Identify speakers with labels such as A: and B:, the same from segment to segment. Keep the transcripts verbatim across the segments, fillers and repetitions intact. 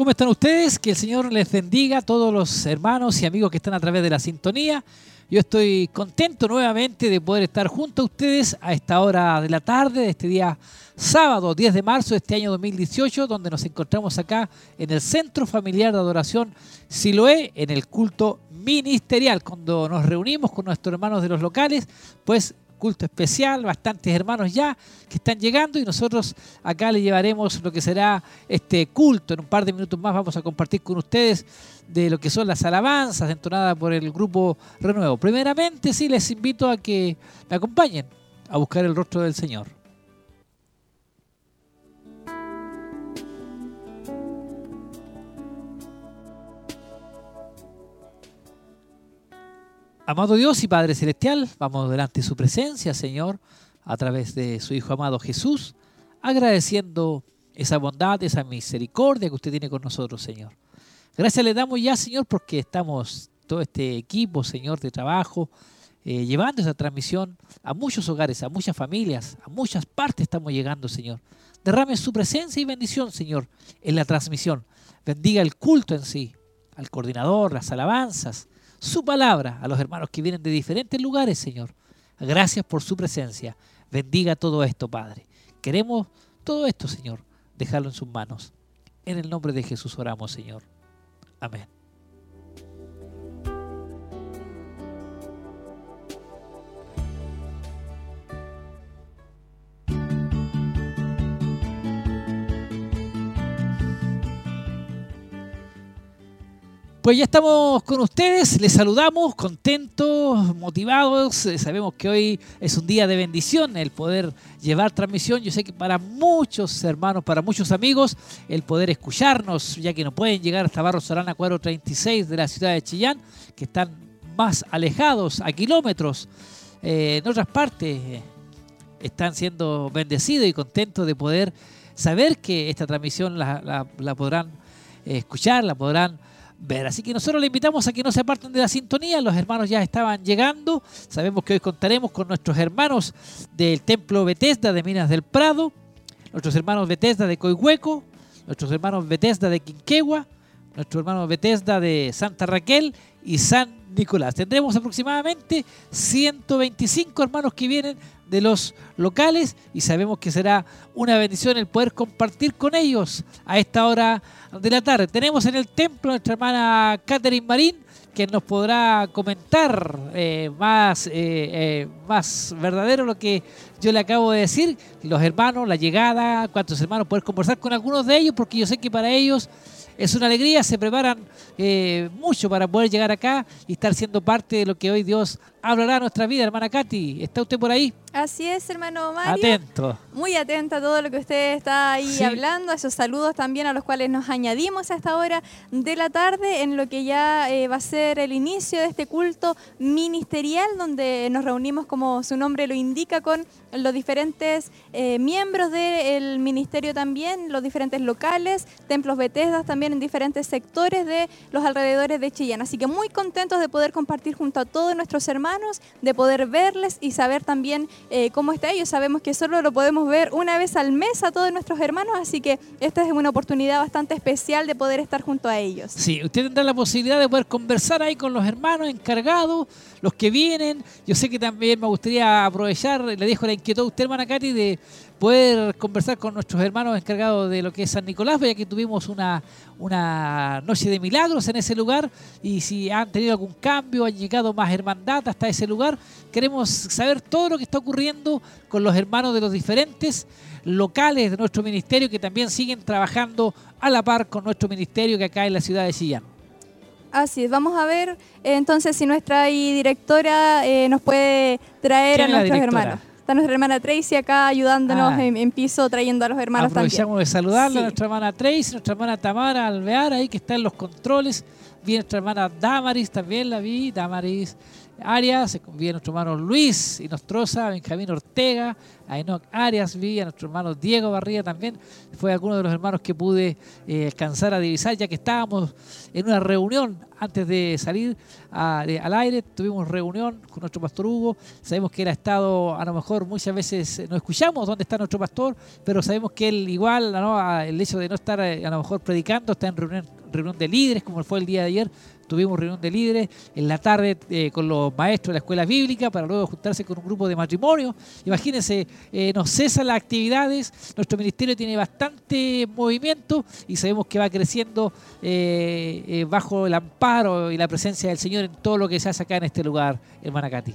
A: ¿Cómo están ustedes? Que el Señor les bendiga a todos los hermanos y amigos que están a través de la sintonía. Yo estoy contento nuevamente de poder estar junto a ustedes a esta hora de la tarde, de este día sábado diez de marzo de este año dos mil dieciocho, donde nos encontramos acá en el Centro Familiar de Adoración Siloé, en el culto ministerial, cuando nos reunimos con nuestros hermanos de los locales, pues culto especial, bastantes hermanos ya que están llegando y nosotros acá les llevaremos lo que será este culto. En un par de minutos más vamos a compartir con ustedes de lo que son las alabanzas entonadas por el grupo Renuevo. Primeramente sí les invito a que me acompañen a buscar el rostro del Señor. Amado Dios y Padre Celestial, vamos delante de su presencia, Señor, a través de su Hijo amado Jesús, agradeciendo esa bondad, esa misericordia que usted tiene con nosotros, Señor. Gracias le damos ya, Señor, porque estamos, todo este equipo, Señor, de trabajo, eh, llevando esa transmisión a muchos hogares, a muchas familias, a muchas partes estamos llegando, Señor. Derrame su presencia y bendición, Señor, en la transmisión. Bendiga el culto en sí, al coordinador, las alabanzas, su palabra a los hermanos que vienen de diferentes lugares, Señor. Gracias por su presencia. Bendiga todo esto, Padre. Queremos todo esto, Señor, dejarlo en sus manos. En el nombre de Jesús oramos, Señor. Amén. Pues ya estamos con ustedes, les saludamos, contentos, motivados. Sabemos que hoy es un día de bendición el poder llevar transmisión. Yo sé que para muchos hermanos, para muchos amigos, el poder escucharnos, ya que no pueden llegar hasta Barros Arana cuatrocientos treinta y seis de la ciudad de Chillán, que están más alejados, a kilómetros, eh, en otras partes, eh, están siendo bendecidos y contentos de poder saber que esta transmisión la, la, la podrán eh, escuchar, la podrán ver. Así que nosotros le invitamos a que no se aparten de la sintonía. Los hermanos ya estaban llegando. Sabemos que hoy contaremos con nuestros hermanos del Templo Betesda de Minas del Prado, nuestros hermanos Betesda de Coihueco, nuestros hermanos Betesda de Quinquegua, nuestros hermanos Betesda de Santa Raquel y San Nicolás. Tendremos aproximadamente ciento veinticinco hermanos que vienen de los locales y sabemos que será una bendición el poder compartir con ellos a esta hora de la tarde. Tenemos en el templo a nuestra hermana Catherine Marín, que nos podrá comentar eh, más, eh, eh, más verdadero lo que yo le acabo de decir. Los hermanos, la llegada, cuántos hermanos, poder conversar con algunos de ellos, porque yo sé que para ellos es una alegría, se preparan eh, mucho para poder llegar acá y estar siendo parte de lo que hoy Dios hablará a nuestra vida. Hermana Katy, ¿está usted por ahí?
B: Así es, hermano Mario.
A: Atento.
B: Muy atenta a todo lo que usted está ahí sí. hablando, a esos saludos también a los cuales nos añadimos a esta hora de la tarde en lo que ya eh, va a ser el inicio de este culto ministerial, donde nos reunimos, como su nombre lo indica, con los diferentes eh, miembros del ministerio también, los diferentes locales, templos Betesda también en diferentes sectores de los alrededores de Chillán. Así que muy contentos de poder compartir junto a todos nuestros hermanos, de poder verles y saber también eh, cómo está ellos. Sabemos que solo lo podemos ver una vez al mes a todos nuestros hermanos, así que esta es una oportunidad bastante especial de poder estar junto a ellos.
A: Sí, usted tendrá la posibilidad de poder conversar ahí con los hermanos encargados, los que vienen. Yo sé que también me gustaría aprovechar, le dejo la inquietud a usted, hermana Katy, de poder conversar con nuestros hermanos encargados de lo que es San Nicolás, ya que tuvimos una, una noche de milagros en ese lugar, y si han tenido algún cambio, han llegado más hermandad hasta ese lugar. Queremos saber todo lo que está ocurriendo con los hermanos de los diferentes locales de nuestro ministerio, que también siguen trabajando a la par con nuestro ministerio que acá en la ciudad de Chillán.
B: Así es, vamos a ver eh, entonces si nuestra directora eh, nos puede traer a nuestros hermanos. Está nuestra hermana Tracy acá ayudándonos ah, en, en piso, trayendo a los hermanos
A: aprovechamos
B: también.
A: de saludarla,
B: sí.
A: a nuestra hermana Tracy, nuestra hermana Tamara Alvear, ahí que está en los controles vi a nuestra hermana Damaris, también la vi, Damaris Arias, vi a nuestro hermano Luis Inostroza, Benjamín Ortega, a Enoch Arias, vi a nuestro hermano Diego Barría también. Fue alguno de los hermanos que pude eh, alcanzar a divisar, ya que estábamos en una reunión antes de salir a, de, al aire. Tuvimos reunión con nuestro pastor Hugo. Sabemos que él ha estado, a lo mejor muchas veces no escuchamos dónde está nuestro pastor, pero sabemos que él igual, ¿no? El hecho de no estar a lo mejor predicando, está en reunión, reunión de líderes, como fue el día de ayer. Tuvimos reunión de líderes en la tarde eh, con los maestros de la escuela bíblica para luego juntarse con un grupo de matrimonio. Imagínense, eh, nos cesan las actividades, nuestro ministerio tiene bastante movimiento y sabemos que va creciendo eh, eh, bajo el amparo y la presencia del Señor en todo lo que se hace acá en este lugar, hermana Katy.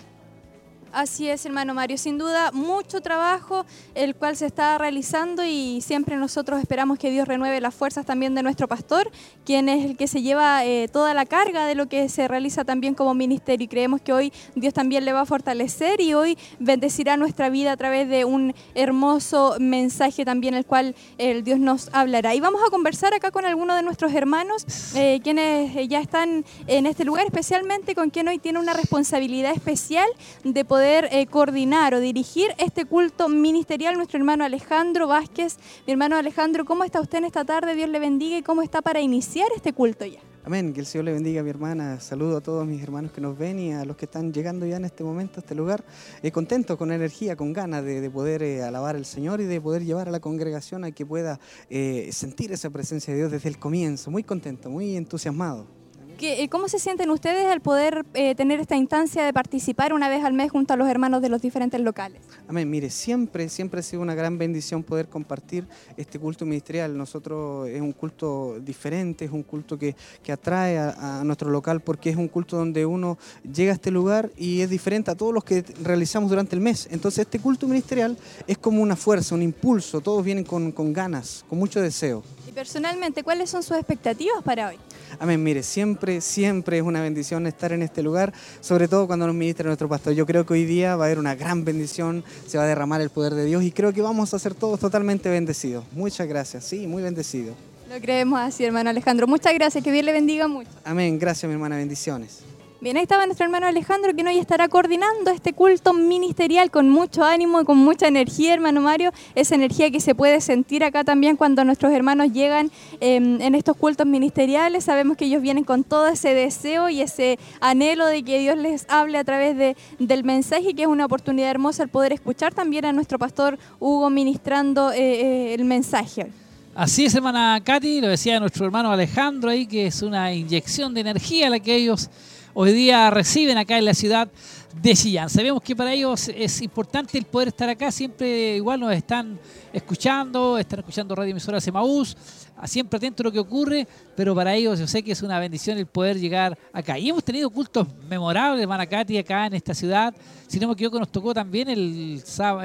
B: Así es, hermano Mario, sin duda mucho trabajo el cual se está realizando y siempre nosotros esperamos que Dios renueve las fuerzas también de nuestro pastor, quien es el que se lleva eh, toda la carga de lo que se realiza también como ministerio, y creemos que hoy Dios también le va a fortalecer y hoy bendecirá nuestra vida a través de un hermoso mensaje también el cual el Dios nos hablará. Y vamos a conversar acá con algunos de nuestros hermanos eh, quienes ya están en este lugar, especialmente con quien hoy tiene una responsabilidad especial de poder poder eh, coordinar o dirigir este culto ministerial, nuestro hermano Alejandro Vázquez. Mi hermano Alejandro, ¿cómo está usted en esta tarde? Dios le bendiga, y ¿cómo está para iniciar este culto ya?
C: Amén, que el Señor le bendiga, mi hermana. Saludo a todos mis hermanos que nos ven y a los que están llegando ya en este momento a este lugar. Eh, contento, con energía, con ganas de, de poder eh, alabar al Señor y de poder llevar a la congregación a que pueda eh, sentir esa presencia de Dios desde el comienzo. Muy contento, muy entusiasmado.
B: ¿Cómo se sienten ustedes al poder eh, tener esta instancia de participar una vez al mes junto a los hermanos de los diferentes locales?
C: Amén. Mire, siempre, siempre ha sido una gran bendición poder compartir este culto ministerial. Nosotros es un culto diferente, es un culto que, que atrae a, a nuestro local, porque es un culto donde uno llega a este lugar y es diferente a todos los que realizamos durante el mes. Entonces este culto ministerial es como una fuerza, un impulso. Todos vienen con, con ganas, con mucho deseo.
B: Y personalmente, ¿cuáles son sus expectativas para hoy?
C: Amén, mire, siempre, siempre es una bendición estar en este lugar, sobre todo cuando nos ministra nuestro pastor. Yo creo que hoy día va a haber una gran bendición, se va a derramar el poder de Dios y creo que vamos a ser todos totalmente bendecidos. Muchas gracias, sí, muy bendecidos.
B: Lo creemos así, hermano Alejandro. Muchas gracias, que Dios le bendiga mucho.
C: Amén, gracias mi hermana, bendiciones.
B: Bien, ahí estaba nuestro hermano Alejandro, que hoy estará coordinando este culto ministerial con mucho ánimo y con mucha energía, hermano Mario. Esa energía que se puede sentir acá también cuando nuestros hermanos llegan eh, en estos cultos ministeriales. Sabemos que ellos vienen con todo ese deseo y ese anhelo de que Dios les hable a través de, del mensaje, que es una oportunidad hermosa el poder escuchar también a nuestro pastor Hugo ministrando eh, eh, el mensaje.
A: Así es, hermana Katy, lo decía nuestro hermano Alejandro ahí, que es una inyección de energía la que ellos hoy día reciben acá en la ciudad de Chillán. Sabemos que para ellos es importante el poder estar acá, siempre igual nos están escuchando, están escuchando Radio Emisora Emaús, siempre atentos a lo que ocurre, pero para ellos yo sé que es una bendición el poder llegar acá. Y hemos tenido cultos memorables, hermana Katy, acá en esta ciudad. Si no me equivoco, nos tocó también el,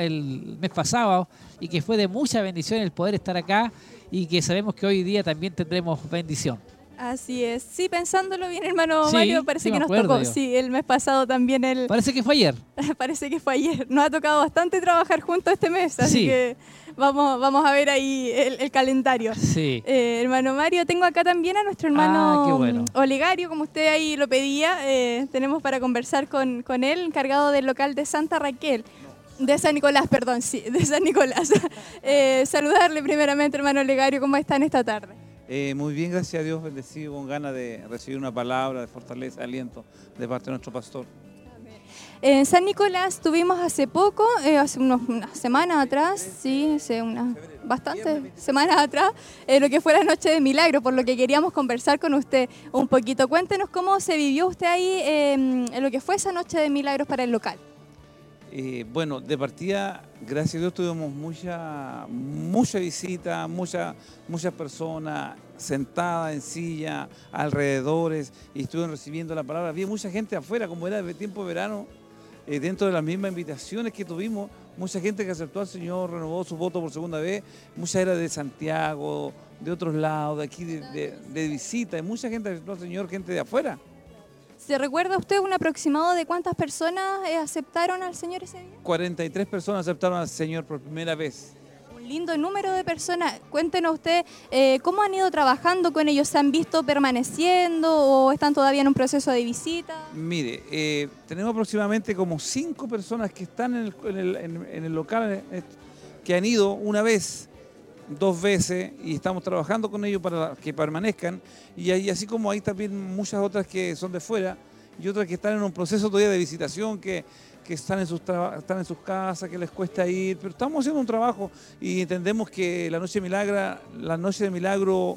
A: el mes pasado, y que fue de mucha bendición el poder estar acá, y que sabemos que hoy día también tendremos bendición.
B: Así es. Sí, pensándolo bien, hermano
A: sí,
B: Mario, parece
A: sí
B: que nos
A: acuerdo,
B: tocó.
A: yo.
B: Sí, el mes pasado también. El...
A: Parece que fue ayer.
B: parece que fue ayer. Nos ha tocado bastante trabajar juntos este mes, así
A: sí.
B: que vamos, vamos a ver ahí el, el calendario.
A: Sí.
B: Eh, hermano Mario, tengo acá también a nuestro hermano
A: ah, qué bueno.
B: Olegario, como usted ahí lo pedía. Eh, tenemos para conversar con, con él, encargado del local de Santa Raquel. De San Nicolás, perdón, sí, de San Nicolás. eh, saludarle primeramente, hermano Olegario, ¿cómo está en esta tarde?
D: Eh, muy bien, gracias a Dios, bendecido, con ganas de recibir una palabra de fortaleza, de aliento de parte de nuestro pastor.
B: En San Nicolás tuvimos hace poco, eh, hace unos, unas semanas atrás, sí, hace unas bastantes semanas atrás, eh, lo que fue la Noche de Milagro, por lo que queríamos conversar con usted un poquito. Cuéntenos cómo se vivió usted ahí eh, en lo que fue esa Noche de Milagros para el local.
D: Eh, bueno, de partida, gracias a Dios, tuvimos mucha, mucha visita, mucha, muchas personas sentadas en silla, alrededores, y estuvieron recibiendo la palabra. Había mucha gente afuera, como era de tiempo de verano, eh, dentro de las mismas invitaciones que tuvimos, mucha gente que aceptó al Señor, renovó su voto por segunda vez, mucha era de Santiago, de otros lados, de aquí, de, de, de visita, y mucha gente aceptó al Señor, gente de afuera.
B: ¿Se recuerda usted un aproximado de cuántas personas eh, aceptaron al Señor ese día?
D: cuarenta y tres personas aceptaron al Señor por primera vez.
B: Un lindo número de personas. Cuéntenos usted, eh, ¿cómo han ido trabajando con ellos? ¿Se han visto permaneciendo o están todavía en un proceso de visita?
D: Mire, eh, tenemos aproximadamente como cinco personas que están en el, en el, en, en el local, en, que han ido una vez, dos veces, y estamos trabajando con ellos para que permanezcan. Y, y así como hay también muchas otras que son de fuera y otras que están en un proceso todavía de visitación, que que están en, sus están en sus casas, que les cuesta ir, pero estamos haciendo un trabajo y entendemos que la Noche de Milagro, la Noche de Milagro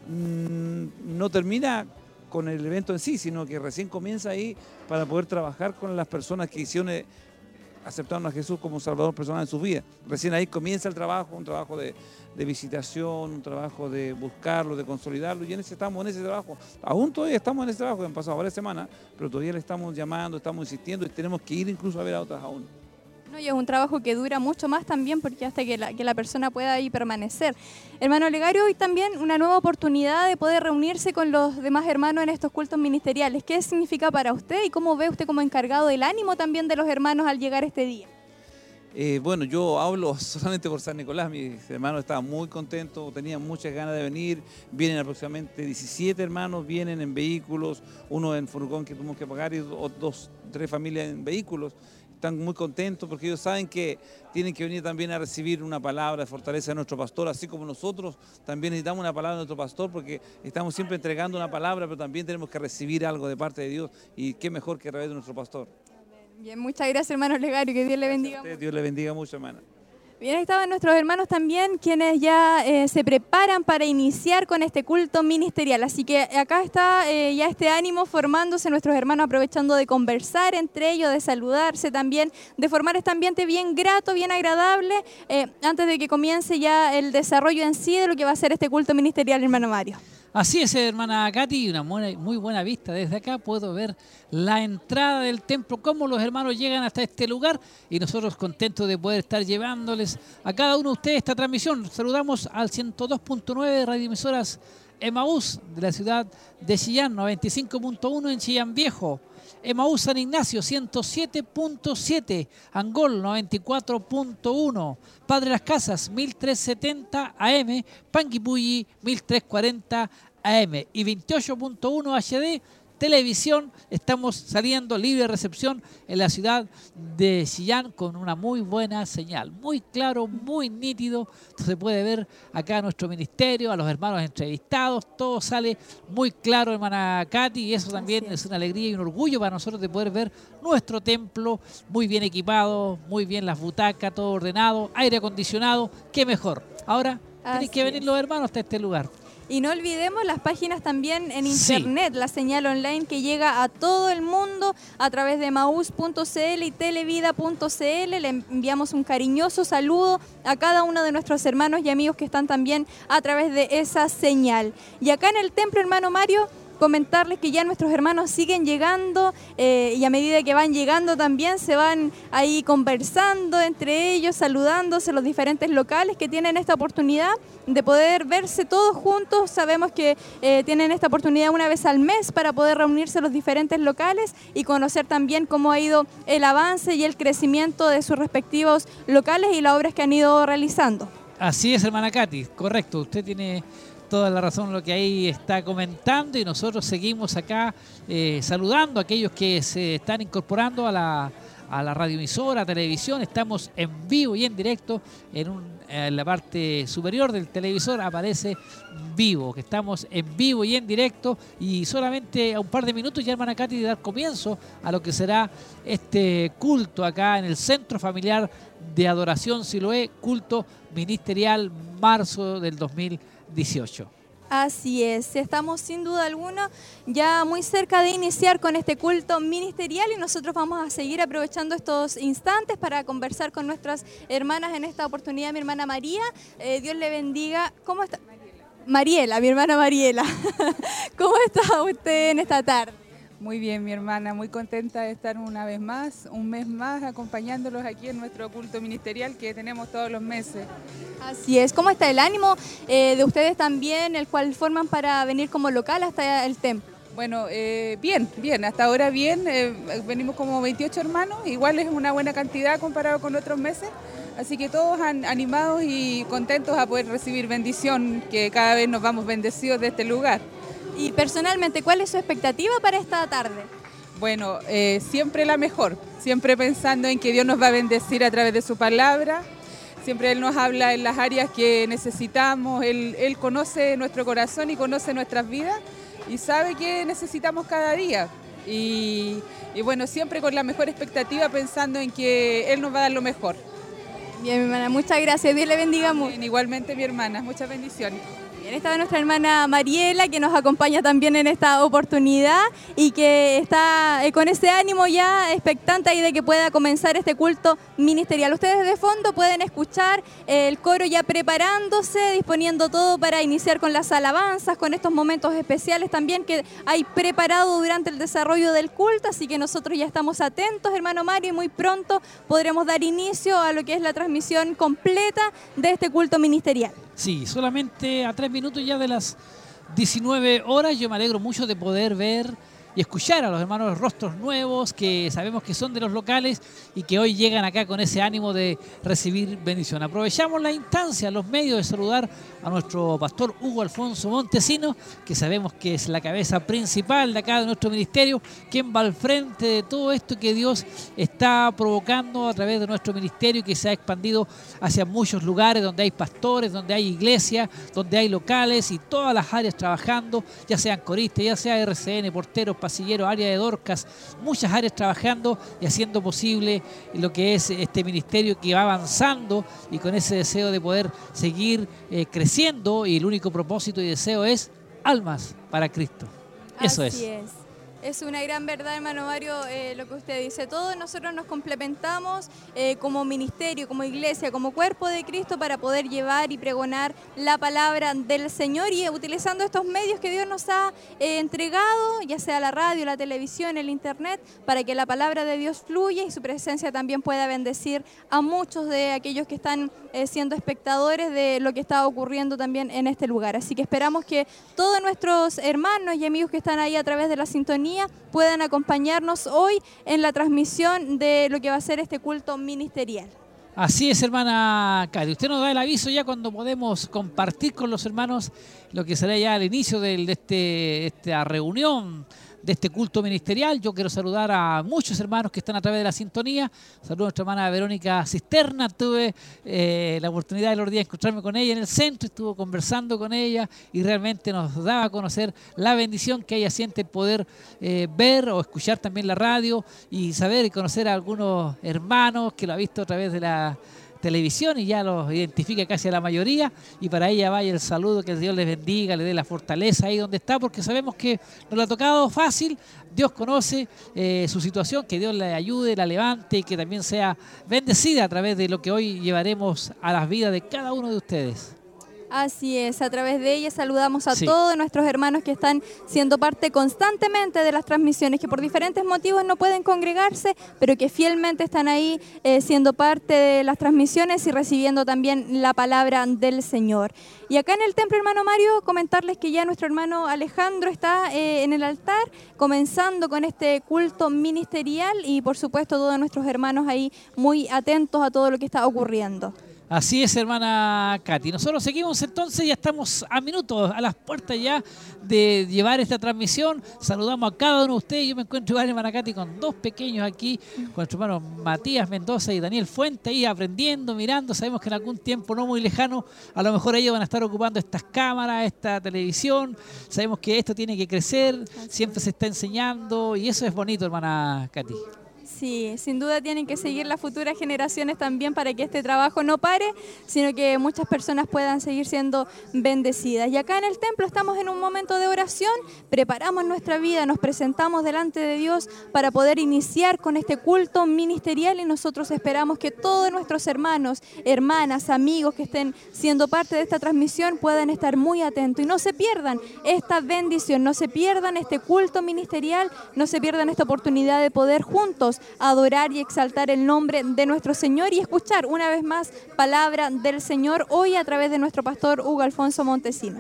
D: mmm, no termina con el evento en sí, sino que recién comienza ahí para poder trabajar con las personas que hicieron, eh, aceptaron a Jesús como Salvador personal en sus vidas. Recién ahí comienza el trabajo, un trabajo de, de visitación, un trabajo de buscarlo, de consolidarlo, y en ese, estamos en ese trabajo. Aún todavía estamos en ese trabajo, que han pasado varias semanas, pero todavía le estamos llamando, estamos insistiendo y tenemos que ir incluso a ver a otras aún.
B: No, y es un trabajo que dura mucho más también, porque hasta que la, que la persona pueda ahí permanecer. Hermano Olegario, hoy también una nueva oportunidad de poder reunirse con los demás hermanos en estos cultos ministeriales. ¿Qué significa para usted y cómo ve usted como encargado del ánimo también de los hermanos al llegar este día?
D: Eh, bueno, yo hablo solamente por San Nicolás, mis hermanos estaban muy contentos, tenían muchas ganas de venir, vienen aproximadamente diecisiete hermanos, vienen en vehículos, uno en furgón que tuvimos que pagar y dos, tres familias en vehículos. Están muy contentos porque ellos saben que tienen que venir también a recibir una palabra de fortaleza de nuestro pastor, así como nosotros también necesitamos una palabra de nuestro pastor, porque estamos siempre entregando una palabra, pero también tenemos que recibir algo de parte de Dios, y qué mejor que a través de nuestro pastor.
B: Bien, muchas gracias, hermano Olegario, que Dios le bendiga.
D: Usted, Dios le bendiga mucho, hermana.
B: Bien, estaban nuestros hermanos también, quienes ya eh, se preparan para iniciar con este culto ministerial. Así que acá está eh, ya este ánimo formándose, nuestros hermanos aprovechando de conversar entre ellos, de saludarse también, de formar este ambiente bien grato, bien agradable, eh, antes de que comience ya el desarrollo en sí de lo que va a ser este culto ministerial, hermano Mario.
A: Así es, hermana Katy, una buena, muy buena vista. Desde acá puedo ver la entrada del templo, cómo los hermanos llegan hasta este lugar, y nosotros contentos de poder estar llevándoles a cada uno de ustedes esta transmisión. Saludamos al ciento dos punto nueve de radioemisoras Emaús de la ciudad de Chillán, noventa y cinco punto uno en Chillán Viejo. Emaús San Ignacio ciento siete punto siete, Angol noventa y cuatro punto uno, Padre Las Casas mil trescientos setenta A M, Panguipulli mil trescientos cuarenta A M y veintiocho punto uno H D Televisión. Estamos saliendo libre de recepción en la ciudad de Chillán con una muy buena señal, muy claro, muy nítido. Se puede ver acá a nuestro ministerio, a los hermanos entrevistados, todo sale muy claro, hermana Katy, y eso también es una alegría y un orgullo para nosotros de poder ver nuestro templo muy bien equipado, muy bien las butacas, todo ordenado, aire acondicionado, qué mejor. Ahora tienen que venir los hermanos hasta este lugar.
B: Y no olvidemos las páginas también en internet, sí, la señal online que llega a todo el mundo a través de emaús punto c l y televida punto c l. Le enviamos un cariñoso saludo a cada uno de nuestros hermanos y amigos que están también a través de esa señal. Y acá en el templo, hermano Mario, comentarles que ya nuestros hermanos siguen llegando eh, y a medida que van llegando también se van ahí conversando entre ellos, saludándose los diferentes locales que tienen esta oportunidad de poder verse todos juntos. Sabemos que eh, tienen esta oportunidad una vez al mes para poder reunirse los diferentes locales y conocer también cómo ha ido el avance y el crecimiento de sus respectivos locales y las obras que han ido realizando.
A: Así es, hermana Katy, correcto, usted tiene toda la razón lo que ahí está comentando, y nosotros seguimos acá eh, saludando a aquellos que se están incorporando a la, a la radioemisora, a televisión. Estamos en vivo y en directo. En, un, en la parte superior del televisor aparece vivo, que estamos en vivo y en directo, y solamente a un par de minutos ya, hermana Katy, de dar comienzo a lo que será este culto acá en el Centro Familiar de Adoración Siloé, culto ministerial marzo del dos mil dieciocho.
B: Así es, estamos sin duda alguna ya muy cerca de iniciar con este culto ministerial, y nosotros vamos a seguir aprovechando estos instantes para conversar con nuestras hermanas. En esta oportunidad, mi hermana María, eh, Dios le bendiga. ¿Cómo está? Mariela, mi hermana Mariela. ¿Cómo está usted en esta tarde?
E: Muy bien, mi hermana, muy contenta de estar una vez más, un mes más, acompañándolos aquí en nuestro culto ministerial que tenemos todos los meses.
B: Así es. ¿Cómo está el ánimo eh, de ustedes también, el cual forman para venir como local hasta el templo?
E: Bueno, eh, bien, bien, hasta ahora bien, eh, venimos como veintiocho hermanos, igual es una buena cantidad comparado con otros meses, Así que todos han, animados y contentos a poder recibir bendición, que cada vez nos vamos bendecidos de este lugar.
B: Y personalmente, ¿cuál es su expectativa para esta tarde?
E: Bueno, eh, siempre la mejor, siempre pensando en que Dios nos va a bendecir a través de su palabra. Siempre Él nos habla en las áreas que necesitamos, Él, Él conoce nuestro corazón y conoce nuestras vidas y sabe qué necesitamos cada día. Y, y bueno, siempre con la mejor expectativa pensando en que Él nos va a dar lo mejor.
B: Bien, mi hermana, muchas gracias. Dios le bendiga mucho.
E: Bien, igualmente mi hermana, muchas bendiciones.
B: Bien, estaba nuestra hermana Mariela, que nos acompaña también en esta oportunidad y que está eh, con ese ánimo ya expectante ahí de que pueda comenzar este culto ministerial. Ustedes de fondo pueden escuchar eh, el coro ya preparándose, disponiendo todo para iniciar con las alabanzas, con estos momentos especiales también que hay preparado durante el desarrollo del culto, así que nosotros ya estamos atentos, hermano Mario, y muy pronto podremos dar inicio a lo que es la transmisión completa de este culto ministerial.
A: Sí, solamente a tres minutos ya de las diecinueve horas. Yo me alegro mucho de poder ver y escuchar a los hermanos rostros nuevos que sabemos que son de los locales y que hoy llegan acá con ese ánimo de recibir bendición. Aprovechamos la instancia, los medios de saludar a nuestro pastor Hugo Alfonso Montesinos, que sabemos que es la cabeza principal de acá de nuestro ministerio, quien va al frente de todo esto que Dios está provocando a través de nuestro ministerio y que se ha expandido hacia muchos lugares donde hay pastores, donde hay iglesias, donde hay locales y todas las áreas trabajando, ya sean coristas, ya sea R C N, porteros, pasilleros, área de Dorcas, muchas áreas trabajando y haciendo posible lo que es este ministerio que va avanzando y con ese deseo de poder seguir eh, creciendo, y el único propósito y deseo es almas para Cristo. Eso
B: Así
A: es.
B: es. Es una gran verdad, hermano Mario, eh, lo que usted dice. Todos nosotros nos complementamos eh, como ministerio, como iglesia, como cuerpo de Cristo para poder llevar y pregonar la palabra del Señor y utilizando estos medios que Dios nos ha eh, entregado, ya sea la radio, la televisión, el internet, para que la palabra de Dios fluya y su presencia también pueda bendecir a muchos de aquellos que están eh, siendo espectadores de lo que está ocurriendo también en este lugar. Así que esperamos que todos nuestros hermanos y amigos que están ahí a través de la sintonía puedan acompañarnos hoy en la transmisión de lo que va a ser este culto ministerial.
A: Así es, hermana Cari. Usted nos da el aviso ya cuando podemos compartir con los hermanos lo que será ya el inicio de, este, esta reunión, de este culto ministerial. Yo quiero saludar a muchos hermanos que están a través de la sintonía. Saludo a nuestra hermana Verónica Cisterna. Tuve eh, la oportunidad el otro día de encontrarme con ella en el centro, estuvo conversando con ella y realmente nos daba a conocer la bendición que ella siente poder eh, ver o escuchar también la radio y saber y conocer a algunos hermanos que lo ha visto a través de la televisión y ya los identifica casi a la mayoría, y para ella vaya el saludo, que Dios les bendiga, le dé la fortaleza ahí donde está, porque sabemos que no le ha tocado fácil. Dios conoce eh, su situación, que Dios la ayude, la levante y que también sea bendecida a través de lo que hoy llevaremos a las vidas de cada uno de ustedes.
B: Así es, a través de ella saludamos a
A: sí.
B: todos nuestros hermanos que están siendo parte constantemente de las transmisiones, que por diferentes motivos no pueden congregarse, pero que fielmente están ahí eh, siendo parte de las transmisiones y recibiendo también la palabra del Señor. Y acá en el templo, hermano Mario, comentarles que ya nuestro hermano Alejandro está eh, en el altar, comenzando con este culto ministerial y por supuesto todos nuestros hermanos ahí muy atentos a todo lo que está ocurriendo.
A: Así es, hermana Katy. Nosotros seguimos entonces, ya estamos a minutos, a las puertas ya de llevar esta transmisión. Saludamos a cada uno de ustedes. Yo me encuentro igual, hermana Katy, con dos pequeños aquí, con nuestro hermano Matías Mendoza y Daniel Fuente, ahí aprendiendo, mirando. Sabemos que en algún tiempo no muy lejano, a lo mejor ellos van a estar ocupando estas cámaras, esta televisión. Sabemos que esto tiene que crecer, siempre se está enseñando y eso es bonito, hermana Katy.
B: Sí, sin duda tienen que seguir las futuras generaciones también para que este trabajo no pare, sino que muchas personas puedan seguir siendo bendecidas. Y acá en el templo estamos en un momento de oración, preparamos nuestra vida, nos presentamos delante de Dios para poder iniciar con este culto ministerial y nosotros esperamos que todos nuestros hermanos, hermanas, amigos que estén siendo parte de esta transmisión puedan estar muy atentos y no se pierdan esta bendición, no se pierdan este culto ministerial, no se pierdan esta oportunidad de poder juntos adorar y exaltar el nombre de nuestro Señor y escuchar una vez más palabra del Señor hoy a través de nuestro pastor Hugo Alfonso Montesinos.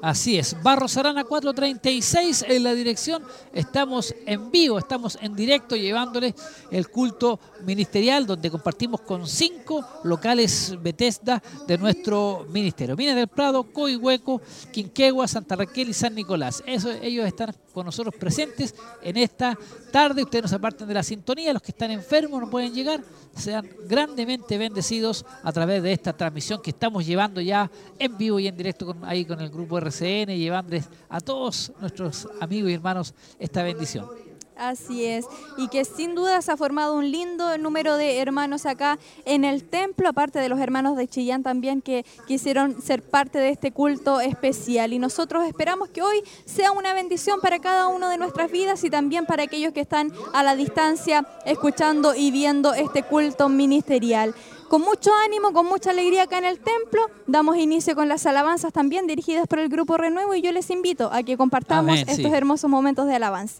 A: Así es, Barros Arana cuatrocientos treinta y seis en la dirección. Estamos en vivo, estamos en directo llevándoles el culto ministerial donde compartimos con cinco locales Bethesda de nuestro ministerio. Minas del Prado, Coihueco, Quinquegua, Santa Raquel y San Nicolás. Eso, ellos están con nosotros presentes en esta tarde. Ustedes no se aparten de la sintonía. Los que están enfermos no pueden llegar. Sean grandemente bendecidos a través de esta transmisión que estamos llevando ya en vivo y en directo con, ahí con el grupo R C N, llevándoles a todos nuestros amigos y hermanos esta bendición.
B: Así es, y que sin duda se ha formado un lindo número de hermanos acá en el templo, aparte de los hermanos de Chillán también que quisieron ser parte de este culto especial. Y nosotros esperamos que hoy sea una bendición para cada uno de nuestras vidas y también para aquellos que están a la distancia escuchando y viendo este culto ministerial. Con mucho ánimo, con mucha alegría acá en el templo, damos inicio con las alabanzas también dirigidas por el Grupo Renuevo y yo les invito a que compartamos
A: Amén,
B: estos
A: sí.
B: hermosos momentos de alabanza.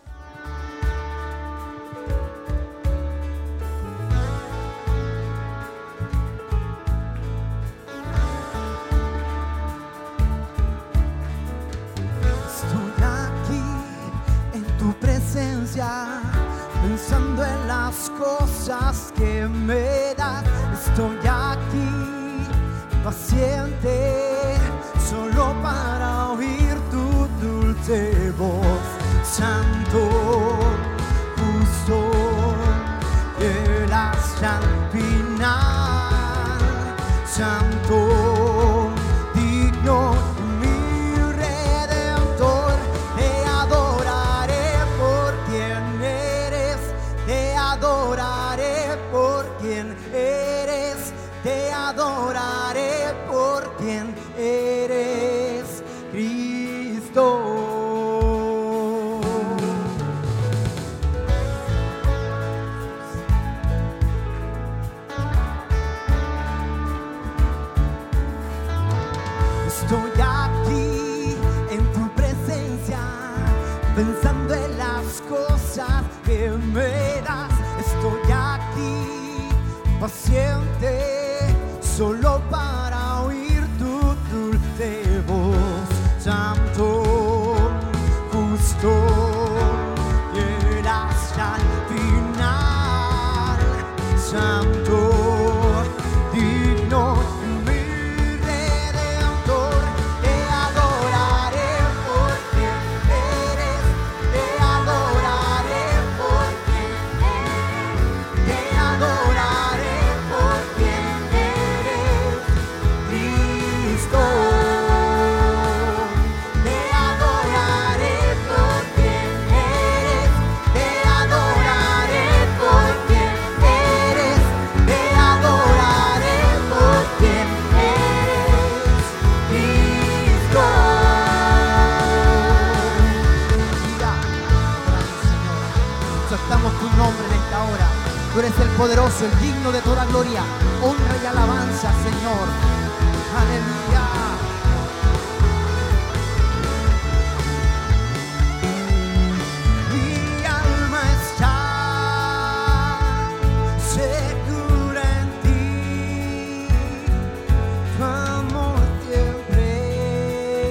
F: Pensando en las cosas que me das, estoy aquí paciente solo para oír tu dulce voz. Santo, justo, llegas al final. Santo, digno, mi Redentor, te adoraré por quien eres, te adoraré por quien eres, te adoraré por quien eres, Cristo. Estoy aquí en tu presencia, pensando en las cosas que me das. Estoy aquí, paciente, solo para oír tu dulce voz. Santo, justo, llegas al final. Santo, digno, mi Redentor, te adoraré por quien eres, te adoraré por quien eres, te adoraré por quien eres, Cristo. Te adoraré por quien eres, te adoraré por quien eres, te adoraré por quien eres, Cristo. Mira, Señor, exaltamos tu nombre en esta hora. Tú eres el poderoso, el digno de toda gloria, honra y alabanza, Señor. Aleluya. Mi alma está segura en ti, tu amor siempre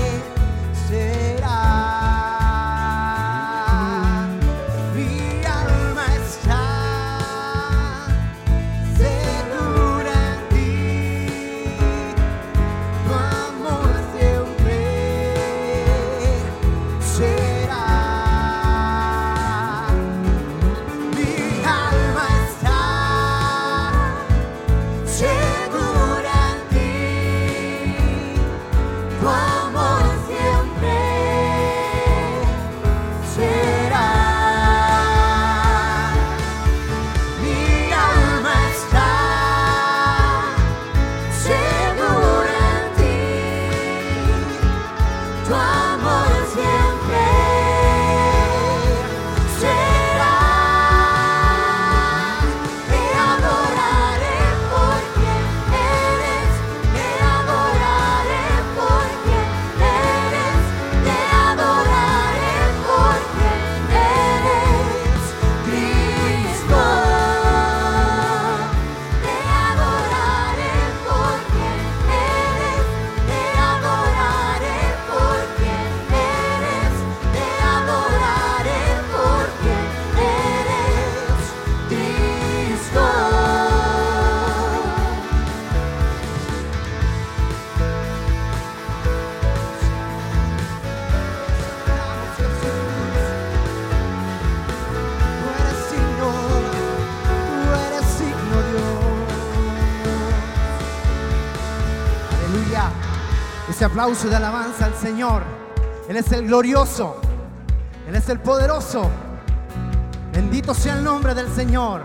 F: será. Mi alma está segura en ti, ese aplauso de alabanza al Señor. Él es el glorioso, Él es el poderoso. Bendito sea el nombre del Señor.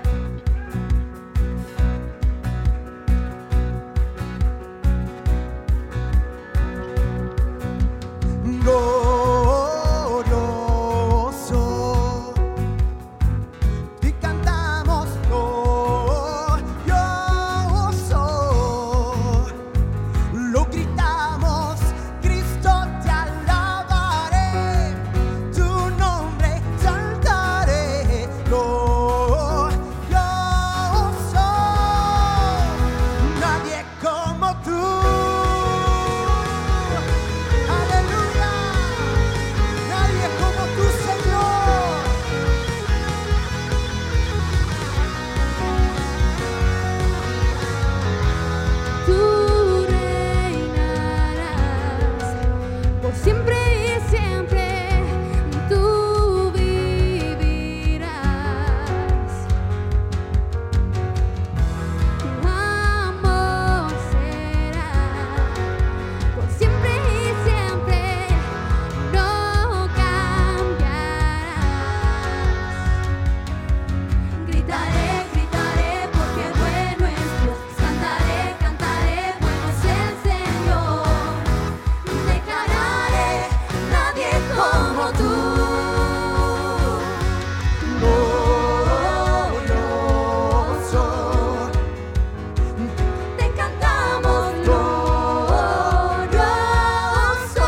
F: Glorioso, y cantamos glorioso, lo gritamos, Cristo te alabaré, tu nombre exaltaré, glorioso, nadie como tú. Aleluya, nadie como tú, Señor.
G: Tú reinarás por siempre y siempre, tú vivirás. Tu amor será por siempre y siempre, no cambiarás. Gritaré, gritaré porque bueno es Dios, cantaré, cantaré, bueno es el Señor, declararé, nadie como tú.
F: Glorioso,
G: Te cantamos glorioso,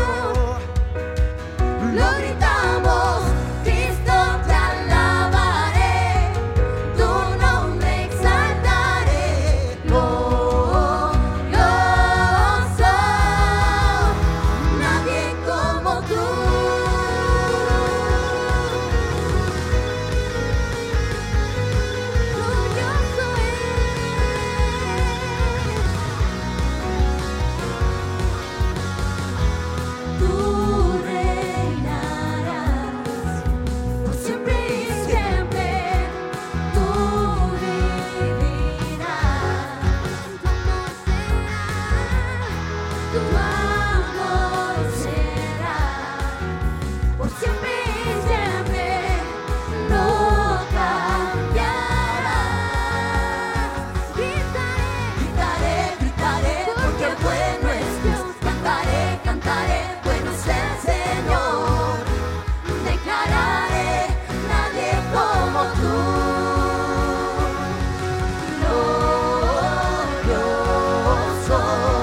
G: lo gritamos, Cristo te alabaré, tu nombre exaltaré, glorioso, nadie como tú. Glorioso es. Tú reinarás por siempre y siempre, tú vivirás. Tu amor será, tu amor será por siempre y siempre, no cambiarás. Gritaré, gritaré, gritaré, porque bueno es Dios. Cantaré, cantaré, bueno es el Señor. Declararé, nadie como tú. Glorioso,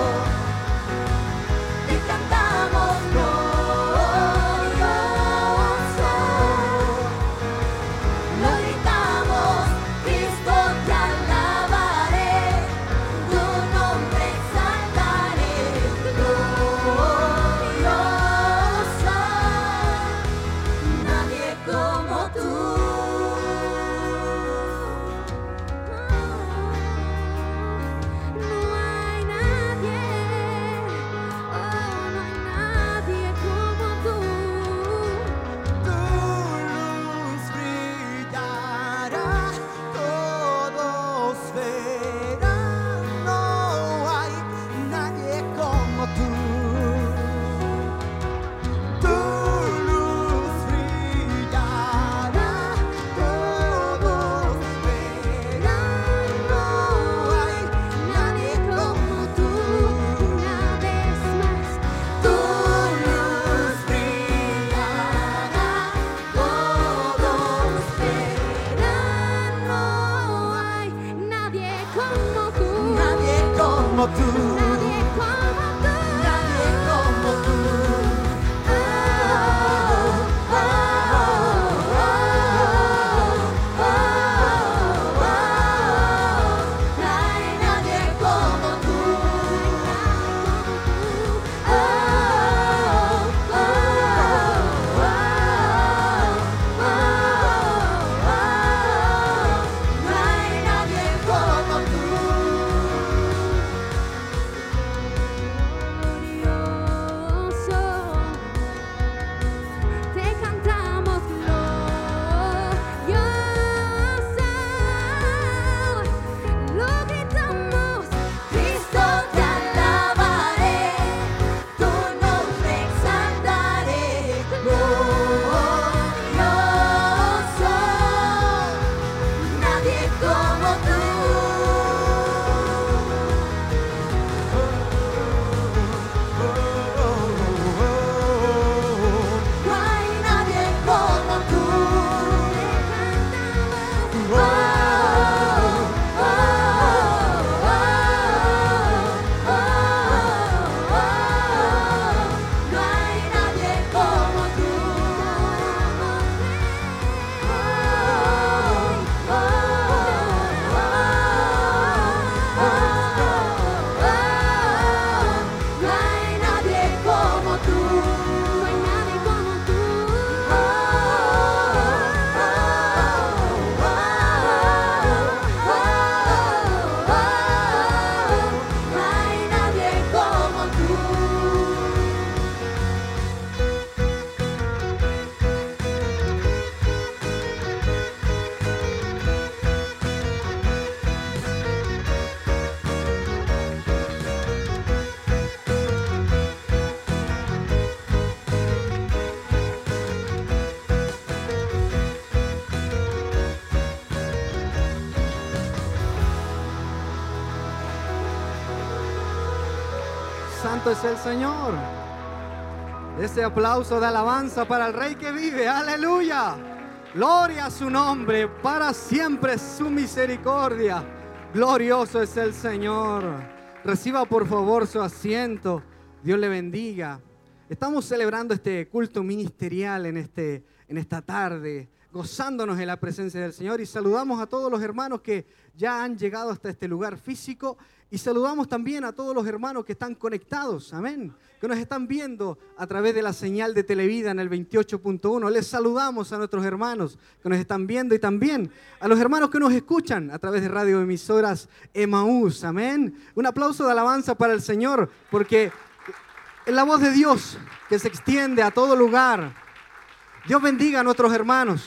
G: te cantamos glorioso, lo gritamos, Cristo te alabaré, tu nombre exaltaré, glorioso, nadie como tú. No hay nadie, oh, no hay nadie como tú.
F: tu luz brillará, todos verán, no hay nadie como tú. Tu luz brillará, todos verán, no hay nadie como tú.
G: Una vez más,
F: Tu luz brillará,
G: todos verán, no hay nadie como tú.
F: nadie como tú.
G: Nadie como tú.
F: Nadie como tú.
G: Oh, oh, oh, oh, oh, oh. No hay nadie como tú. Oh, oh, oh, oh, oh, oh. No hay nadie como tú.
F: Santo es el Señor. Ese aplauso de alabanza para el Rey que vive. Aleluya. Gloria a su nombre. Para siempre su misericordia. Glorioso es el Señor. Reciba por favor su asiento. Dios le bendiga. Estamos celebrando este culto ministerial en, este, en esta tarde, gozándonos en la presencia del Señor, y saludamos a todos los hermanos que ya han llegado hasta este lugar físico, y saludamos también a todos los hermanos que están conectados, amén, que nos están viendo a través de la señal de Televida en el veintiocho punto uno. Les saludamos a nuestros hermanos que nos están viendo, y también a los hermanos que nos escuchan a través de radioemisoras Emaús, amén. Un aplauso de alabanza para el Señor, porque es la voz de Dios que se extiende a todo lugar. Dios bendiga a nuestros hermanos.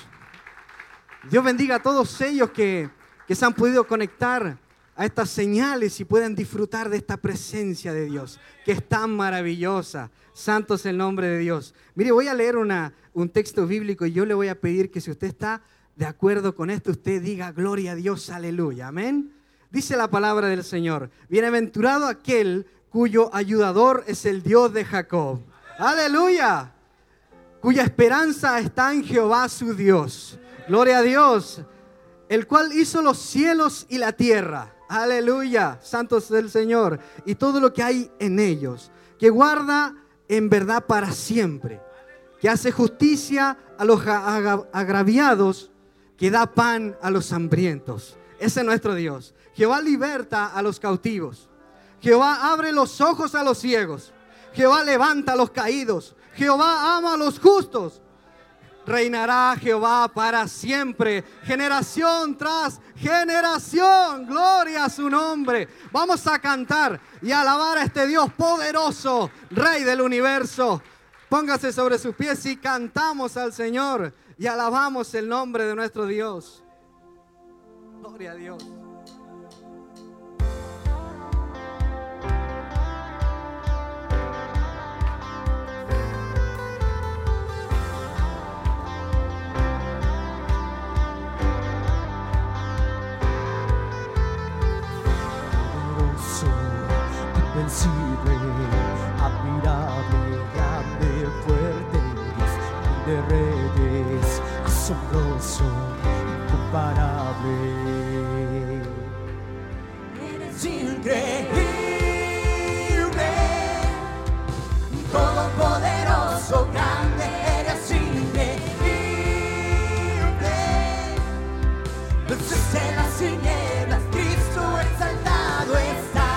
F: Dios bendiga a todos ellos que, que se han podido conectar a estas señales y puedan disfrutar de esta presencia de Dios, que es tan maravillosa. Santo es el nombre de Dios. Mire, voy a leer una, un texto bíblico, y yo le voy a pedir que si usted está de acuerdo con esto, usted diga gloria a Dios, aleluya, amén. Dice la palabra del Señor: bienaventurado aquel cuyo ayudador es el Dios de Jacob, aleluya, cuya esperanza está en Jehová su Dios. Gloria a Dios, el cual hizo los cielos y la tierra. Aleluya, santo es el Señor, y todo lo que hay en ellos, que guarda en verdad para siempre, que hace justicia a los agraviados, que da pan a los hambrientos. Ese es nuestro Dios. Jehová liberta a los cautivos. Jehová abre los ojos a los ciegos. Jehová levanta a los caídos. Jehová ama a los justos. Reinará Jehová para siempre, generación tras generación. Gloria a su nombre. Vamos a cantar y alabar a este Dios poderoso, Rey del universo. Póngase sobre sus pies y cantamos al Señor y alabamos el nombre de nuestro Dios. Gloria a Dios.
H: Invencible, admirable, grande, fuerte, Rey de reyes, asombroso, incomparable. Eres increíble, todopoderoso, grande, eres increíble. Venciste las tinieblas, Cristo exaltado está.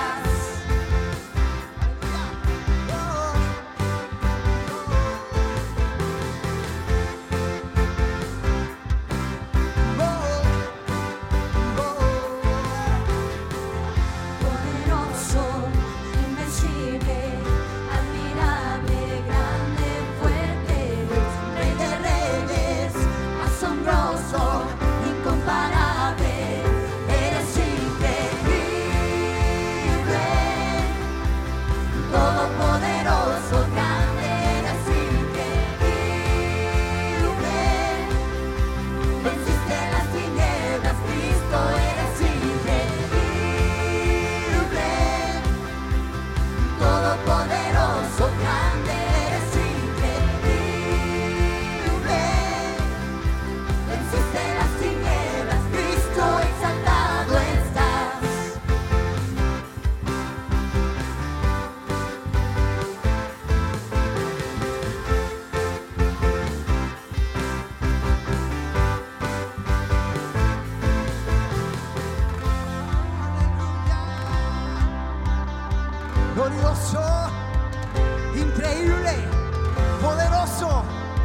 H: Glorioso, increíble, poderoso.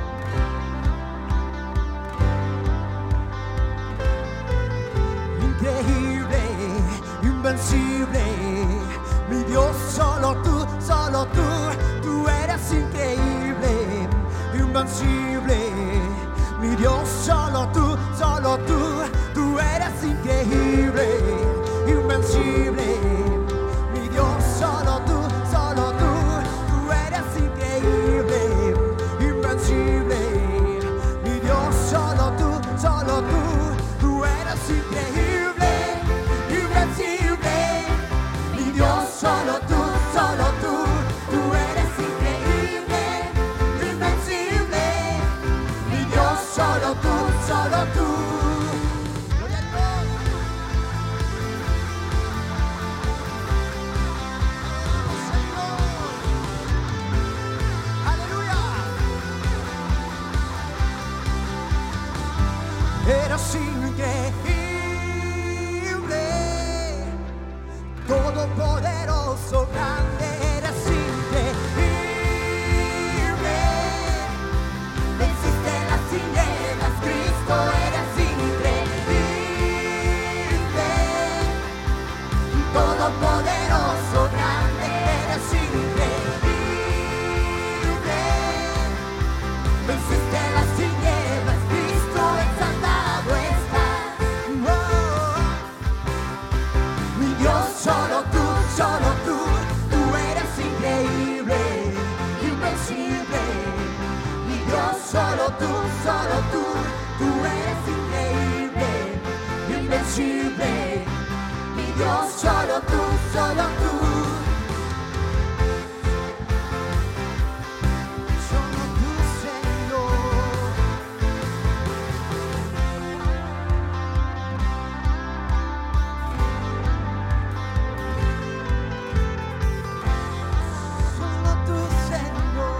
H: Increíble, invencible, mi Dios, solo tú, solo tú, tú eres increíble, invencible, mi Dios, solo tú, solo tú, tú eres increíble, invencible. Solo tú, solo tú, tú eres increíble, invencible. Mi Dios, solo tú, solo tú, tú eres increíble, invencible. Mi Dios, solo tú, solo tú, solo tú. Gloria a Dios. Señor. Aleluya. Eres increíble, todopoderoso, grande, eres increíble. Venciste las tinieblas, Cristo, eres increíble. Todopoderoso, grande, eres increíble. Venciste las tinieblas, Cristo, exaltado estás. Oh, mi Dios, solo tú, solo tú, tú eres increíble, invencible. Mi Dios, solo tú, solo tú, tú eres increíble, invencible. Mi Dios, solo tú, solo tú. Solo tú, Señor. Solo tú, Señor.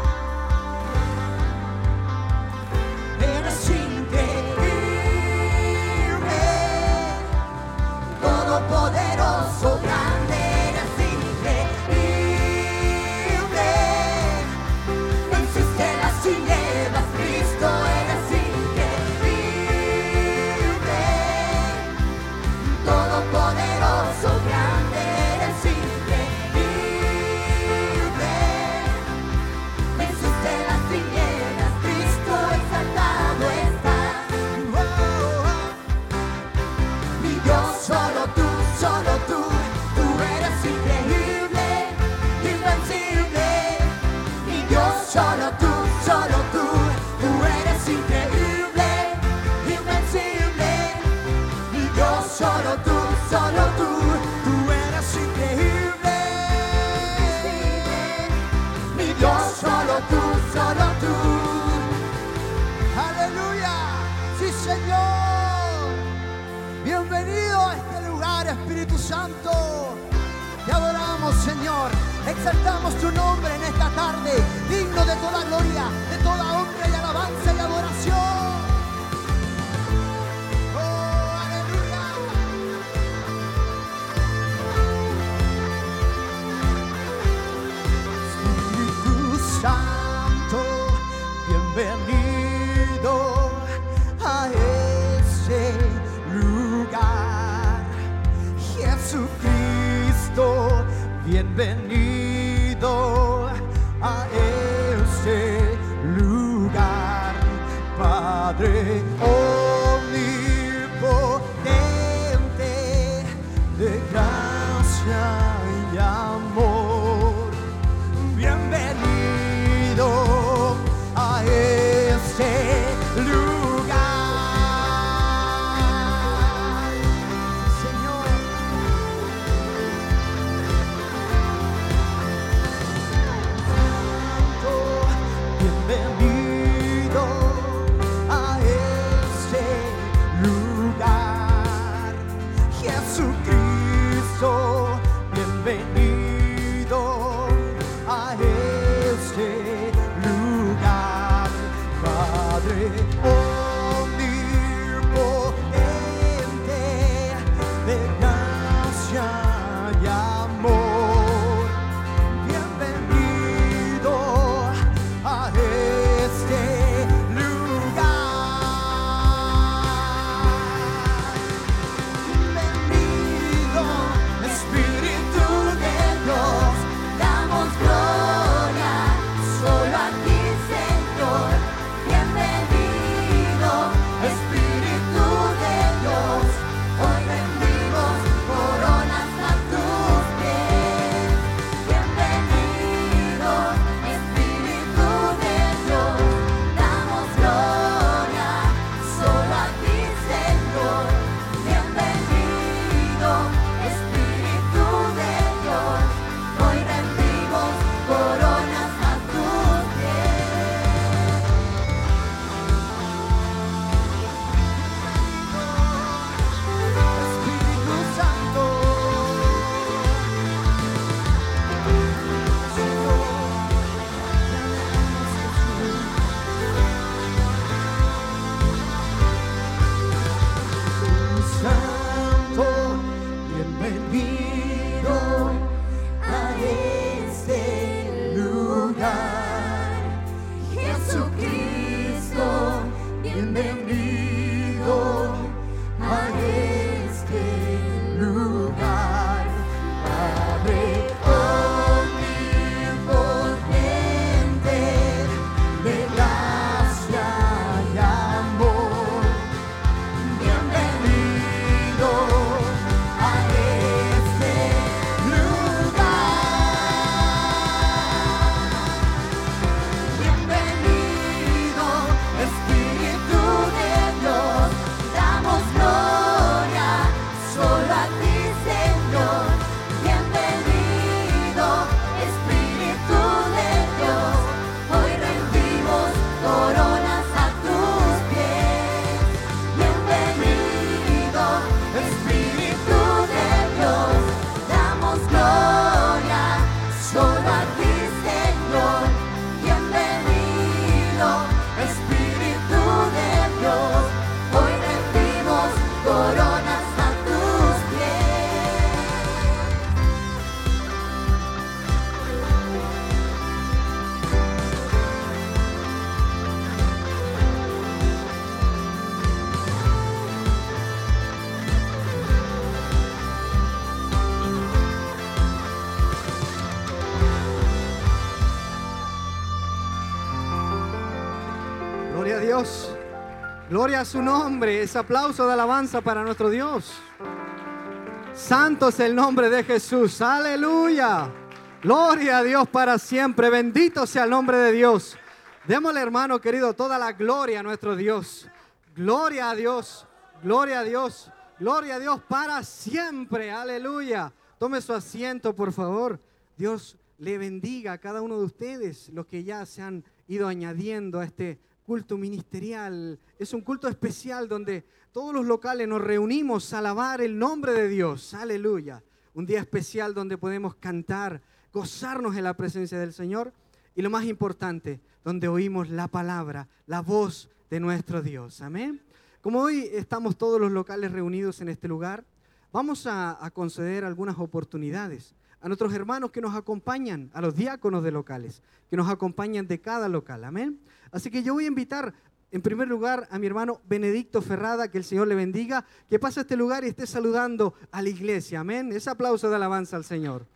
H: Eres increíble, todopoderoso, grande, eres increíble. Venciste las tinieblas, Cristo, eres increíble. Todopoderoso, grande, eres increíble. Venciste las tinieblas, Cristo, exaltado estás. Oh, oh. Mi Dios, solo tú, solo tú, tú eres increíble, invencible. Mi Dios, solo tú, solo tú, tú eres increíble, invencible. Mi Dios, solo tú, solo tú, tú eres increíble. Mi Dios, solo tú, solo tú. Aleluya, sí, Señor. Bienvenido a este lugar, Espíritu Santo. Te adoramos, Señor. Exaltamos tu nombre en esta tarde, digno de toda gloria, de toda honra y alabanza y adoración. Oh, aleluya. Espíritu Santo, bienvenido a ese lugar. Jesucristo, bienvenido a ese lugar. Padre omnipotente, de gracia y amor, bienvenido a ese lugar. Señor,
F: Dios. Gloria a su nombre. Ese aplauso de alabanza para nuestro Dios. Santo es el nombre de Jesús. Aleluya. Gloria a Dios para siempre. Bendito sea el nombre de Dios. Démosle, hermano querido, toda la gloria a nuestro Dios. Gloria a Dios. Gloria a Dios. Gloria a Dios para siempre. Aleluya. Tome su asiento, por favor. Dios le bendiga a cada uno de ustedes, los que ya se han ido añadiendo a este culto ministerial. Es un culto especial donde todos los locales nos reunimos a alabar el nombre de Dios. Aleluya. Un día especial donde podemos cantar, gozarnos en la presencia del Señor y lo más importante, donde oímos la palabra, la voz de nuestro Dios. Amén. Como hoy estamos todos los locales reunidos en este lugar, vamos a, a conceder algunas oportunidades a nuestros hermanos que nos acompañan, a los diáconos de locales, que nos acompañan de cada local. Amén. Así que yo voy a invitar en primer lugar a mi hermano Benedicto Ferrada, que el Señor le bendiga, que pase a este lugar y esté saludando a la iglesia. Amén. Ese aplauso de alabanza al Señor.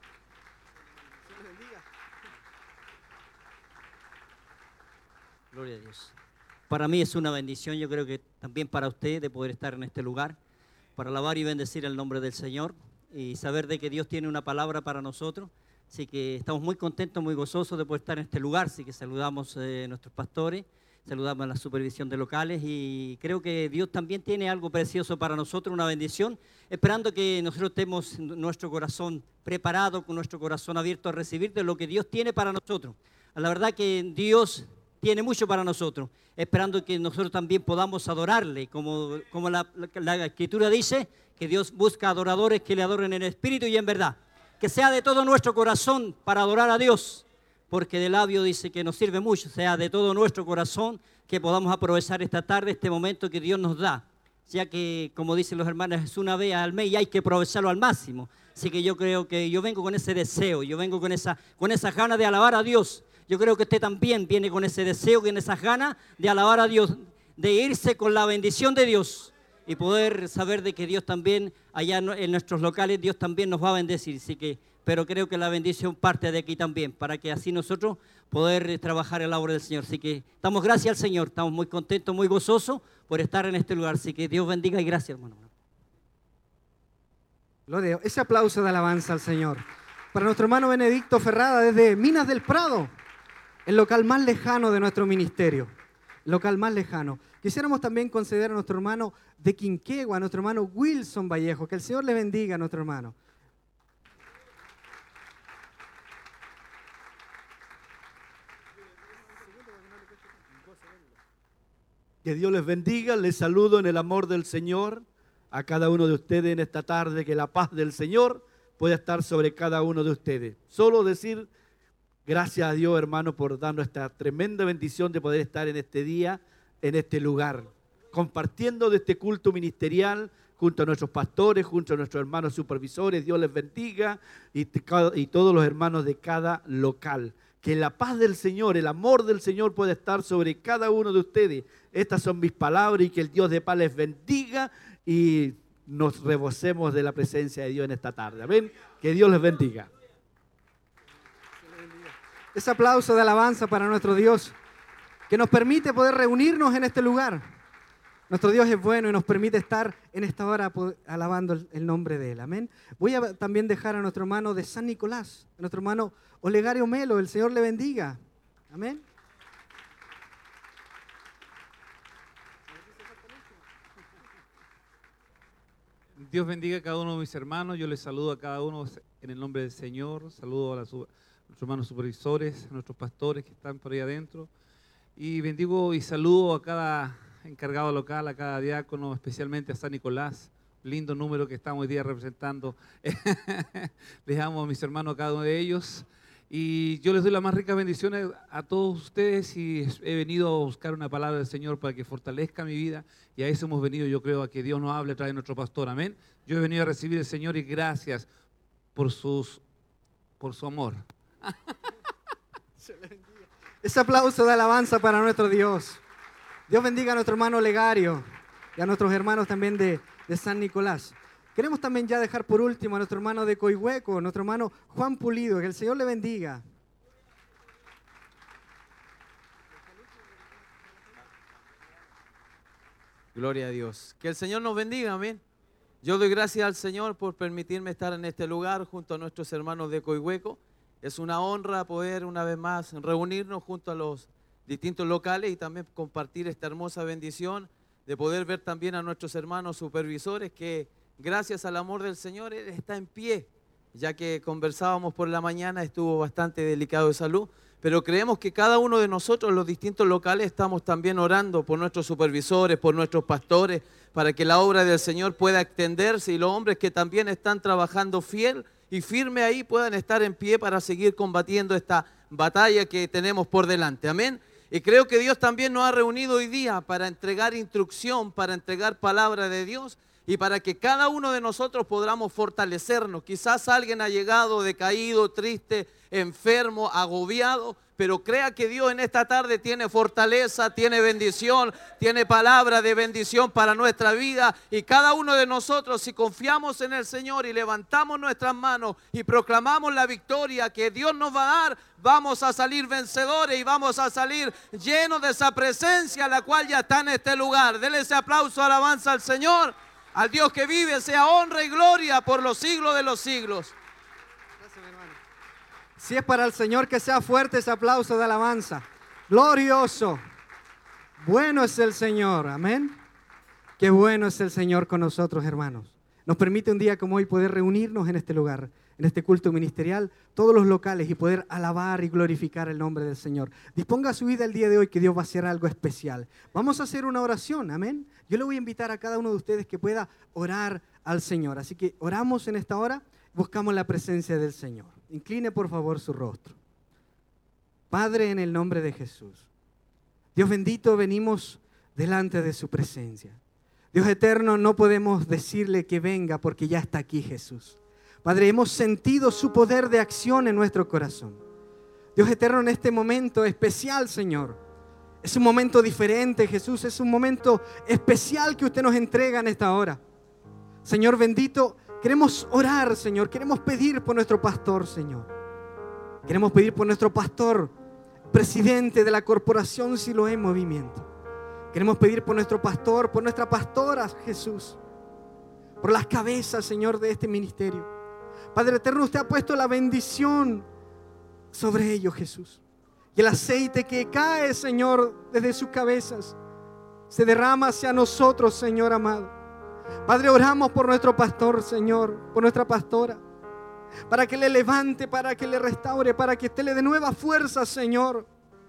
I: Gloria a Dios. Para mí es una bendición, yo creo que también para usted, de poder estar en este lugar, para alabar y bendecir el nombre del Señor y saber de que Dios tiene una palabra para nosotros. Así que estamos muy contentos, muy gozosos de poder estar en este lugar. Así que saludamos eh, a nuestros pastores, saludamos a la supervisión de locales y creo que Dios también tiene algo precioso para nosotros, una bendición, esperando que nosotros estemos nuestro corazón preparado, con nuestro corazón abierto a recibir de lo que Dios tiene para nosotros. La verdad que Dios tiene mucho para nosotros, esperando que nosotros también podamos adorarle, como, como la, la, la Escritura dice, que Dios busca adoradores que le adoren en espíritu y en verdad. Que sea de todo nuestro corazón para adorar a Dios, porque de labio dice que nos sirve mucho, sea de todo nuestro corazón que podamos aprovechar esta tarde, este momento que Dios nos da, ya que, como dicen los hermanos, es una vez al mes y hay que aprovecharlo al máximo. Así que yo creo que yo vengo con ese deseo, yo vengo con esa, con esa ganas de alabar a Dios. Yo creo que usted también viene con ese deseo, con esas ganas de alabar a Dios, de irse con la bendición de Dios y poder saber de que Dios también, allá en nuestros locales, Dios también nos va a bendecir. Así que, pero creo que la bendición parte de aquí también, para que así nosotros poder trabajar en la obra del Señor. Así que damos gracias al Señor, estamos muy contentos, muy gozosos por estar en este lugar. Así que Dios bendiga y gracias, hermano.
F: Gloria, ese aplauso de alabanza al Señor. Para nuestro hermano Benedicto Ferrada, desde Minas del Prado, el local más lejano de nuestro ministerio, el local más lejano. Quisiéramos también conceder a nuestro hermano de Quinquegua, a nuestro hermano Wilson Vallejo, que el Señor le bendiga a nuestro hermano.
J: Que Dios les bendiga, les saludo en el amor del Señor a cada uno de ustedes en esta tarde, que la paz del Señor pueda estar sobre cada uno de ustedes. Solo decir gracias a Dios, hermano, por darnos esta tremenda bendición de poder estar en este día, en este lugar, compartiendo de este culto ministerial junto a nuestros pastores, junto a nuestros hermanos supervisores. Dios les bendiga y, y todos los hermanos de cada local. Que la paz del Señor, el amor del Señor pueda estar sobre cada uno de ustedes. Estas son mis palabras y que el Dios de paz les bendiga y nos rebosemos de la presencia de Dios en esta tarde. Amén. Que Dios les bendiga.
F: Ese aplauso de alabanza para nuestro Dios, que nos permite poder reunirnos en este lugar. Nuestro Dios es bueno y nos permite estar en esta hora alabando el nombre de Él. Amén. Voy a también dejar a nuestro hermano de San Nicolás, a nuestro hermano Olegario Melo. El Señor le bendiga. Amén.
D: Dios bendiga a cada uno de mis hermanos. Yo les saludo a cada uno en el nombre del Señor. Saludo a, la, a nuestros hermanos supervisores, a nuestros pastores que están por ahí adentro. Y bendigo y saludo a cada encargado local, a cada diácono, especialmente a San Nicolás. Lindo número que estamos hoy día representando. Les amo a mis hermanos, a cada uno de ellos. Y yo les doy las más ricas bendiciones a todos ustedes y he venido a buscar una palabra del Señor para que fortalezca mi vida y a eso hemos venido, yo creo, a que Dios nos hable a través de nuestro pastor. Amén. Yo he venido a recibir al Señor y gracias por, sus, por su amor.
F: Ese aplauso de alabanza para nuestro Dios. Dios bendiga a nuestro hermano Legario y a nuestros hermanos también de, de San Nicolás. Queremos también ya dejar por último a nuestro hermano de Coihueco, nuestro hermano Juan Pulido, que el Señor le bendiga.
K: Gloria a Dios. Que el Señor nos bendiga, amén. Yo doy gracias al Señor por permitirme estar en este lugar junto a nuestros hermanos de Coihueco. Es una honra poder una vez más reunirnos junto a los distintos locales y también compartir esta hermosa bendición de poder ver también a nuestros hermanos supervisores que gracias al amor del Señor Él está en pie, ya que conversábamos por la mañana, estuvo bastante delicado de salud, pero creemos que cada uno de nosotros, los distintos locales, estamos también orando por nuestros supervisores, por nuestros pastores, para que la obra del Señor pueda extenderse y los hombres que también están trabajando fiel y firme ahí puedan estar en pie para seguir combatiendo esta batalla que tenemos por delante. Amén. Y creo que Dios también nos ha reunido hoy día para entregar instrucción, para entregar palabra de Dios y para que cada uno de nosotros podamos fortalecernos. Quizás alguien ha llegado decaído, triste, enfermo, agobiado, pero crea que Dios en esta tarde tiene fortaleza, tiene bendición, tiene palabra de bendición para nuestra vida. Y cada uno de nosotros, si confiamos en el Señor y levantamos nuestras manos y proclamamos la victoria que Dios nos va a dar, vamos a salir vencedores y vamos a salir llenos de esa presencia, la cual ya está en este lugar. Denle ese aplauso, alabanza al Señor. Al Dios que vive sea honra y gloria por los siglos de los siglos.
F: Gracias, mi hermano. Si es para el Señor, que sea fuerte ese aplauso de alabanza. Glorioso. Bueno es el Señor. Amén. Qué bueno es el Señor con nosotros, hermanos. Nos permite un día como hoy poder reunirnos en este lugar, en este culto ministerial, todos los locales y poder alabar y glorificar el nombre del Señor. Disponga su vida el día de hoy que Dios va a hacer algo especial. Vamos a hacer una oración, amén. Yo le voy a invitar a cada uno de ustedes que pueda orar al Señor. Así que oramos en esta hora, buscamos la presencia del Señor. Incline por favor su rostro. Padre, en el nombre de Jesús, Dios bendito, venimos delante de su presencia. Dios eterno, no podemos decirle que venga porque ya está aquí Jesús. Padre, hemos sentido su poder de acción en nuestro corazón. Dios eterno, en este momento especial, Señor, es un momento diferente, Jesús, es un momento especial que usted nos entrega en esta hora. Señor bendito, queremos orar, Señor, queremos pedir por nuestro pastor, Señor. Queremos pedir por nuestro pastor, presidente de la corporación Siloé Movimiento. Queremos pedir por nuestro pastor, por nuestra pastora, Jesús, por las cabezas, Señor, de este ministerio. Padre eterno, usted ha puesto la bendición sobre ellos, Jesús. Y el aceite que cae, Señor, desde sus cabezas, se derrama hacia nosotros, Señor amado. Padre, oramos por nuestro pastor, Señor, por nuestra pastora, para que le levante, para que le restaure, para que usted le dé nueva fuerza, Señor,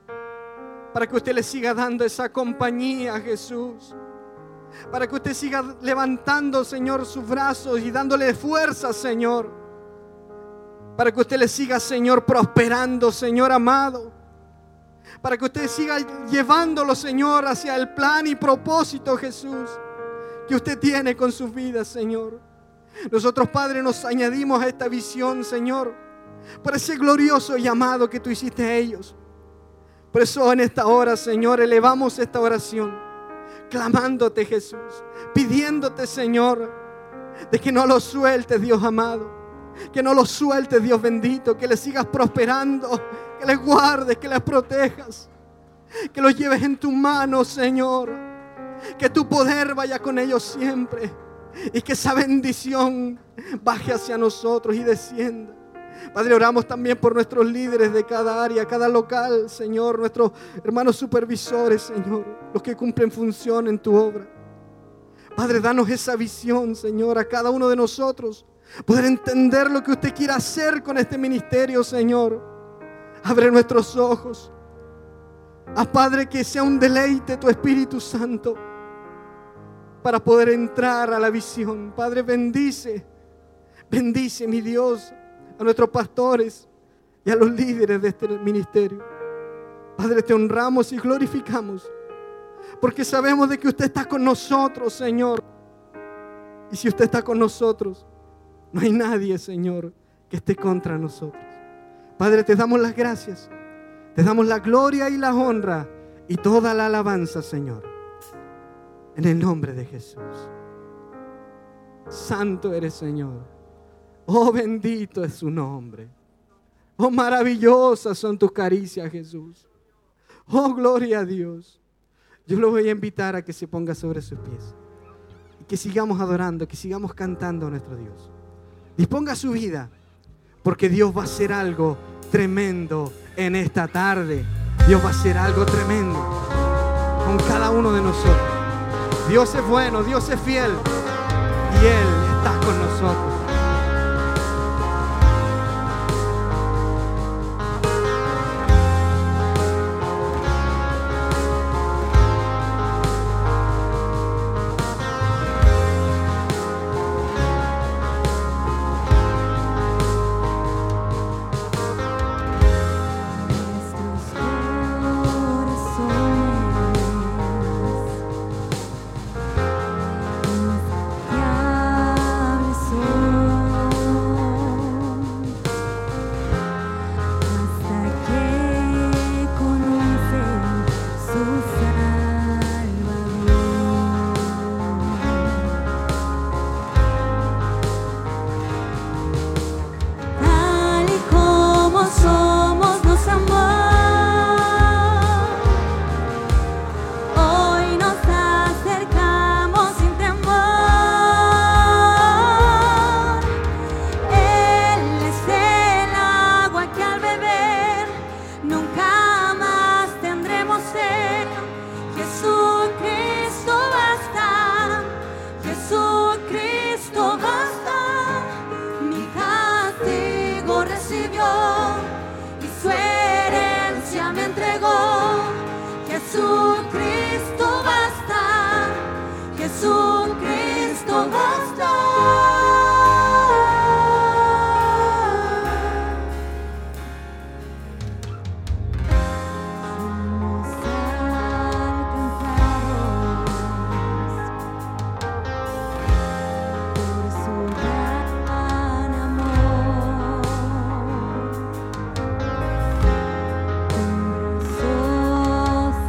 F: para que usted le siga dando esa compañía, Jesús, para que usted siga levantando, Señor, sus brazos y dándole fuerza, Señor, para que usted le siga, Señor, prosperando, Señor amado, para que usted siga llevándolo, Señor, hacia el plan y propósito, Jesús, que usted tiene con sus vidas, Señor. Nosotros, Padre, nos añadimos a esta visión, Señor, por ese glorioso llamado que tú hiciste a ellos. Por eso en esta hora, Señor, elevamos esta oración, clamándote, Jesús, pidiéndote, Señor, de que no lo sueltes, Dios amado, que no lo sueltes, Dios bendito, que le sigas prosperando, que les guardes, que les protejas, que los lleves en tu mano, Señor, que tu poder vaya con ellos siempre y que esa bendición baje hacia nosotros y descienda. Padre, oramos también por nuestros líderes de cada área, cada local, Señor, nuestros hermanos supervisores, Señor, los que cumplen función en tu obra. Padre, danos esa visión, Señor, a cada uno de nosotros, poder entender lo que usted quiere hacer con este ministerio, Señor. Abre nuestros ojos. Haz, Padre, que sea un deleite tu Espíritu Santo para poder entrar a la visión. Padre, bendice, bendice, mi Dios, a nuestros pastores y a los líderes de este ministerio. Padre, te honramos y glorificamos porque sabemos de que usted está con nosotros, Señor. Y si usted está con nosotros, no hay nadie, Señor, que esté contra nosotros. Padre, te damos las gracias, te damos la gloria y la honra y toda la alabanza, Señor, en el nombre de Jesús. Santo eres, Señor. Oh, bendito es su nombre. Oh, maravillosas son tus caricias, Jesús. Oh, gloria a Dios. Yo lo voy a invitar a que se ponga sobre sus pies. Y que sigamos adorando, que sigamos cantando a nuestro Dios. Disponga su vida, porque Dios va a hacer algo tremendo en esta tarde. Dios va a hacer algo tremendo con cada uno de nosotros. Dios es bueno, Dios es fiel y Él está con nosotros.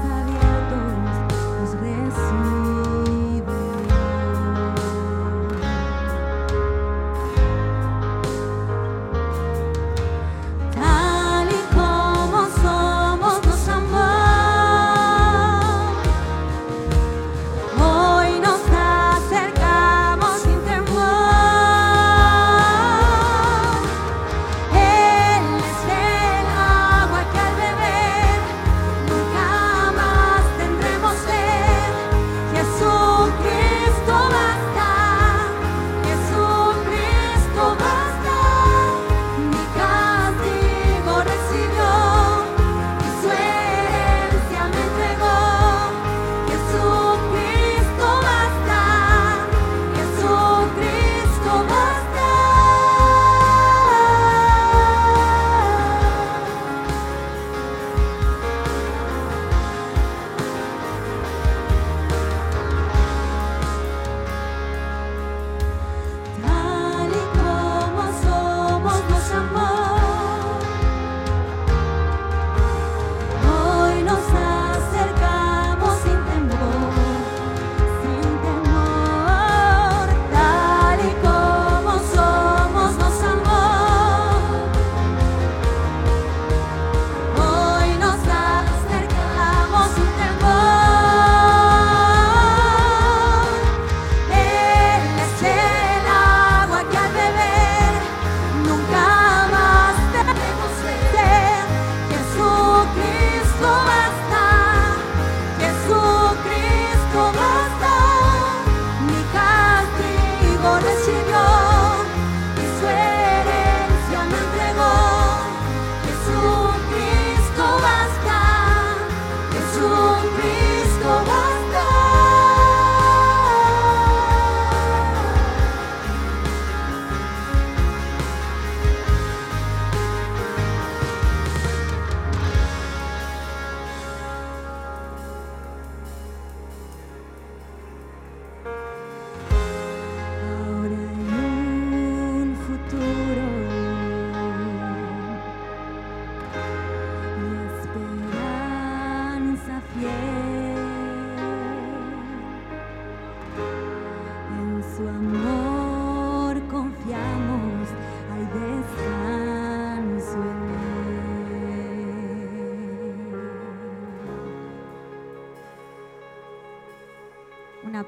G: Abiertos nos recibe.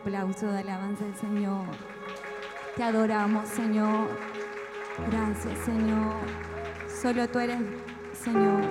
G: aplauso de alabanza al Señor. Te adoramos, Señor. Gracias, Señor. Solo tú eres, Señor.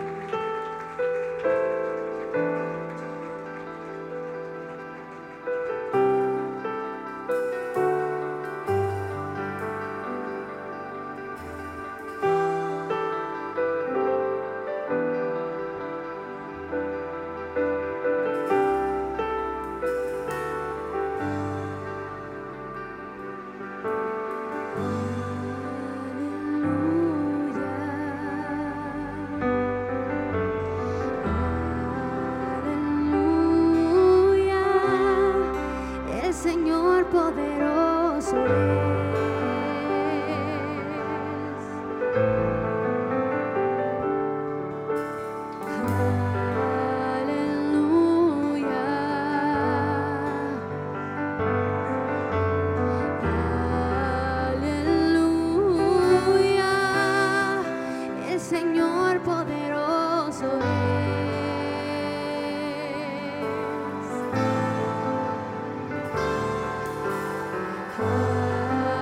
G: Aleluya.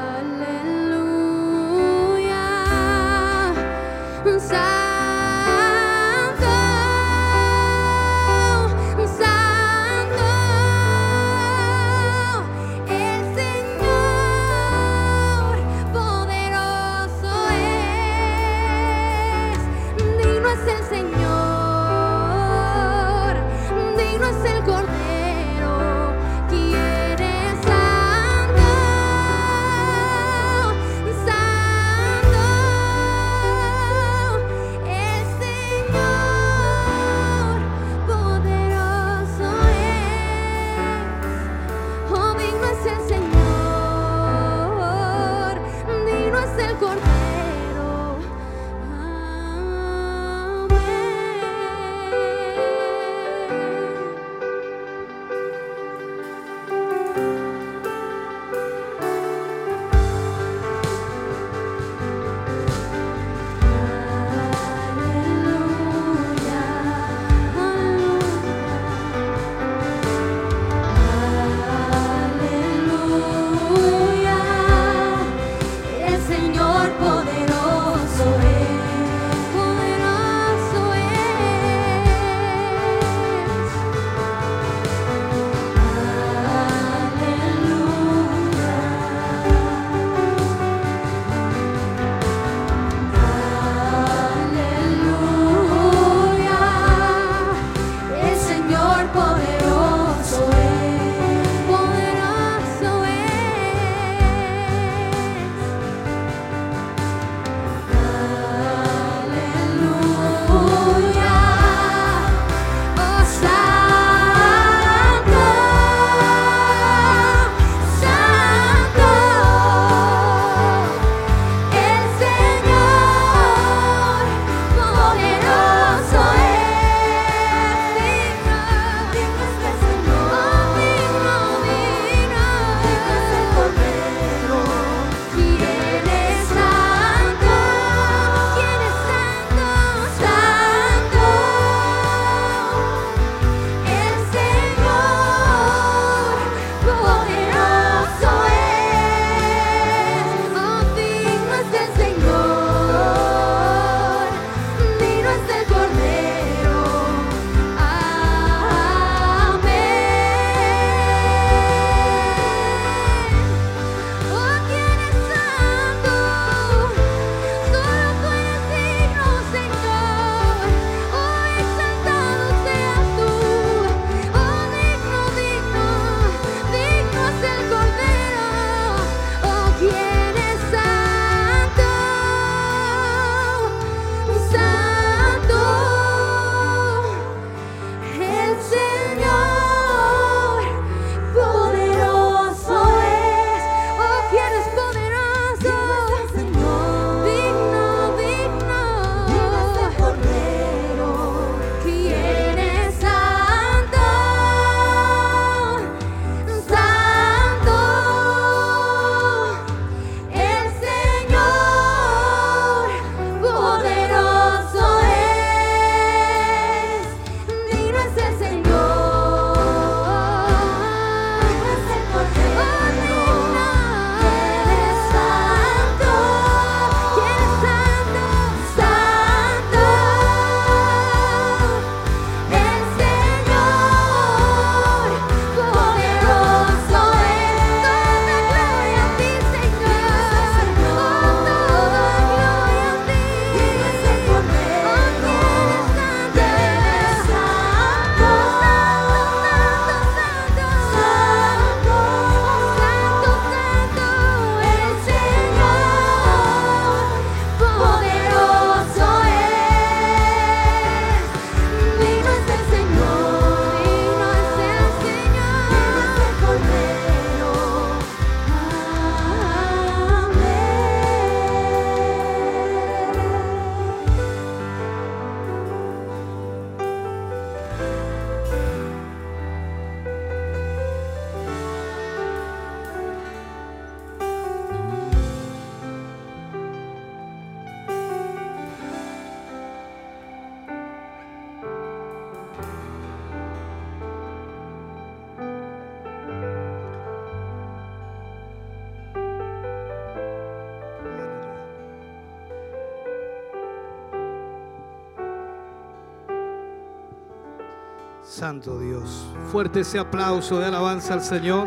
J: Santo Dios. Fuerte ese aplauso de alabanza al Señor.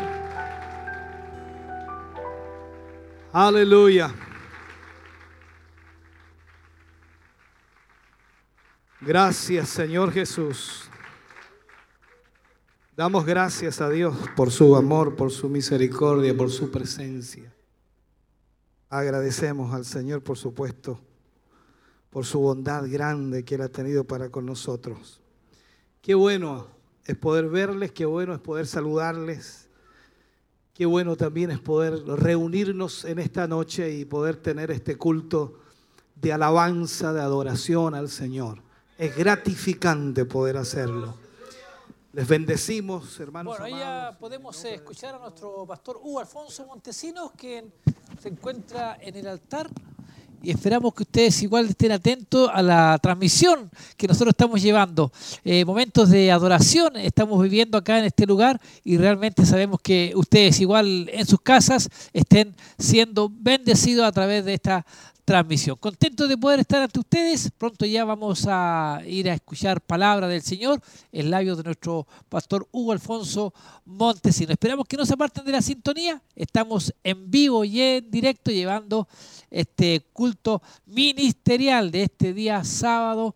J: Aleluya. Gracias, Señor Jesús. Damos gracias a Dios por su amor, por su misericordia, por su presencia. Agradecemos al Señor, por supuesto, por su bondad grande que Él ha tenido para con nosotros. Qué bueno es poder verles, qué bueno es poder saludarles, qué bueno también es poder reunirnos en esta noche y poder tener este culto de alabanza, de adoración al Señor. Es gratificante poder hacerlo. Les bendecimos, hermanos.
A: Bueno, ahí
J: amados.
A: ya podemos eh, escuchar a nuestro pastor Hugo Alfonso Montesinos, quien se encuentra en el altar. Y esperamos que ustedes igual estén atentos a la transmisión que nosotros estamos llevando. Eh, momentos de adoración estamos viviendo acá en este lugar y realmente sabemos que ustedes igual en sus casas estén siendo bendecidos a través de esta transmisión. Contentos de poder estar ante ustedes. Pronto ya vamos a ir a escuchar palabra del Señor en labios de nuestro pastor Hugo Alfonso Montesinos. Esperamos que no se aparten de la sintonía. Estamos en vivo y en directo llevando este culto ministerial de este día sábado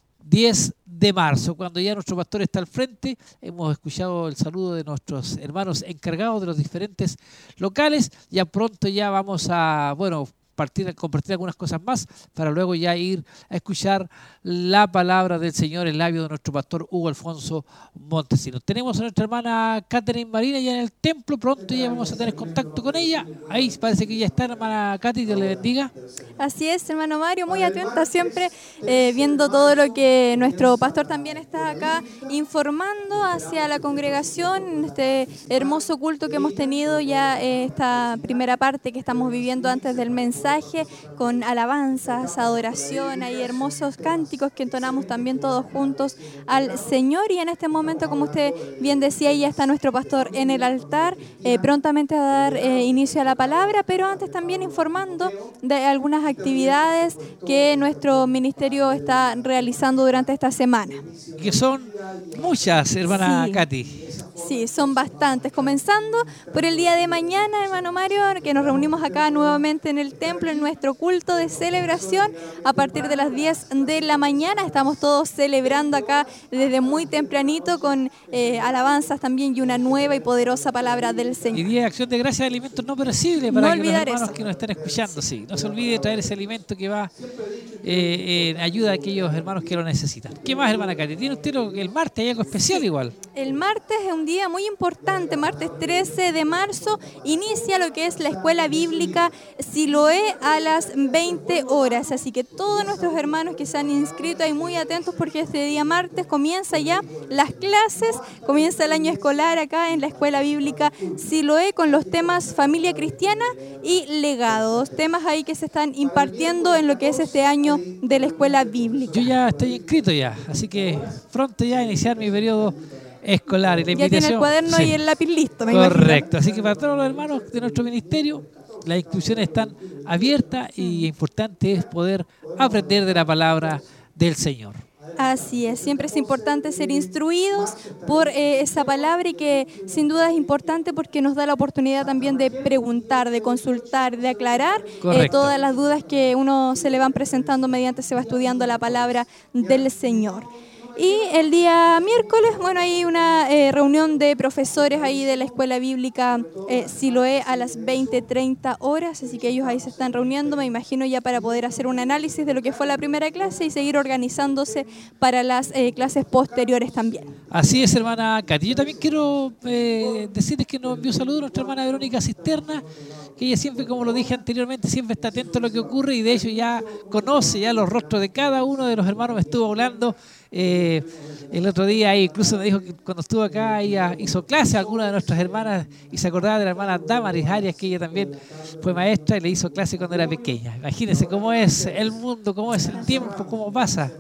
A: diez de marzo, cuando ya nuestro pastor está al frente. Hemos escuchado el saludo de nuestros hermanos encargados de los diferentes locales. Ya pronto ya vamos a, bueno, Partir, compartir algunas cosas más para luego ya ir a escuchar la palabra del Señor en labio de nuestro pastor Hugo Alfonso Montesinos. Tenemos a nuestra hermana Catherine Marina ya en el templo, pronto ya vamos a tener contacto con ella. Ahí parece que ya está, hermana Katy, Dios le bendiga.
B: Así es, hermano Mario, muy atenta siempre, eh, viendo todo lo que nuestro pastor también está acá informando hacia la congregación en este hermoso culto que hemos tenido ya, eh, esta primera parte que estamos viviendo antes del mensaje, con alabanzas, adoración, hay hermosos cánticos que entonamos también todos juntos al Señor. Y en este momento, como usted bien decía, ya está nuestro pastor en el altar, eh, prontamente a dar eh, inicio a la palabra, pero antes también informando de algunas actividades que nuestro ministerio está realizando durante esta semana.
A: Que son muchas, hermana
B: Sí.
A: Katy.
B: Sí, son bastantes. Comenzando por el día de mañana, hermano Mario, que nos reunimos acá nuevamente en el templo, en nuestro culto de celebración. A partir de las diez de la mañana estamos todos celebrando acá desde muy tempranito con eh, alabanzas también y una nueva y poderosa palabra del Señor.
A: Y día de acción de gracias de alimentos no perecibles para
B: No
A: que los
B: olvidar
A: hermanos
B: eso.
A: que nos están escuchando, sí, no se olvide traer ese alimento que va eh, en ayuda a aquellos hermanos que lo necesitan. ¿Qué más, hermana Katy? ¿Tiene usted lo, el martes hay algo especial igual?
B: El martes es un día muy importante, martes trece de marzo, inicia lo que es la escuela bíblica Siloé a las veinte horas, así que todos nuestros hermanos que se han inscrito ahí muy atentos porque este día martes comienza ya las clases, comienza el año escolar acá en la escuela bíblica Siloé con los temas familia cristiana y legados, temas ahí que se están impartiendo en lo que es este año de la escuela bíblica.
A: Yo ya estoy inscrito ya, así que pronto ya iniciar mi periodo escolar. Y la
B: Ya tiene el cuaderno
A: sí.
B: y el lápiz listo, me
A: Correcto, así que para todos los hermanos de nuestro ministerio, las inscripciones están abiertas y importante es poder aprender de la palabra del Señor.
B: Así es, siempre es importante ser instruidos por eh, esa palabra y que sin duda es importante porque nos da la oportunidad también de preguntar, de consultar, de aclarar eh, todas las dudas que uno se le van presentando mediante se va estudiando la palabra del Señor. Y el día miércoles, bueno, hay una eh, reunión de profesores ahí de la escuela bíblica eh, Siloé a las veinte treinta horas, así que ellos ahí se están reuniendo, me imagino ya para poder hacer un análisis de lo que fue la primera clase y seguir organizándose para las eh, clases posteriores también.
A: Así es, hermana Katy. Yo también quiero eh, decirles que nos envió saludos a nuestra hermana Verónica Cisterna, que ella siempre, como lo dije anteriormente, siempre está atenta a lo que ocurre y de hecho ya conoce ya los rostros de cada uno de los hermanos, me estuvo hablando. Eh, el otro día incluso me dijo que cuando estuvo acá ella hizo clase a alguna de nuestras hermanas y se acordaba de la hermana Damaris Arias, que ella también fue maestra y le hizo clase cuando era pequeña. Imagínense cómo es el mundo, cómo es el tiempo, cómo pasa.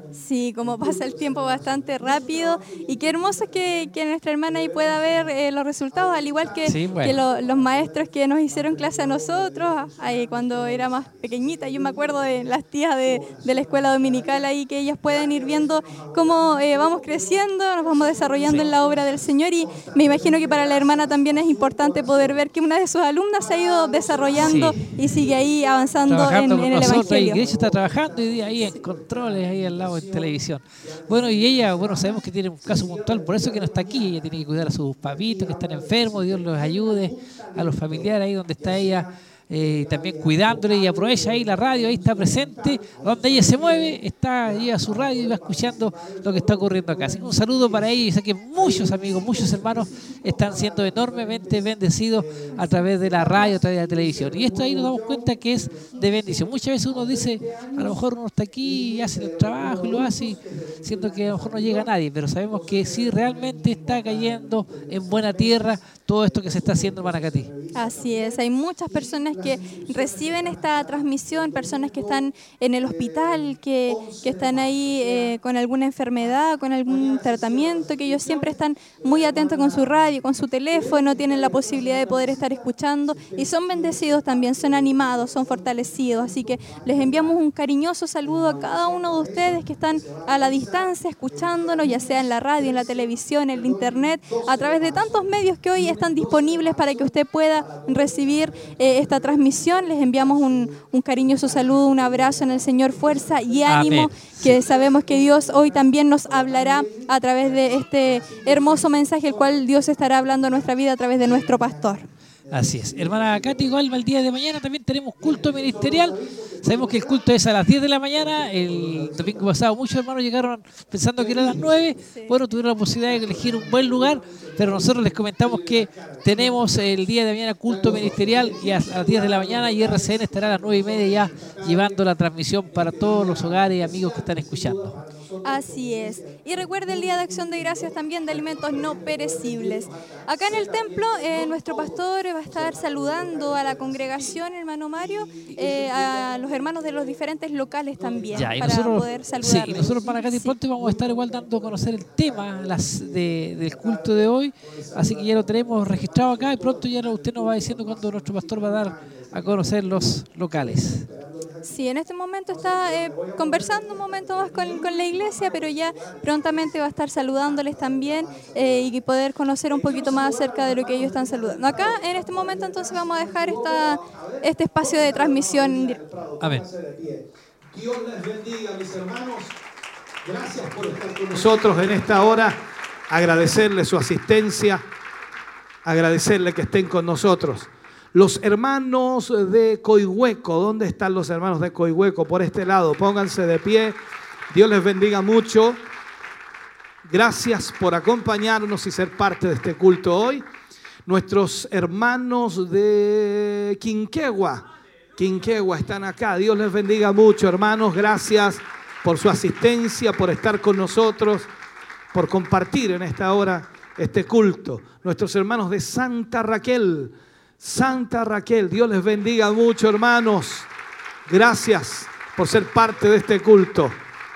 B: Sí, como pasa el tiempo bastante rápido y qué hermoso es que, que nuestra hermana ahí pueda ver eh, los resultados, al igual que,
A: Sí, bueno.
B: que lo- los maestros que nos hicieron clase a nosotros ahí cuando era más pequeñita. Yo me acuerdo de las tías de, de la escuela dominical ahí, que ellas pueden ir viendo cómo eh, vamos creciendo, nos vamos desarrollando en la obra del Señor, y me imagino que para la hermana también es importante poder ver que una de sus alumnas se ha ido desarrollando
A: Sí.
B: y sigue ahí avanzando en,
A: Trabajando con
B: en el
A: nosotros,
B: Evangelio.
A: y Grecia está trabajando hoy día ahí en controles, ahí al lado en televisión. Bueno, y ella, bueno, sabemos que tiene un caso puntual, por eso que no está aquí. Ella tiene que cuidar a sus papitos que están enfermos, Dios los ayude, a los familiares ahí donde está ella, eh, también cuidándole, y aprovecha ahí la radio, ahí está presente, donde ella se mueve, está, lleva su radio y va escuchando lo que está ocurriendo acá. Así que un saludo para ella, y sé que muchos amigos, muchos hermanos están siendo enormemente bendecidos a través de la radio, a través de la televisión. Y esto ahí nos damos cuenta que es de bendición. Muchas veces uno dice, a lo mejor uno está aquí y hace el trabajo y lo hace, siendo que a lo mejor no llega a nadie, pero sabemos que sí realmente está cayendo en buena tierra todo esto que se está haciendo en Manacatí.
B: Así es, hay muchas personas que reciben esta transmisión, personas que están en el hospital, que, que están ahí eh, con alguna enfermedad, con algún tratamiento, que ellos siempre están muy atentos con su radio, con su teléfono, tienen la posibilidad de poder estar escuchando y son bendecidos también, son animados, son fortalecidos. Así que les enviamos un cariñoso saludo a cada uno de ustedes que están a la distancia escuchándonos, ya sea en la radio, en la televisión, en el internet, a través de tantos medios que hoy están disponibles para que usted pueda recibir eh, esta transmisión. Les enviamos un, un cariñoso saludo, un abrazo en el Señor, fuerza y ánimo,
A: Amén.
B: que sabemos que Dios hoy también nos hablará a través de este hermoso mensaje, el cual Dios estará hablando a nuestra vida a través de nuestro pastor.
A: Así es. Hermana Katy, igual el día de mañana también tenemos culto ministerial. Sabemos que el culto es a las diez de la mañana. El domingo pasado muchos hermanos llegaron pensando que era a las nueve. Bueno, tuvieron la posibilidad de elegir un buen lugar, pero nosotros les comentamos que tenemos el día de mañana culto ministerial y a las diez de la mañana, y R C N estará a las nueve y media ya llevando la transmisión para todos los hogares y amigos que están escuchando.
B: Así es. Y recuerde el Día de Acción de Gracias también de alimentos no perecibles. Acá en el templo, eh, nuestro pastor va a estar saludando a la congregación, hermano Mario, eh, a los hermanos de los diferentes locales también,
A: Ya, y
B: para
A: nosotros,
B: poder
A: sí,
B: saludarlos.
A: y nosotros para Katy pronto vamos a estar igual dando a conocer el tema las de, del culto de hoy, así que ya lo tenemos registrado acá, y pronto ya usted nos va diciendo cuándo nuestro pastor va a dar a conocer los locales.
B: Sí, en este momento está eh, conversando un momento más con, con la iglesia, pero ya prontamente va a estar saludándoles también eh, y poder conocer un poquito más acerca de lo que ellos están saludando. Acá, en este momento, entonces vamos a dejar esta, este espacio de transmisión.
A: Amén.
J: Dios les bendiga, mis hermanos. Gracias por estar con nosotros en esta hora. Agradecerle su asistencia, agradecerle que estén con nosotros. Los hermanos de Coihueco, ¿dónde están los hermanos de Coihueco? Por este lado, pónganse de pie. Dios les bendiga mucho. Gracias por acompañarnos y ser parte de este culto hoy. Nuestros hermanos de Quinquegua, Quinquegua están acá. Dios les bendiga mucho, hermanos. Gracias por su asistencia, por estar con nosotros, por compartir en esta hora este culto. Nuestros hermanos de Santa Raquel, Santa Raquel, Dios les bendiga mucho, hermanos. Gracias por ser parte de este culto.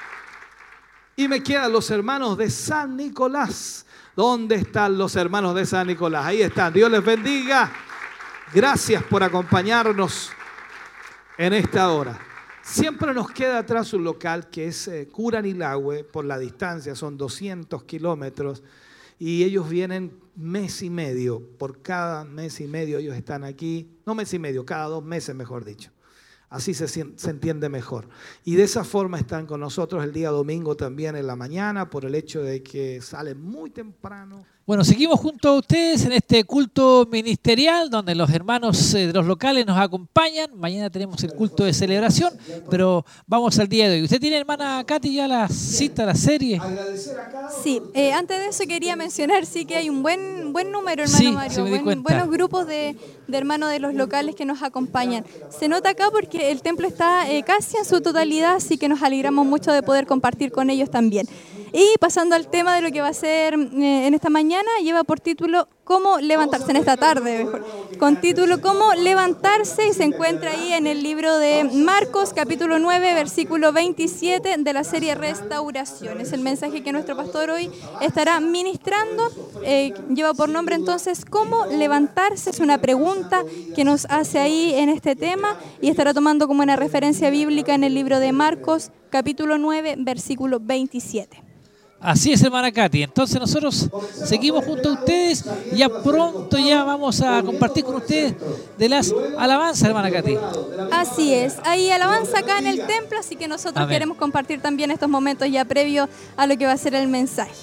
J: Y me quedan los hermanos de San Nicolás. ¿Dónde están los hermanos de San Nicolás? Ahí están. Dios les bendiga. Gracias por acompañarnos en esta hora. Siempre nos queda atrás un local que es eh, Curanilahue, por la distancia, son doscientos kilómetros. Y ellos vienen mes y medio, por cada mes y medio ellos están aquí, no mes y medio, cada dos meses mejor dicho. Así se, se entiende mejor. Y de esa forma están con nosotros el día domingo también en la mañana, por el hecho de que salen muy temprano.
A: Bueno, seguimos junto a ustedes en este culto ministerial donde los hermanos eh, de los locales nos acompañan. Mañana tenemos el culto de celebración, pero vamos al día de hoy. ¿Usted tiene, hermana Katy, ya la cita, la serie?
B: Sí, eh, antes de eso quería mencionar sí que hay un buen buen número, hermano
A: Sí,
B: Mario,
A: sí me di
B: buen-
A: cuenta.
B: buenos grupos de, de hermanos de los locales que nos acompañan. Se nota acá porque el templo está eh, casi en su totalidad, así que nos alegramos mucho de poder compartir con ellos también. Y pasando al tema de lo que va a ser eh, en esta mañana, mañana lleva por título ¿Cómo levantarse? En esta tarde, mejor. Con título ¿Cómo levantarse? Y se encuentra ahí en el libro de Marcos, capítulo nueve, versículo veintisiete de la serie Restauración. Es el mensaje que nuestro pastor hoy estará ministrando. Eh, lleva por nombre entonces ¿Cómo levantarse? Es una pregunta que nos hace ahí en este tema y estará tomando como una referencia bíblica en el libro de Marcos, capítulo nueve, versículo veintisiete.
A: Así es, hermana Katy. Entonces nosotros seguimos junto a ustedes y ya pronto ya vamos a compartir con ustedes de las alabanzas, hermana Katy.
B: Así es. Hay alabanza acá en el templo, así que nosotros Amén. Queremos compartir también estos momentos ya previos a lo que va a ser el mensaje.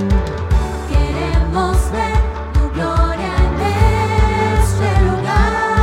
L: Queremos ver tu gloria en este lugar.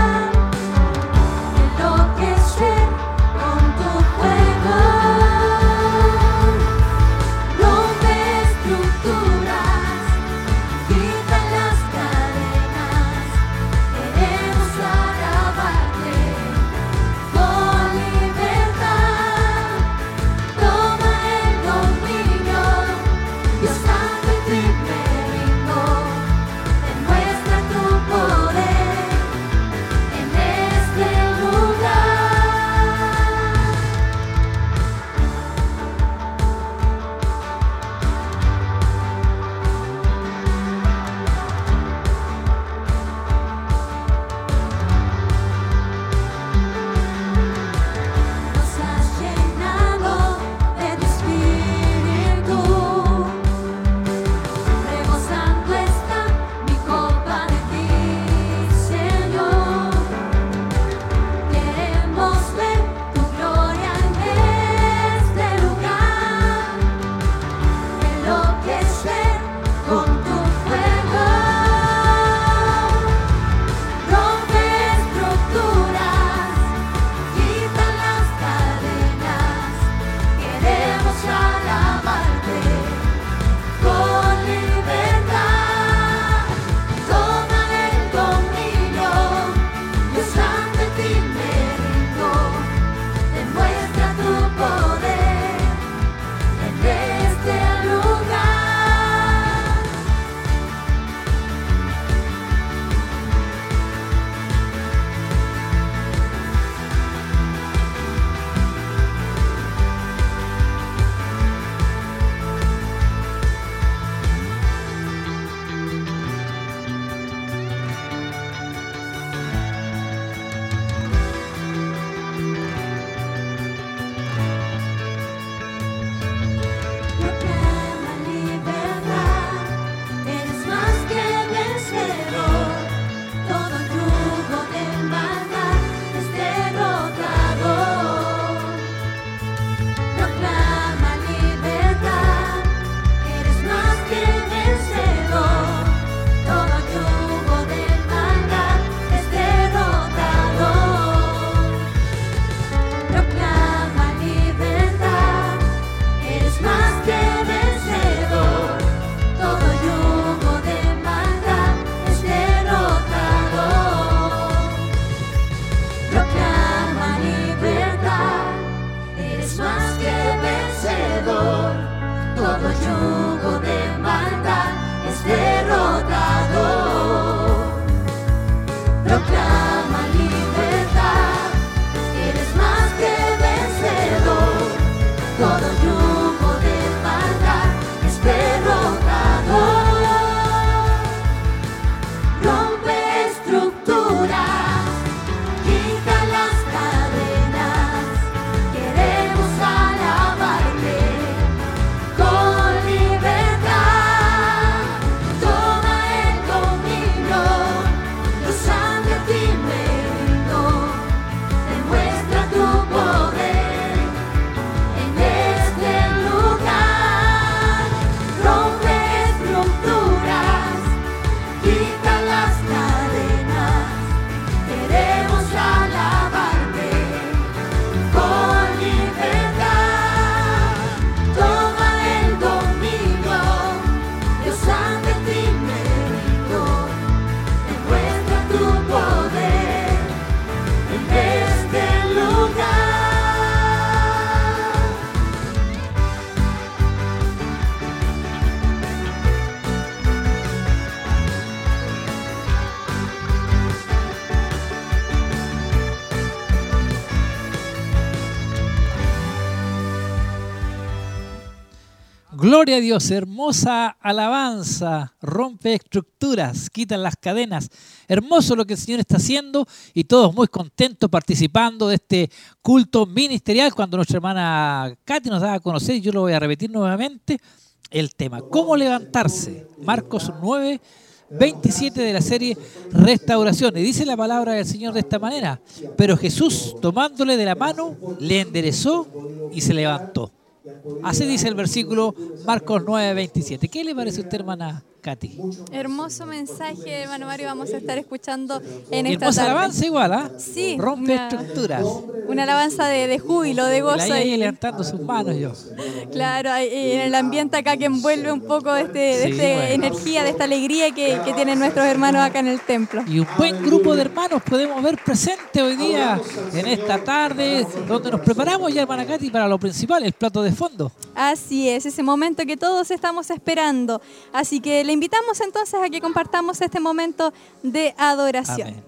A: Gloria a Dios, hermosa alabanza, rompe estructuras, quita las cadenas. Hermoso lo que el Señor está haciendo y todos muy contentos participando de este culto ministerial. Cuando nuestra hermana Katy nos da a conocer, y yo lo voy a repetir nuevamente, el tema, ¿cómo levantarse? Marcos nueve, veintisiete de la serie Restauración. Y dice la palabra del Señor de esta manera: pero Jesús, tomándole de la mano, le enderezó y se levantó. Así dice el versículo Marcos nueve, veintisiete. ¿Qué le parece a usted, hermana Katy?
B: Hermoso mensaje, hermano Mario, vamos a estar escuchando en
A: y
B: esta
A: hermosa
B: tarde.
A: alabanza igual, ¿ah? ¿eh?
B: Sí.
A: Rompe
B: una,
A: estructuras.
B: Una alabanza de, de júbilo, de gozo.
A: Y ahí levantando sus manos yo.
B: Claro, en el ambiente acá que envuelve un poco de, este, de
A: Sí,
B: esta
A: bueno.
B: energía, de esta alegría que, que tienen nuestros hermanos acá en el templo.
A: Y un buen grupo de hermanos podemos ver presente hoy día, en esta tarde, donde nos preparamos ya, hermana Katy, para lo principal, el plato de fondo.
B: Así es, ese momento que todos estamos esperando. Así que le invitamos entonces a que compartamos este momento de adoración.
A: Amén.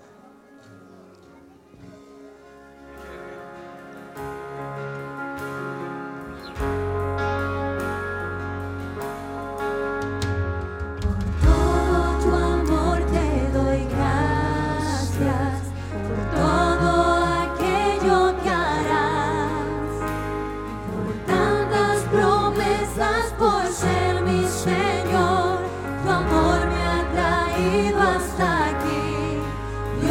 G: Todo tu amor te doy gracias, por todo aquello que harás, por tantas promesas, por ser mi Señor. Tu amor me ha traído hasta aquí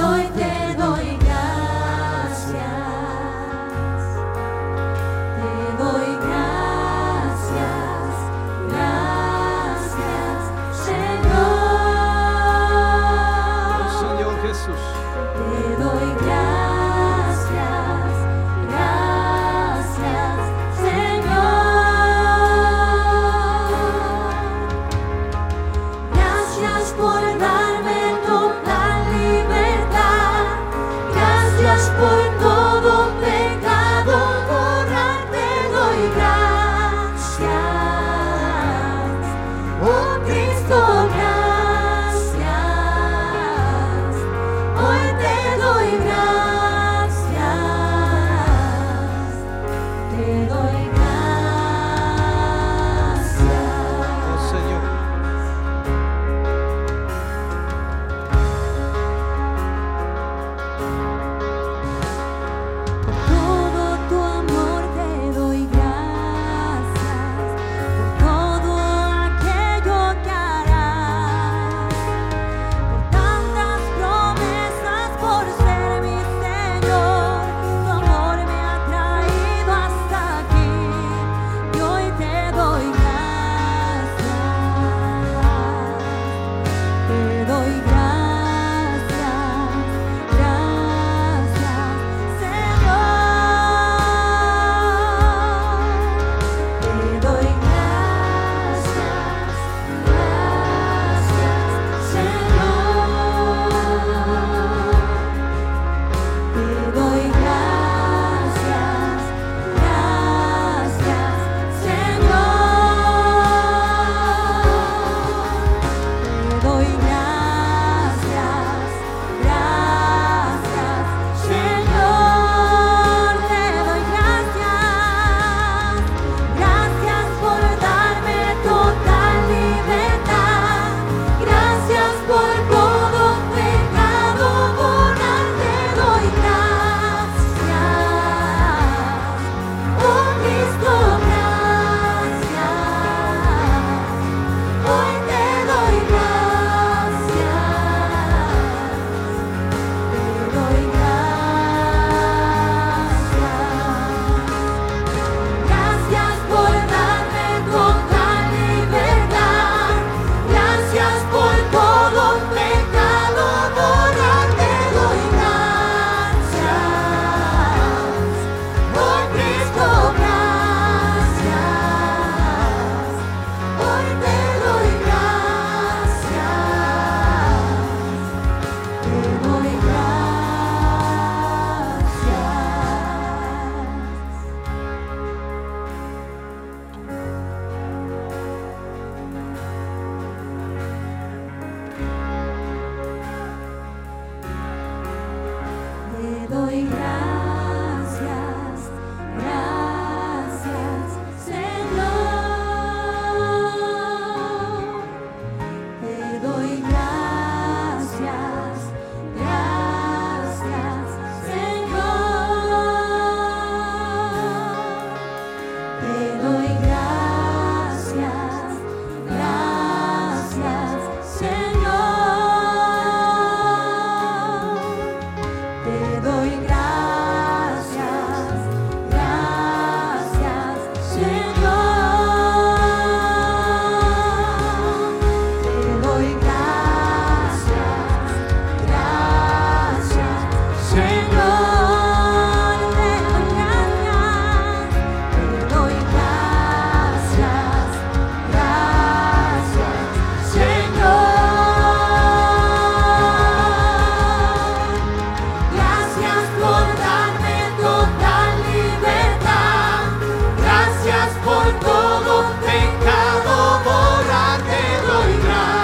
H: por todo pecado borrar, te doy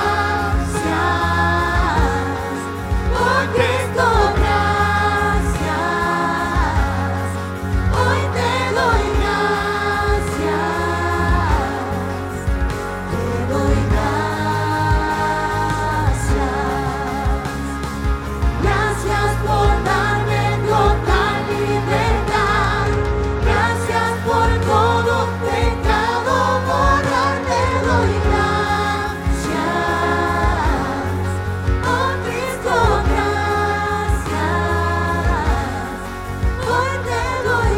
H: gracias. Por Cristo, gracias. Hoy te doy gracias. Te doy gracias. Gracias por darme total libertad. Gracias por todo pecado borrar, te doy gracias. Oh Cristo, gracias. Hoy te doy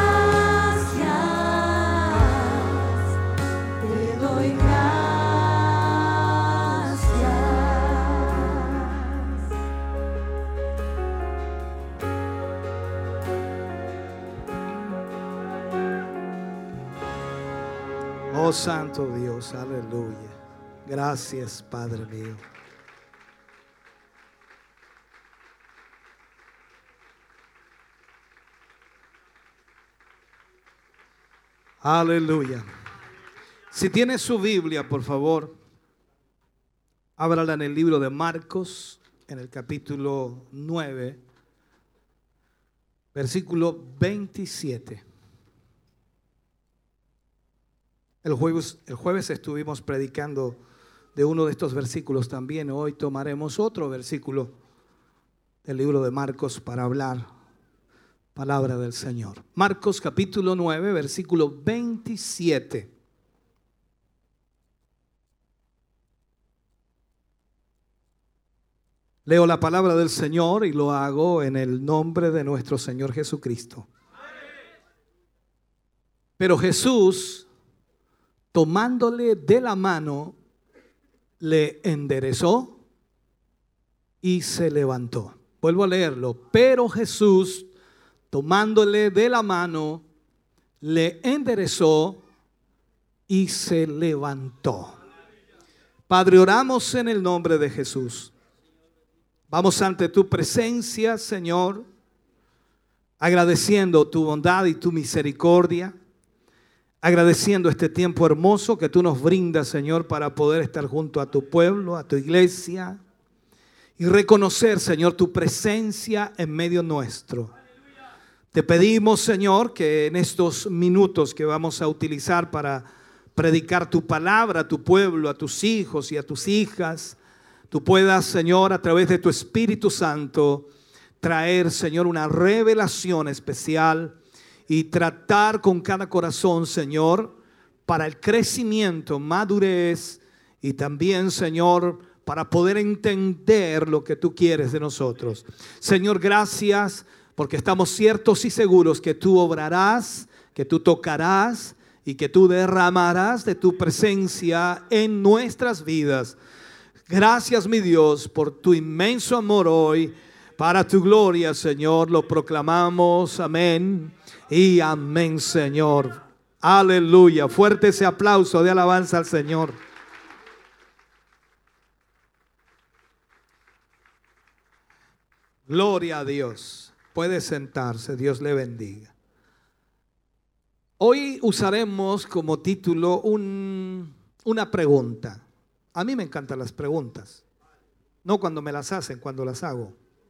H: gracias. Te doy gracias.
J: Oh Santo Dios, aleluya. Gracias, Padre mío. Aleluya. Si tiene su Biblia, por favor, ábrala en el libro de Marcos, en el capítulo nueve, versículo veintisiete. El jueves, el jueves estuvimos predicando de uno de estos versículos también. Hoy tomaremos otro versículo del libro de Marcos para hablar palabra del Señor. Marcos capítulo nueve, versículo veintisiete. Leo la palabra del Señor y lo hago en el nombre de nuestro Señor Jesucristo. Pero Jesús, tomándole de la mano, le enderezó y se levantó. Vuelvo a leerlo. Pero Jesús, tomándole de la mano, le enderezó y se levantó. Padre, oramos en el nombre de Jesús. Vamos ante tu presencia, Señor, agradeciendo tu bondad y tu misericordia, agradeciendo este tiempo hermoso que tú nos brindas, Señor, para poder estar junto a tu pueblo, a tu iglesia, y reconocer, Señor, tu presencia en medio nuestro. Te pedimos, Señor, que en estos minutos que vamos a utilizar para predicar tu palabra a tu pueblo, a tus hijos y a tus hijas, tú puedas, Señor, a través de tu Espíritu Santo, traer, Señor, una revelación especial y tratar con cada corazón, Señor, para el crecimiento, madurez y también, Señor, para poder entender lo que tú quieres de nosotros. Señor, gracias porque estamos ciertos y seguros que tú obrarás, que tú tocarás y que tú derramarás de tu presencia en nuestras vidas. Gracias, mi Dios, por tu inmenso amor hoy. Para tu gloria, Señor, lo proclamamos. Amén y amén, Señor. Aleluya. Fuerte ese aplauso de alabanza al Señor. Gloria a Dios. Puede sentarse. Dios le bendiga. Hoy usaremos como título un, una pregunta. A mí me encantan las preguntas. No cuando me las hacen, cuando las hago.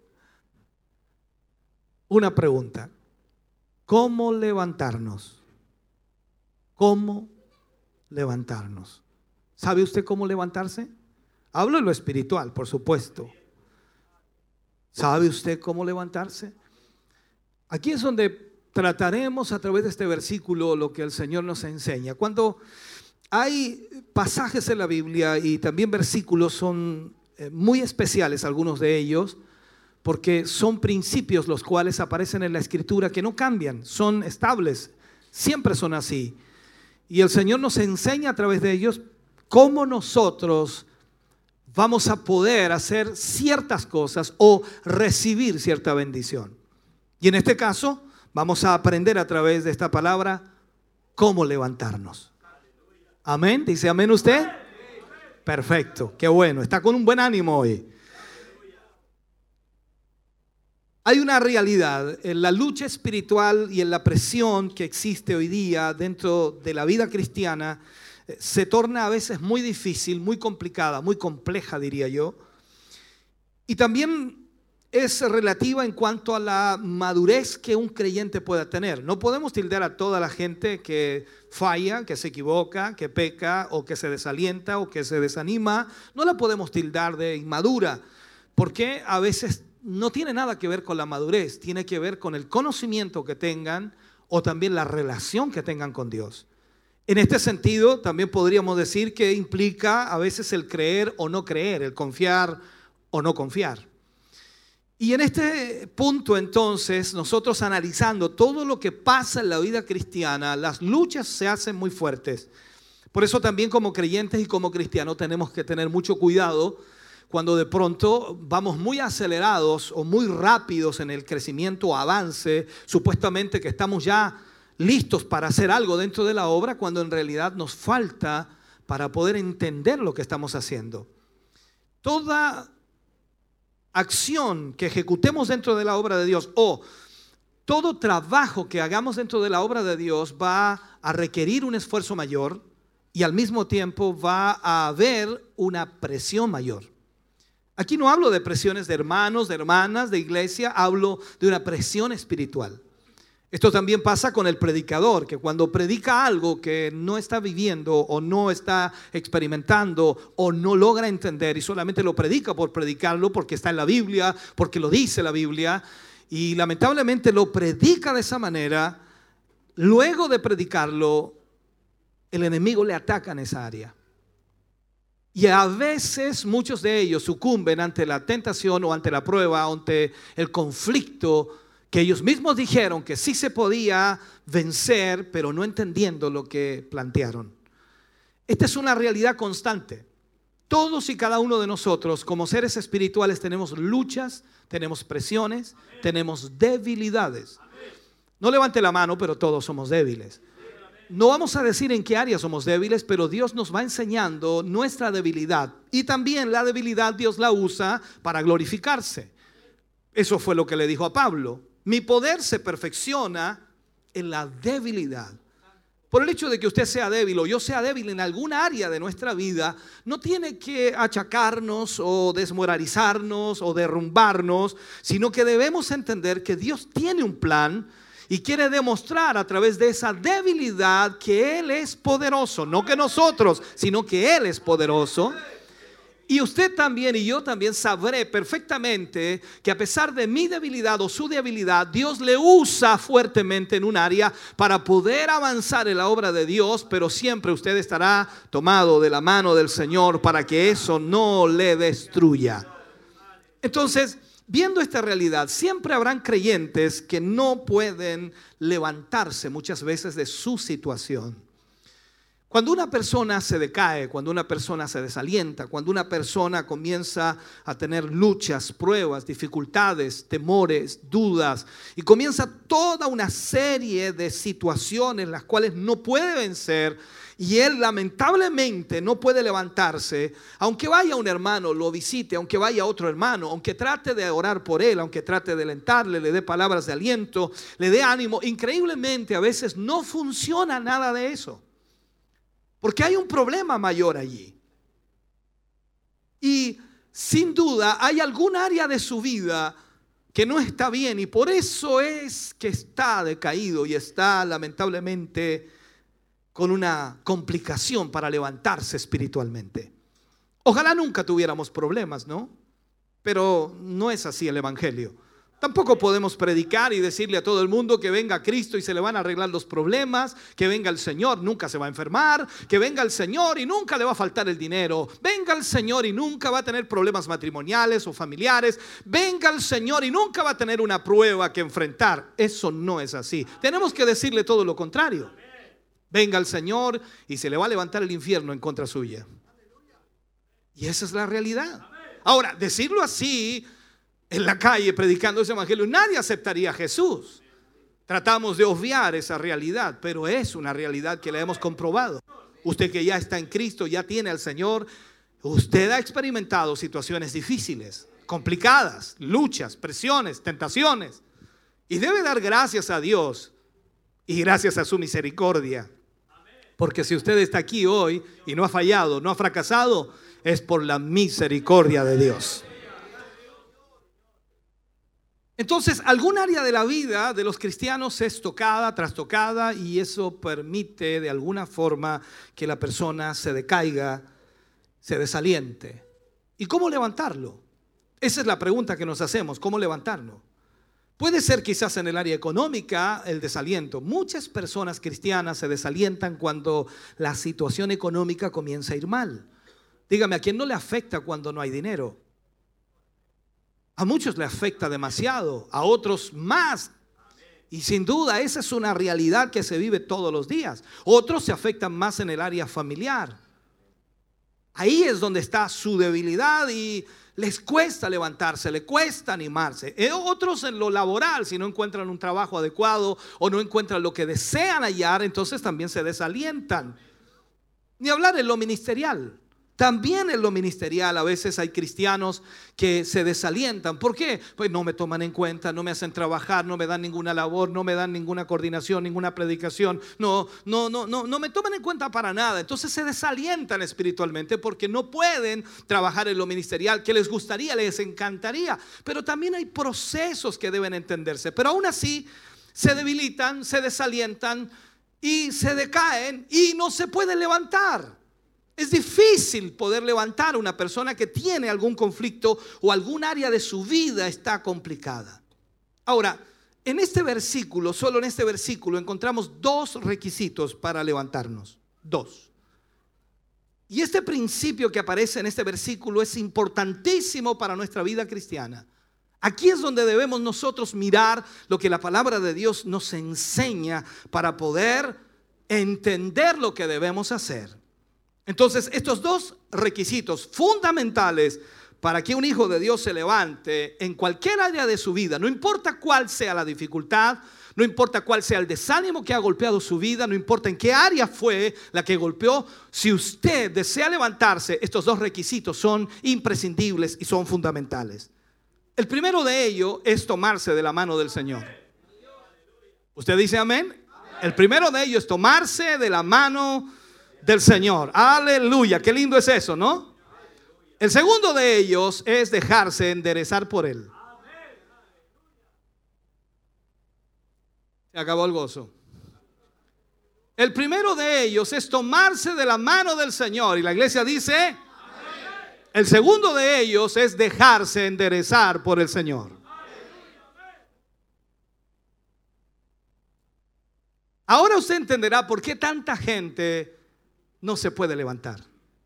J: Una pregunta. ¿Cómo levantarnos? ¿Cómo levantarnos? ¿Sabe usted cómo levantarse? Hablo en lo espiritual, por supuesto. ¿Sabe usted cómo levantarse? Aquí es donde trataremos a través de este versículo lo que el Señor nos enseña. Cuando hay pasajes en la Biblia y también versículos, son muy especiales algunos de ellos, porque son principios los cuales aparecen en la Escritura que no cambian, son estables, siempre son así. Y el Señor nos enseña a través de ellos cómo nosotros vamos a poder hacer ciertas cosas o recibir cierta bendición. Y en este caso vamos a aprender a través de esta palabra cómo levantarnos. Amén. ¿Dice amén usted? Perfecto, qué bueno. Está con un buen ánimo hoy.
L: Hay una realidad en la lucha espiritual y en la presión que existe hoy día dentro de la vida cristiana. Se torna a veces muy difícil, muy complicada, muy compleja, diría yo. Y también es relativa en cuanto a la madurez que un creyente pueda tener. No podemos tildar a toda la gente que falla, que se equivoca, que peca o que se desalienta o que se desanima. No la podemos tildar de inmadura, porque a veces no tiene nada que ver con la madurez, tiene que ver con el conocimiento que tengan o también la relación que tengan con Dios. En este sentido, también podríamos decir que implica a veces el creer o no creer, el confiar o no confiar. Y en este punto, entonces, nosotros analizando todo lo que pasa en la vida cristiana, las luchas se hacen muy fuertes. Por eso también como creyentes y como cristianos tenemos que tener mucho cuidado cuando de pronto vamos muy acelerados o muy rápidos en el crecimiento o avance, supuestamente que estamos ya listos para hacer algo dentro de la obra, cuando en realidad nos falta para poder entender lo que estamos haciendo. Toda acción que ejecutemos dentro de la obra de Dios o todo trabajo que hagamos dentro de la obra de Dios va a requerir un esfuerzo mayor y al mismo tiempo va a haber una presión mayor. Aquí no hablo de presiones de hermanos, de hermanas, de iglesia, hablo de una presión espiritual. Esto también pasa con el predicador, que cuando predica algo que no está viviendo o no está experimentando o no logra entender y solamente lo predica por predicarlo porque está en la Biblia, porque lo dice la Biblia, y lamentablemente lo predica de esa manera, luego de predicarlo, el enemigo le ataca en esa área. Y a veces muchos de ellos sucumben ante la tentación o ante la prueba, ante el conflicto que ellos mismos dijeron que sí se podía vencer, pero no entendiendo lo que plantearon. Esta es una realidad constante. Todos y cada uno de nosotros como seres espirituales tenemos luchas, tenemos presiones, tenemos debilidades. No levante la mano, pero todos somos débiles. No vamos a decir en qué área somos débiles, pero Dios nos va enseñando nuestra debilidad. Y también la debilidad Dios la usa para glorificarse. Eso fue lo que le dijo a Pablo. Mi poder se perfecciona en la debilidad. Por el hecho de que usted sea débil o yo sea débil en alguna área de nuestra vida, no tiene que achacarnos o desmoralizarnos o derrumbarnos, sino que debemos entender que Dios tiene un plan y quiere demostrar a través de esa debilidad que Él es poderoso. No que nosotros, sino que Él es poderoso. Y usted también y yo también sabré perfectamente que a pesar de mi debilidad o su debilidad, Dios le usa fuertemente en un área para poder avanzar en la obra de Dios, pero siempre usted estará tomado de la mano del Señor para que eso no le destruya. Entonces, viendo esta realidad, siempre habrán creyentes que no pueden levantarse muchas veces de su situación. Cuando una persona se decae, cuando una persona se desalienta, cuando una persona comienza a tener luchas, pruebas, dificultades, temores, dudas, y comienza toda una serie de situaciones las cuales no puede vencer, y él lamentablemente no puede levantarse, aunque vaya un hermano, lo visite, aunque vaya otro hermano, aunque trate de orar por él, aunque trate de alentarle, le dé palabras de aliento, le dé ánimo, increíblemente a veces no funciona nada de eso. Porque hay un problema mayor allí. Y sin duda hay algún área de su vida que no está bien. Y por eso es que está decaído y está lamentablemente con una complicación para levantarse espiritualmente. Ojalá nunca tuviéramos problemas, ¿no? Pero no es así el evangelio. Tampoco podemos predicar y decirle a todo el mundo que venga Cristo y se le van a arreglar los problemas, que venga el Señor, nunca se va a enfermar, que venga el Señor y nunca le va a faltar el dinero, venga el Señor y nunca va a tener problemas matrimoniales o familiares, venga el Señor y nunca va a tener una prueba que enfrentar. Eso no es así. Tenemos que decirle todo lo contrario. Venga el Señor y se le va a levantar el infierno en contra suya. Y esa es la realidad. Ahora, decirlo así en la calle predicando ese evangelio, nadie aceptaría a Jesús. Tratamos de obviar esa realidad, pero es una realidad que la hemos comprobado. Usted que ya está en Cristo, ya tiene al Señor, usted ha experimentado situaciones difíciles. complicadas, luchas, presiones, tentaciones. Y debe dar gracias a Dios y gracias a su misericordia. Porque si usted está aquí hoy y no ha fallado, no ha fracasado, es por la misericordia de Dios. Entonces, algún área de la vida de los cristianos es tocada, trastocada, y eso permite de alguna forma que la persona se decaiga, se desaliente. ¿Y cómo levantarlo? Esa es la pregunta que nos hacemos, ¿cómo levantarlo? Puede ser quizás en el área económica el desaliento. Muchas personas cristianas se desalientan cuando la situación económica comienza a ir mal. Dígame, ¿a quién no le afecta cuando no hay dinero? A muchos le afecta demasiado, a otros más. Y sin duda esa es una realidad que se vive todos los días. Otros se afectan más en el área familiar. Ahí es donde está su debilidad y les cuesta levantarse, les cuesta animarse. Y otros en lo laboral, si no encuentran un trabajo adecuado o no encuentran lo que desean hallar, entonces también se desalientan. Ni hablar en lo ministerial. También en lo ministerial a veces hay cristianos que se desalientan. ¿Por qué? Pues no me toman en cuenta, no me hacen trabajar, no me dan ninguna labor, no me dan ninguna coordinación, ninguna predicación. No, no, no, no, no me toman en cuenta para nada. Entonces se desalientan espiritualmente porque no pueden trabajar en lo ministerial que les gustaría, les encantaría. Pero también hay procesos que deben entenderse. Pero aún así se debilitan, se desalientan y se decaen y no se pueden levantar. Es difícil poder levantar a una persona que tiene algún conflicto o algún área de su vida está complicada. Ahora, en este versículo, solo en este versículo, encontramos dos requisitos para levantarnos. Dos. Y este principio que aparece en este versículo es importantísimo para nuestra vida cristiana. Aquí es donde debemos nosotros mirar lo que la palabra de Dios nos enseña para poder entender lo que debemos hacer. Entonces, estos dos requisitos fundamentales para que un hijo de Dios se levante en cualquier área de su vida, no importa cuál sea la dificultad, no importa cuál sea el desánimo que ha golpeado su vida, no importa en qué área fue la que golpeó, si usted desea levantarse, estos dos requisitos son imprescindibles y son fundamentales. El primero de ellos es tomarse de la mano del Señor. ¿Usted dice amén? El primero de ellos es tomarse de la mano del Señor. Aleluya, qué lindo es eso, ¿no? El segundo de ellos es dejarse enderezar por Él. Se acabó el gozo. El primero de ellos es tomarse de la mano del Señor. Y la iglesia dice, amén. El segundo de ellos es dejarse enderezar por el Señor. Ahora usted entenderá por qué tanta gente no se puede levantar.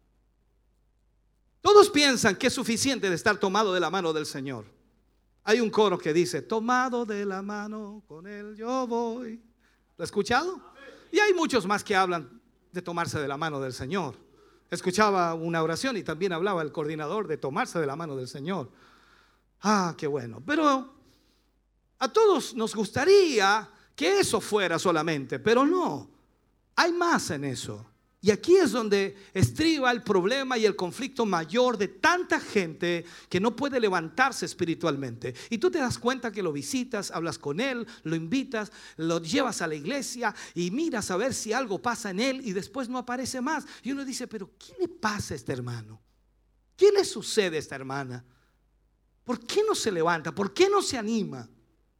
L: Todos piensan que es suficiente de estar tomado de la mano del Señor. Hay un coro que dice, tomado de la mano, con Él yo voy. ¿Lo ha escuchado? Y hay muchos más que hablan de tomarse de la mano del Señor. Escuchaba una oración y también hablaba el coordinador de tomarse de la mano del Señor. Ah, qué bueno. Pero a todos nos gustaría que eso fuera solamente, pero no. Hay más en eso. Y aquí es donde estriba el problema y el conflicto mayor de tanta gente que no puede levantarse espiritualmente. Y tú te das cuenta que lo visitas, hablas con él, lo invitas, lo llevas a la iglesia y miras a ver si algo pasa en él y después no aparece más. Y uno dice, pero ¿qué le pasa a este hermano? ¿Qué le sucede a esta hermana? ¿Por qué no se levanta? ¿Por qué no se anima?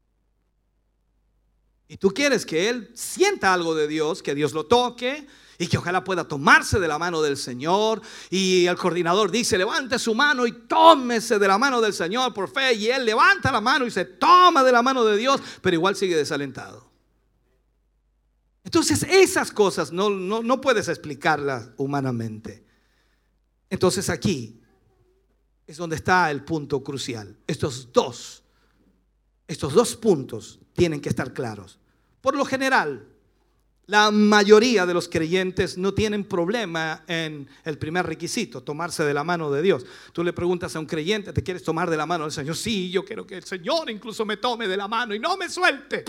L: Y tú quieres que él sienta algo de Dios, que Dios lo toque y que ojalá pueda tomarse de la mano del Señor. Y el coordinador dice, levante su mano y tómese de la mano del Señor por fe. Y él levanta la mano y se toma de la mano de Dios, pero igual sigue desalentado. Entonces esas cosas no, no, no puedes explicarlas humanamente. Entonces aquí es donde está el punto crucial. Estos dos, estos dos puntos tienen que estar claros. Por lo general, la mayoría de los creyentes no tienen problema en el primer requisito, tomarse de la mano de Dios. Tú le preguntas a un creyente, ¿te quieres tomar de la mano del Señor? Sí, yo quiero que el Señor incluso me tome de la mano y no me suelte.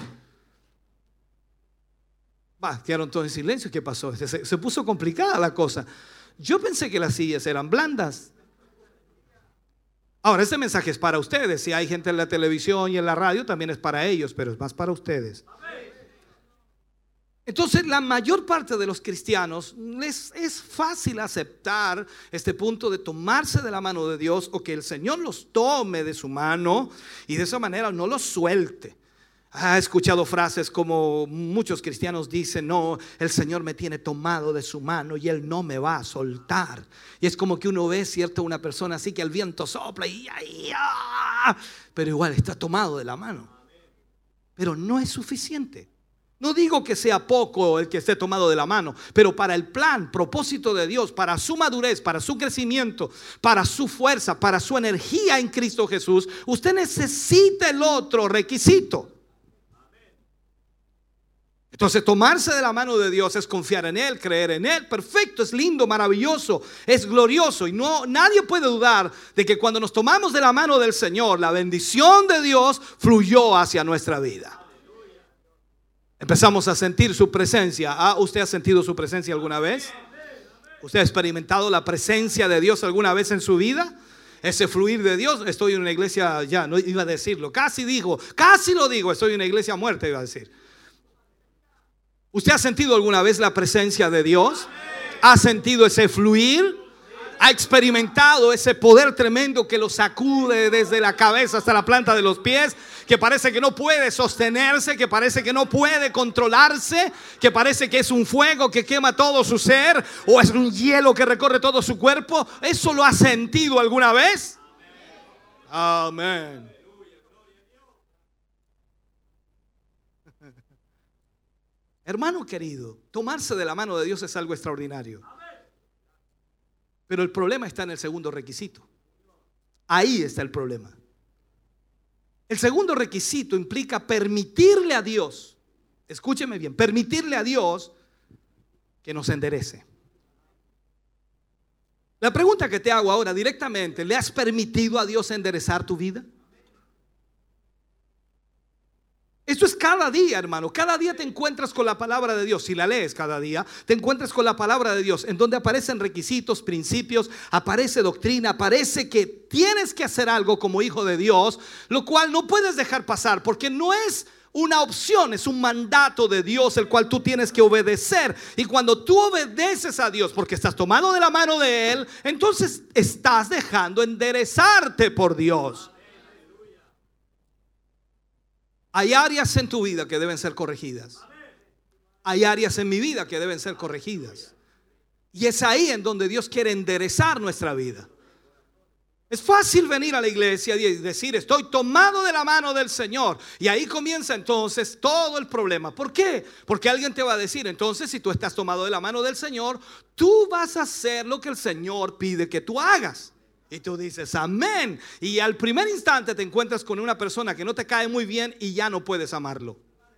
L: Va, quedaron todos en silencio. ¿Qué pasó? Se, se puso complicada la cosa. Yo pensé que las sillas eran blandas. Ahora, este mensaje es para ustedes. Si hay gente en la televisión y en la radio, también es para ellos, pero es más para ustedes. Entonces, la mayor parte de los cristianos les es fácil aceptar este punto de tomarse de la mano de Dios, o que el Señor los tome de su mano y de esa manera no los suelte. Ha escuchado frases como muchos cristianos dicen: no, el Señor me tiene tomado de su mano y Él no me va a soltar. Y es como que uno ve, cierto, una persona así que el viento sopla y ay, ah, pero igual está tomado de la mano. Pero no es suficiente. No digo que sea poco el que esté tomado de la mano, pero para el plan, propósito de Dios, para su madurez, para su crecimiento, para su fuerza, para su energía en Cristo Jesús, usted necesita el otro requisito. Entonces, tomarse de la mano de Dios es confiar en Él, creer en Él. Perfecto, es lindo, maravilloso, es glorioso. Y no, nadie puede dudar de que cuando nos tomamos de la mano del Señor, la bendición de Dios fluyó hacia nuestra vida. Empezamos a sentir su presencia. ¿Ah, usted ha sentido su presencia alguna vez? ¿Usted ha experimentado la presencia de Dios alguna vez en su vida? Ese fluir de Dios. Estoy en una iglesia, ya no iba a decirlo, casi digo, casi lo digo, estoy en una iglesia muerta, iba a decir. ¿Usted ha sentido alguna vez la presencia de Dios? ¿Ha sentido ese fluir? ¿Ha experimentado ese poder tremendo que lo sacude desde la cabeza hasta la planta de los pies? Que parece que no puede sostenerse, que parece que no puede controlarse, que parece que es un fuego que quema todo su ser, o es un hielo que recorre todo su cuerpo. ¿Eso lo ha sentido alguna vez? Amén. Hermano querido, tomarse de la mano de Dios es algo extraordinario. Pero el problema está en el segundo requisito. Ahí está el problema. El segundo requisito implica permitirle a Dios, escúcheme bien, permitirle a Dios que nos enderece. La pregunta que te hago ahora directamente: ¿le has permitido a Dios enderezar tu vida? Esto es cada día, hermano. Cada día te encuentras con la palabra de Dios. Si la lees cada día, te encuentras con la palabra de Dios, en donde aparecen requisitos, principios, aparece doctrina, aparece que tienes que hacer algo como hijo de Dios, lo cual no puedes dejar pasar, porque no es una opción, es un mandato de Dios el cual tú tienes que obedecer. Y cuando tú obedeces a Dios porque estás tomado de la mano de Él, entonces estás dejando enderezarte por Dios. Hay áreas en tu vida que deben ser corregidas. Hay áreas en mi vida que deben ser corregidas. Y es ahí en donde Dios quiere enderezar nuestra vida. Es fácil venir a la iglesia y decir: estoy tomado de la mano del Señor. Y ahí comienza entonces todo el problema. ¿Por qué? Porque alguien te va a decir: entonces, si tú estás tomado de la mano del Señor, tú vas a hacer lo que el Señor pide que tú hagas. Y tú dices amén. Y al primer instante te encuentras con una persona que no te cae muy bien y ya no puedes amarlo.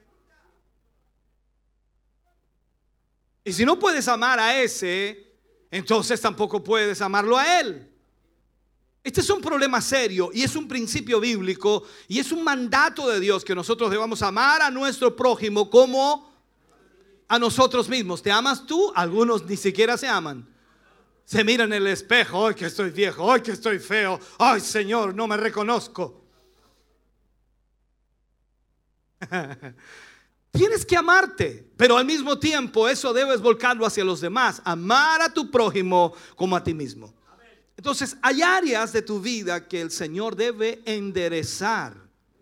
L: Y si no puedes amar a ese, entonces tampoco puedes amarlo a él. Este es un problema serio y es un principio bíblico y es un mandato de Dios que nosotros debamos amar a nuestro prójimo como a nosotros mismos. ¿Te amas tú? Algunos ni siquiera se aman. Se miran en el espejo: ay, que estoy viejo, ay, que estoy feo, ay, Señor, no me reconozco. Tienes que amarte, pero al mismo tiempo eso debes volcarlo hacia los demás. Amar a tu prójimo como a ti mismo. Entonces, hay áreas de tu vida que el Señor debe enderezar.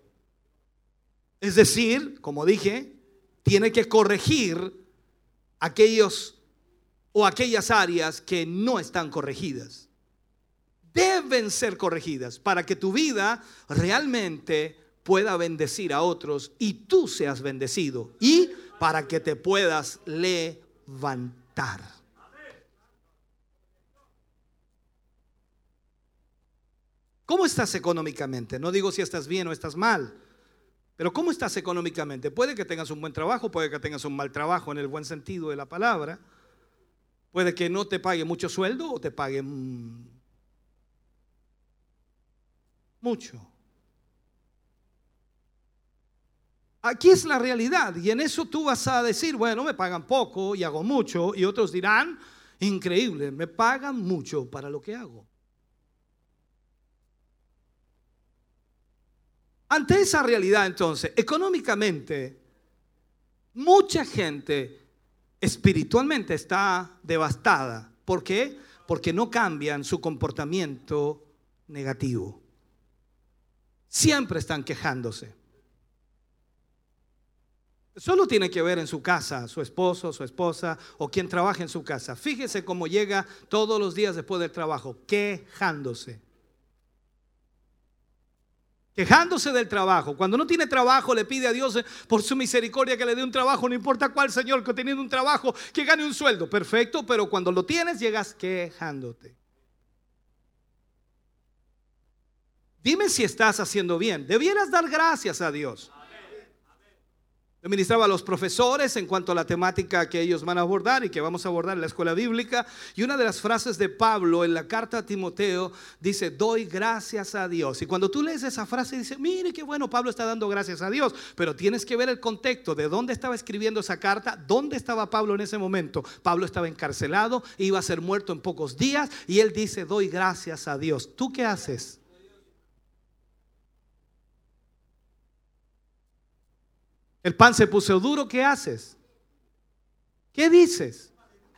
L: Es decir, como dije, tiene que corregir aquellos o aquellas áreas que no están corregidas. Deben ser corregidas para que tu vida realmente pueda bendecir a otros y tú seas bendecido, y para que te puedas levantar. ¿Cómo estás económicamente? No digo si estás bien o estás mal, pero ¿cómo estás económicamente? Puede que tengas un buen trabajo, puede que tengas un mal trabajo en el buen sentido de la palabra. Puede que no te pague mucho sueldo o te pague mucho. Aquí es la realidad, y en eso tú vas a decir: bueno, me pagan poco y hago mucho. Y otros dirán: increíble, me pagan mucho para lo que hago. Ante esa realidad, entonces, económicamente, mucha gente espiritualmente está devastada. ¿Por qué? Porque no cambian su comportamiento negativo. Siempre están quejándose. Solo tiene que ver en su casa, su esposo, su esposa o quien trabaja en su casa. Fíjese cómo llega todos los días después del trabajo, quejándose. Quejándose del trabajo. Cuando no tiene trabajo, le pide a Dios por su misericordia que le dé un trabajo, no importa cuál, Señor, que teniendo un trabajo, que gane un sueldo. Perfecto, pero cuando lo tienes, llegas quejándote. Dime si estás haciendo bien. Debieras dar gracias a Dios. Le ministraba a los profesores en cuanto a la temática que ellos van a abordar y que vamos a abordar en la escuela bíblica. Y una de las frases de Pablo en la carta a Timoteo dice, doy gracias a Dios. Y cuando tú lees esa frase dices, mire qué bueno, Pablo está dando gracias a Dios. Pero tienes que ver el contexto de dónde estaba escribiendo esa carta, dónde estaba Pablo en ese momento. Pablo estaba encarcelado, iba a ser muerto en pocos días y él dice, doy gracias a Dios. ¿Tú qué haces? El pan se puso duro, ¿qué haces? ¿Qué dices?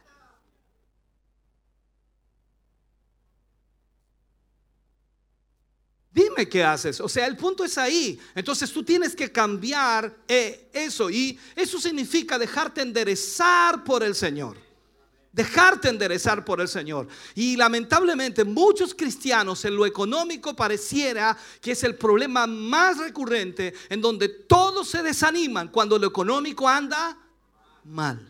L: Dime qué haces. O sea, el punto es ahí. Entonces tú tienes que cambiar eh, eso. Y eso significa dejarte enderezar por el Señor. Dejarte enderezar por el Señor. Y lamentablemente muchos cristianos en lo económico pareciera que es el problema más recurrente, en donde todos se desaniman cuando lo económico anda mal.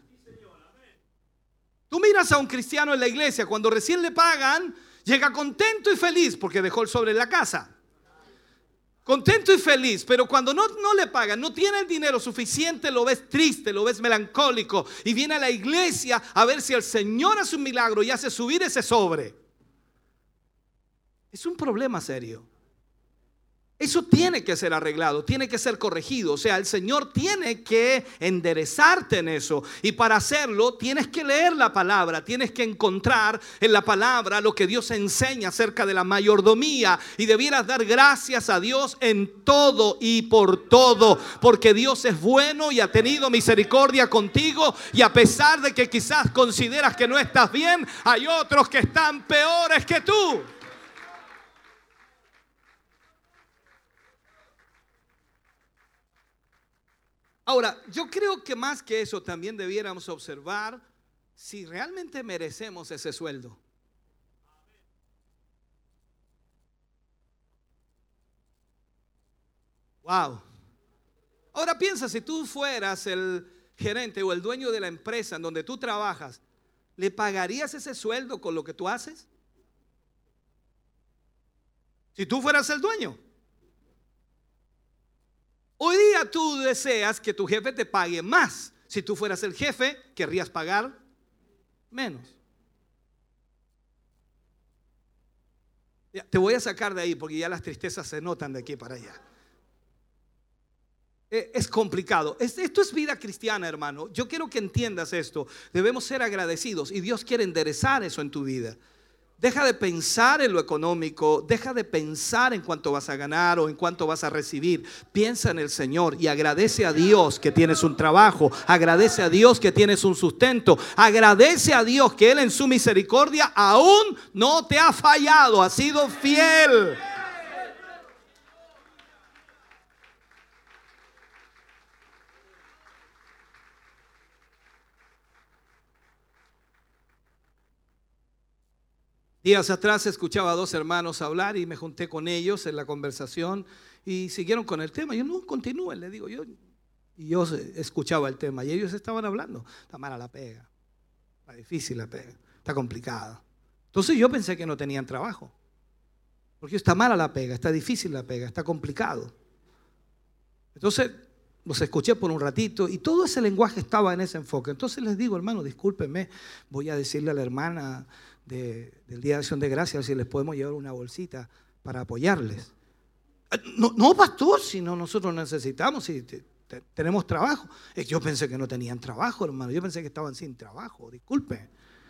L: Tú miras a un cristiano en la iglesia, cuando recién le pagan, llega contento y feliz porque dejó el sobre en la casa. Contento y feliz, pero cuando no, no le pagan, no tiene el dinero suficiente, lo ves triste, lo ves melancólico y viene a la iglesia a ver si el Señor hace un milagro y hace subir ese sobre. Es un problema serio. Eso tiene que ser arreglado, tiene que ser corregido. O sea, el Señor tiene que enderezarte en eso. Y para hacerlo tienes que leer la palabra, tienes que encontrar en la palabra lo que Dios enseña acerca de la mayordomía. Y debieras dar gracias a Dios en todo y por todo, porque Dios es bueno y ha tenido misericordia contigo. Y a pesar de que quizás consideras que no estás bien, hay otros que están peores que tú. Ahora, yo creo que más que eso también debiéramos observar si realmente merecemos ese sueldo. Wow. Ahora piensa, si tú fueras el gerente o el dueño de la empresa en donde tú trabajas, ¿le pagarías ese sueldo con lo que tú haces? Si tú fueras el dueño. Hoy día tú deseas que tu jefe te pague más. Si tú fueras el jefe, querrías pagar menos. Ya, te voy a sacar de ahí porque ya las tristezas se notan de aquí para allá. Es complicado. Esto es vida cristiana, hermano. Yo quiero que entiendas esto. Debemos ser agradecidos y Dios quiere enderezar eso en tu vida. Deja de pensar en lo económico, deja de pensar en cuánto vas a ganar o en cuánto vas a recibir. Piensa en el Señor y agradece a Dios que tienes un trabajo, agradece a Dios que tienes un sustento, agradece a Dios que Él en su misericordia aún no te ha fallado, ha sido fiel. Días atrás escuchaba a dos hermanos hablar y me junté con ellos en la conversación y siguieron con el tema. Yo no, continúen, le digo yo. Y yo escuchaba el tema y ellos estaban hablando. Está mala la pega, está difícil la pega, está complicada. Entonces yo pensé que no tenían trabajo. Porque está mala la pega, está difícil la pega, está complicado. Entonces los escuché por un ratito y todo ese lenguaje estaba en ese enfoque. Entonces les digo, hermano, discúlpenme, voy a decirle a la hermana De, del Día de Acción de Gracias si les podemos llevar una bolsita para apoyarles. No, no pastor, si no nosotros necesitamos, si te, te, tenemos trabajo. Yo pensé que no tenían trabajo, hermano. Yo pensé que estaban sin trabajo, disculpe.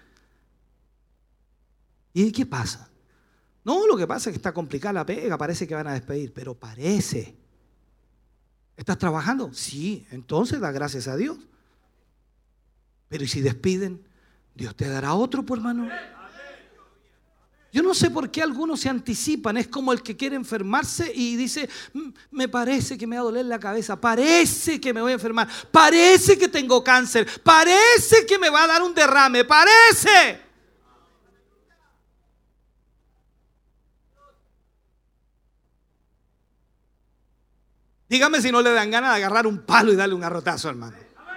L: ¿Y qué pasa? No, lo que pasa es que está complicada la pega, parece que van a despedir, pero parece. ¿Estás trabajando? Sí, entonces da gracias a Dios. Pero ¿y si despiden? Dios te dará otro, pues, hermano. Yo no sé por qué algunos se anticipan. Es como el que quiere enfermarse y dice, me parece que me va a doler la cabeza, parece que me voy a enfermar, parece que tengo cáncer, parece que me va a dar un derrame, parece. Dígame si no le dan ganas de agarrar un palo y darle un garrotazo, hermano.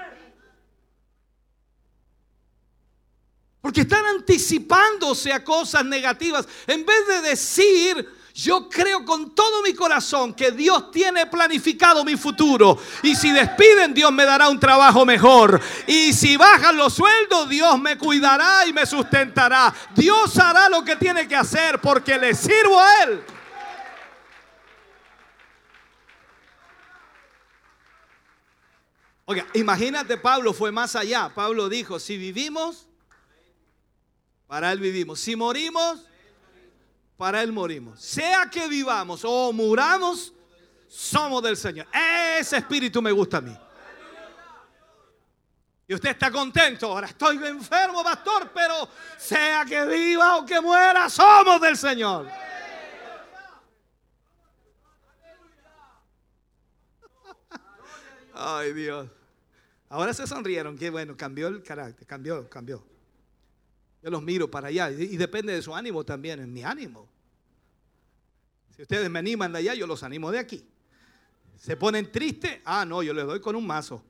L: Porque están anticipándose a cosas negativas. En vez de decir, yo creo con todo mi corazón que Dios tiene planificado mi futuro. Y si despiden, Dios me dará un trabajo mejor. Y si bajan los sueldos, Dios me cuidará y me sustentará. Dios hará lo que tiene que hacer porque le sirvo a Él. Oiga, imagínate, Pablo fue más allá. Pablo dijo, si vivimos, para Él vivimos. Si morimos, para Él morimos. Sea que vivamos o muramos, somos del Señor. Ese espíritu me gusta a mí. Y usted está contento. Ahora estoy enfermo, pastor, pero sea que viva o que muera, somos del Señor. Ay, Dios. Ahora se sonrieron. Qué bueno, cambió el carácter. Cambió, cambió. Yo los miro para allá. Y depende de su ánimo también. Es mi ánimo. Si ustedes me animan de allá, yo los animo de aquí. Se ponen tristes. Ah, no, yo les doy con un mazo.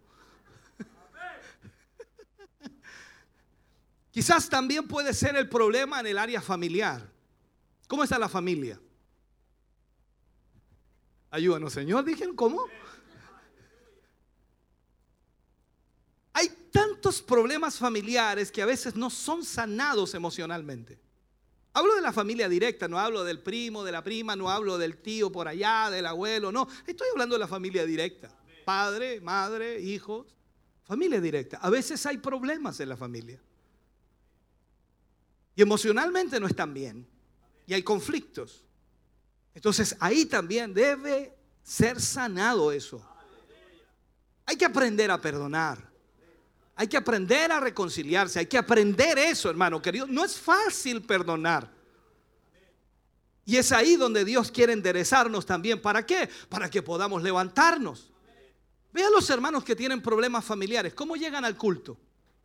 L: Quizás también puede ser el problema en el área familiar. ¿Cómo está la familia? Ayúdanos, Señor. Dijeron, ¿cómo? Hay tantos problemas familiares que a veces no son sanados emocionalmente. Hablo de la familia directa, no hablo del primo, de la prima, no hablo del tío por allá, del abuelo, no. Estoy hablando de la familia directa. Padre, madre, hijos, familia directa. A veces hay problemas en la familia. Y emocionalmente no están bien. Y hay conflictos. Entonces ahí también debe ser sanado eso. Hay que aprender a perdonar. Hay que aprender a reconciliarse. Hay que aprender eso, hermano querido. No es fácil perdonar. Y es ahí donde Dios quiere enderezarnos también. ¿Para qué? Para que podamos levantarnos. Vean los hermanos que tienen problemas familiares. ¿Cómo llegan al culto?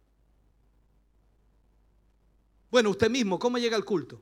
L: Bueno, usted mismo, ¿cómo llega al culto?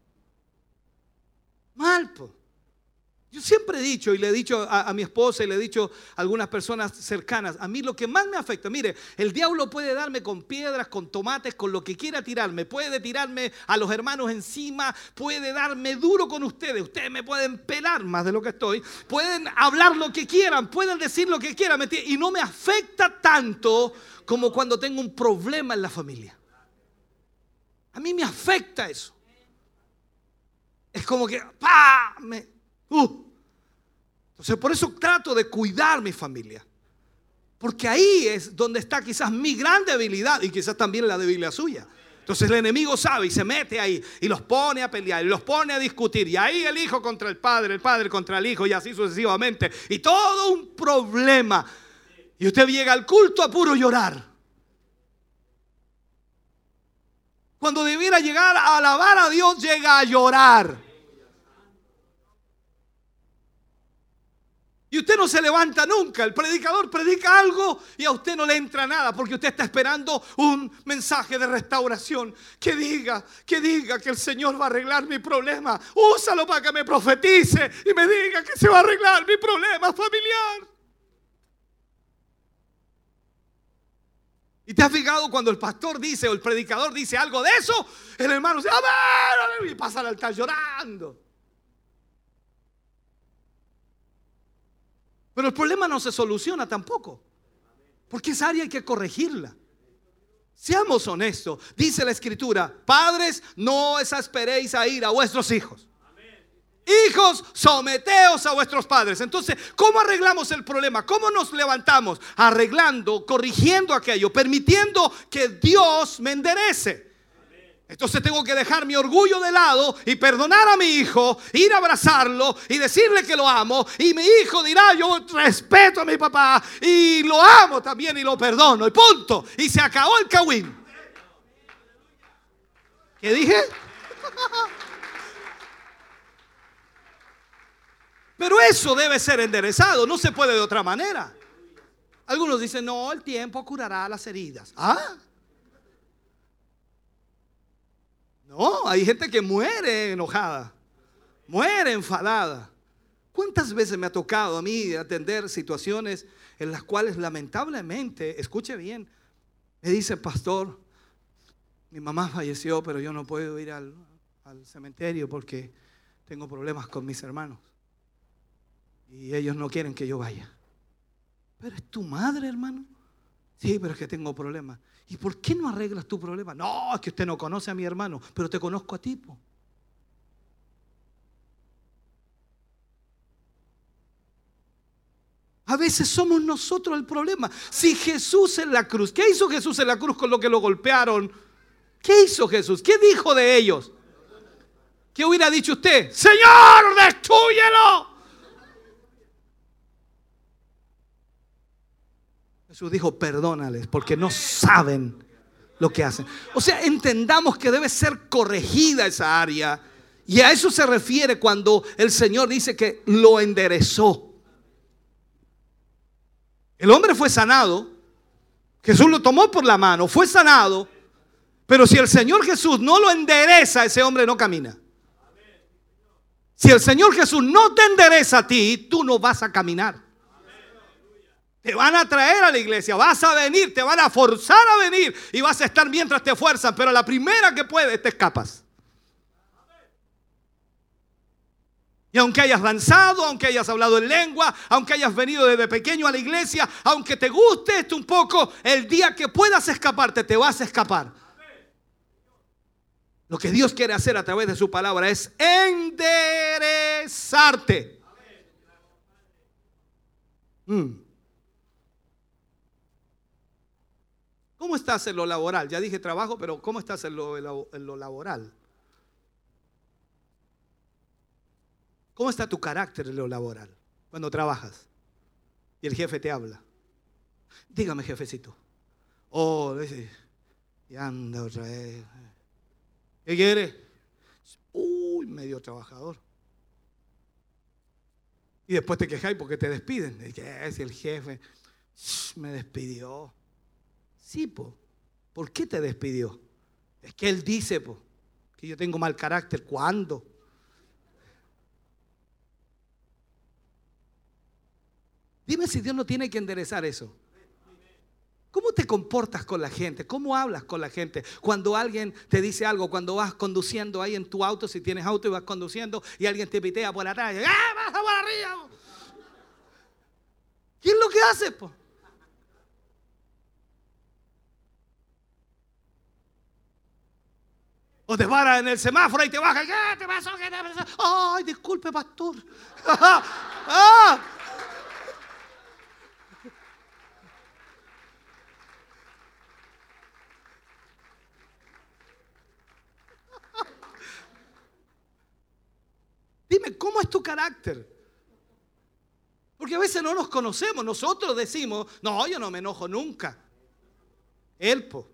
L: Mal, pues. Yo siempre he dicho, y le he dicho a, a mi esposa y le he dicho a algunas personas cercanas, a mí lo que más me afecta, mire, el diablo puede darme con piedras, con tomates, con lo que quiera tirarme, puede tirarme a los hermanos encima, puede darme duro con ustedes, ustedes me pueden pelar más de lo que estoy, pueden hablar lo que quieran, pueden decir lo que quieran, y no me afecta tanto como cuando tengo un problema en la familia. A mí me afecta eso. Es como que, ¡pah! Me... Uh. Entonces por eso trato de cuidar mi familia, porque ahí es donde está quizás mi gran debilidad y quizás también la debilidad suya. Entonces el enemigo sabe y se mete ahí y los pone a pelear y los pone a discutir, y ahí el hijo contra el padre, el padre contra el hijo, y así sucesivamente, y todo un problema. Y usted llega al culto a puro llorar, cuando debiera llegar a alabar a Dios, llega a llorar. Y usted no se levanta nunca. El predicador predica algo y a usted no le entra nada, porque usted está esperando un mensaje de restauración que diga, que diga que el Señor va a arreglar mi problema. Úsalo para que me profetice y me diga que se va a arreglar mi problema familiar. ¿Y te has fijado cuando el pastor dice o el predicador dice algo de eso? El hermano dice, amén, y pasa al altar llorando. Pero el problema no se soluciona tampoco, porque esa área hay que corregirla. Seamos honestos. Dice la Escritura, padres, no exasperéis a ira a vuestros hijos. Hijos, someteos a vuestros padres. Entonces, ¿cómo arreglamos el problema? ¿Cómo nos levantamos? Arreglando, corrigiendo aquello, permitiendo que Dios me enderece. Entonces tengo que dejar mi orgullo de lado y perdonar a mi hijo, ir a abrazarlo y decirle que lo amo. Y mi hijo dirá, yo respeto a mi papá y lo amo también y lo perdono. Y punto. Y se acabó el cagüín. ¿Qué dije? Pero eso debe ser enderezado, no se puede de otra manera. Algunos dicen, no, el tiempo curará las heridas. ¿Ah? No, hay gente que muere enojada, muere enfadada. ¿Cuántas veces me ha tocado a mí atender situaciones en las cuales lamentablemente, escuche bien, me dice, pastor, mi mamá falleció, pero yo no puedo ir al, al cementerio porque tengo problemas con mis hermanos y ellos no quieren que yo vaya? Pero es tu madre, hermano. Sí, pero es que tengo problemas. ¿Y por qué no arreglas tu problema? No, es que usted no conoce a mi hermano, pero te conozco a ti, po. A veces somos nosotros el problema. Si Jesús en la cruz, ¿qué hizo Jesús en la cruz con lo que lo golpearon? ¿Qué hizo Jesús? ¿Qué dijo de ellos? ¿Qué hubiera dicho usted? Señor, destúyelo. Jesús dijo, perdónales porque no saben lo que hacen. O sea, entendamos que debe ser corregida esa área. Y a eso se refiere cuando el Señor dice que lo enderezó. El hombre fue sanado. Jesús lo tomó por la mano, fue sanado. Pero si el Señor Jesús no lo endereza, ese hombre no camina. Si el Señor Jesús no te endereza a ti, tú no vas a caminar. Te van a traer a la iglesia, vas a venir, te van a forzar a venir y vas a estar mientras te fuerzan, pero a la primera que puedes te escapas. Y aunque hayas danzado, aunque hayas hablado en lengua, aunque hayas venido desde pequeño a la iglesia, aunque te guste esto un poco, el día que puedas escaparte, te vas a escapar. Lo que Dios quiere hacer a través de su palabra es enderezarte. Mm. ¿Cómo estás en lo laboral? Ya dije trabajo, pero ¿cómo estás en lo, en lo laboral? ¿Cómo está tu carácter en lo laboral cuando trabajas y el jefe te habla? Dígame, jefecito. Oh, y anda otra vez. ¿Qué quiere? Uy, medio trabajador. Y después te quejáis porque te despiden. ¿Qué es el jefe? Me despidió. Sí, po. ¿Por qué te despidió? Es que él dice, po, que yo tengo mal carácter. ¿Cuándo? Dime si Dios no tiene que enderezar eso. ¿Cómo te comportas con la gente? ¿Cómo hablas con la gente? Cuando alguien te dice algo, cuando vas conduciendo ahí en tu auto, si tienes auto y vas conduciendo y alguien te pitea por atrás, y, ¡ah, baja por arriba! ¿Qué es lo que haces, po? O te paras en el semáforo y te bajas. ¿Qué te pasó? ¿Qué te pasó? Ay, disculpe, pastor. ¡Ah! Dime, ¿cómo es tu carácter? Porque a veces no nos conocemos. Nosotros decimos, no, yo no me enojo nunca. Él, po.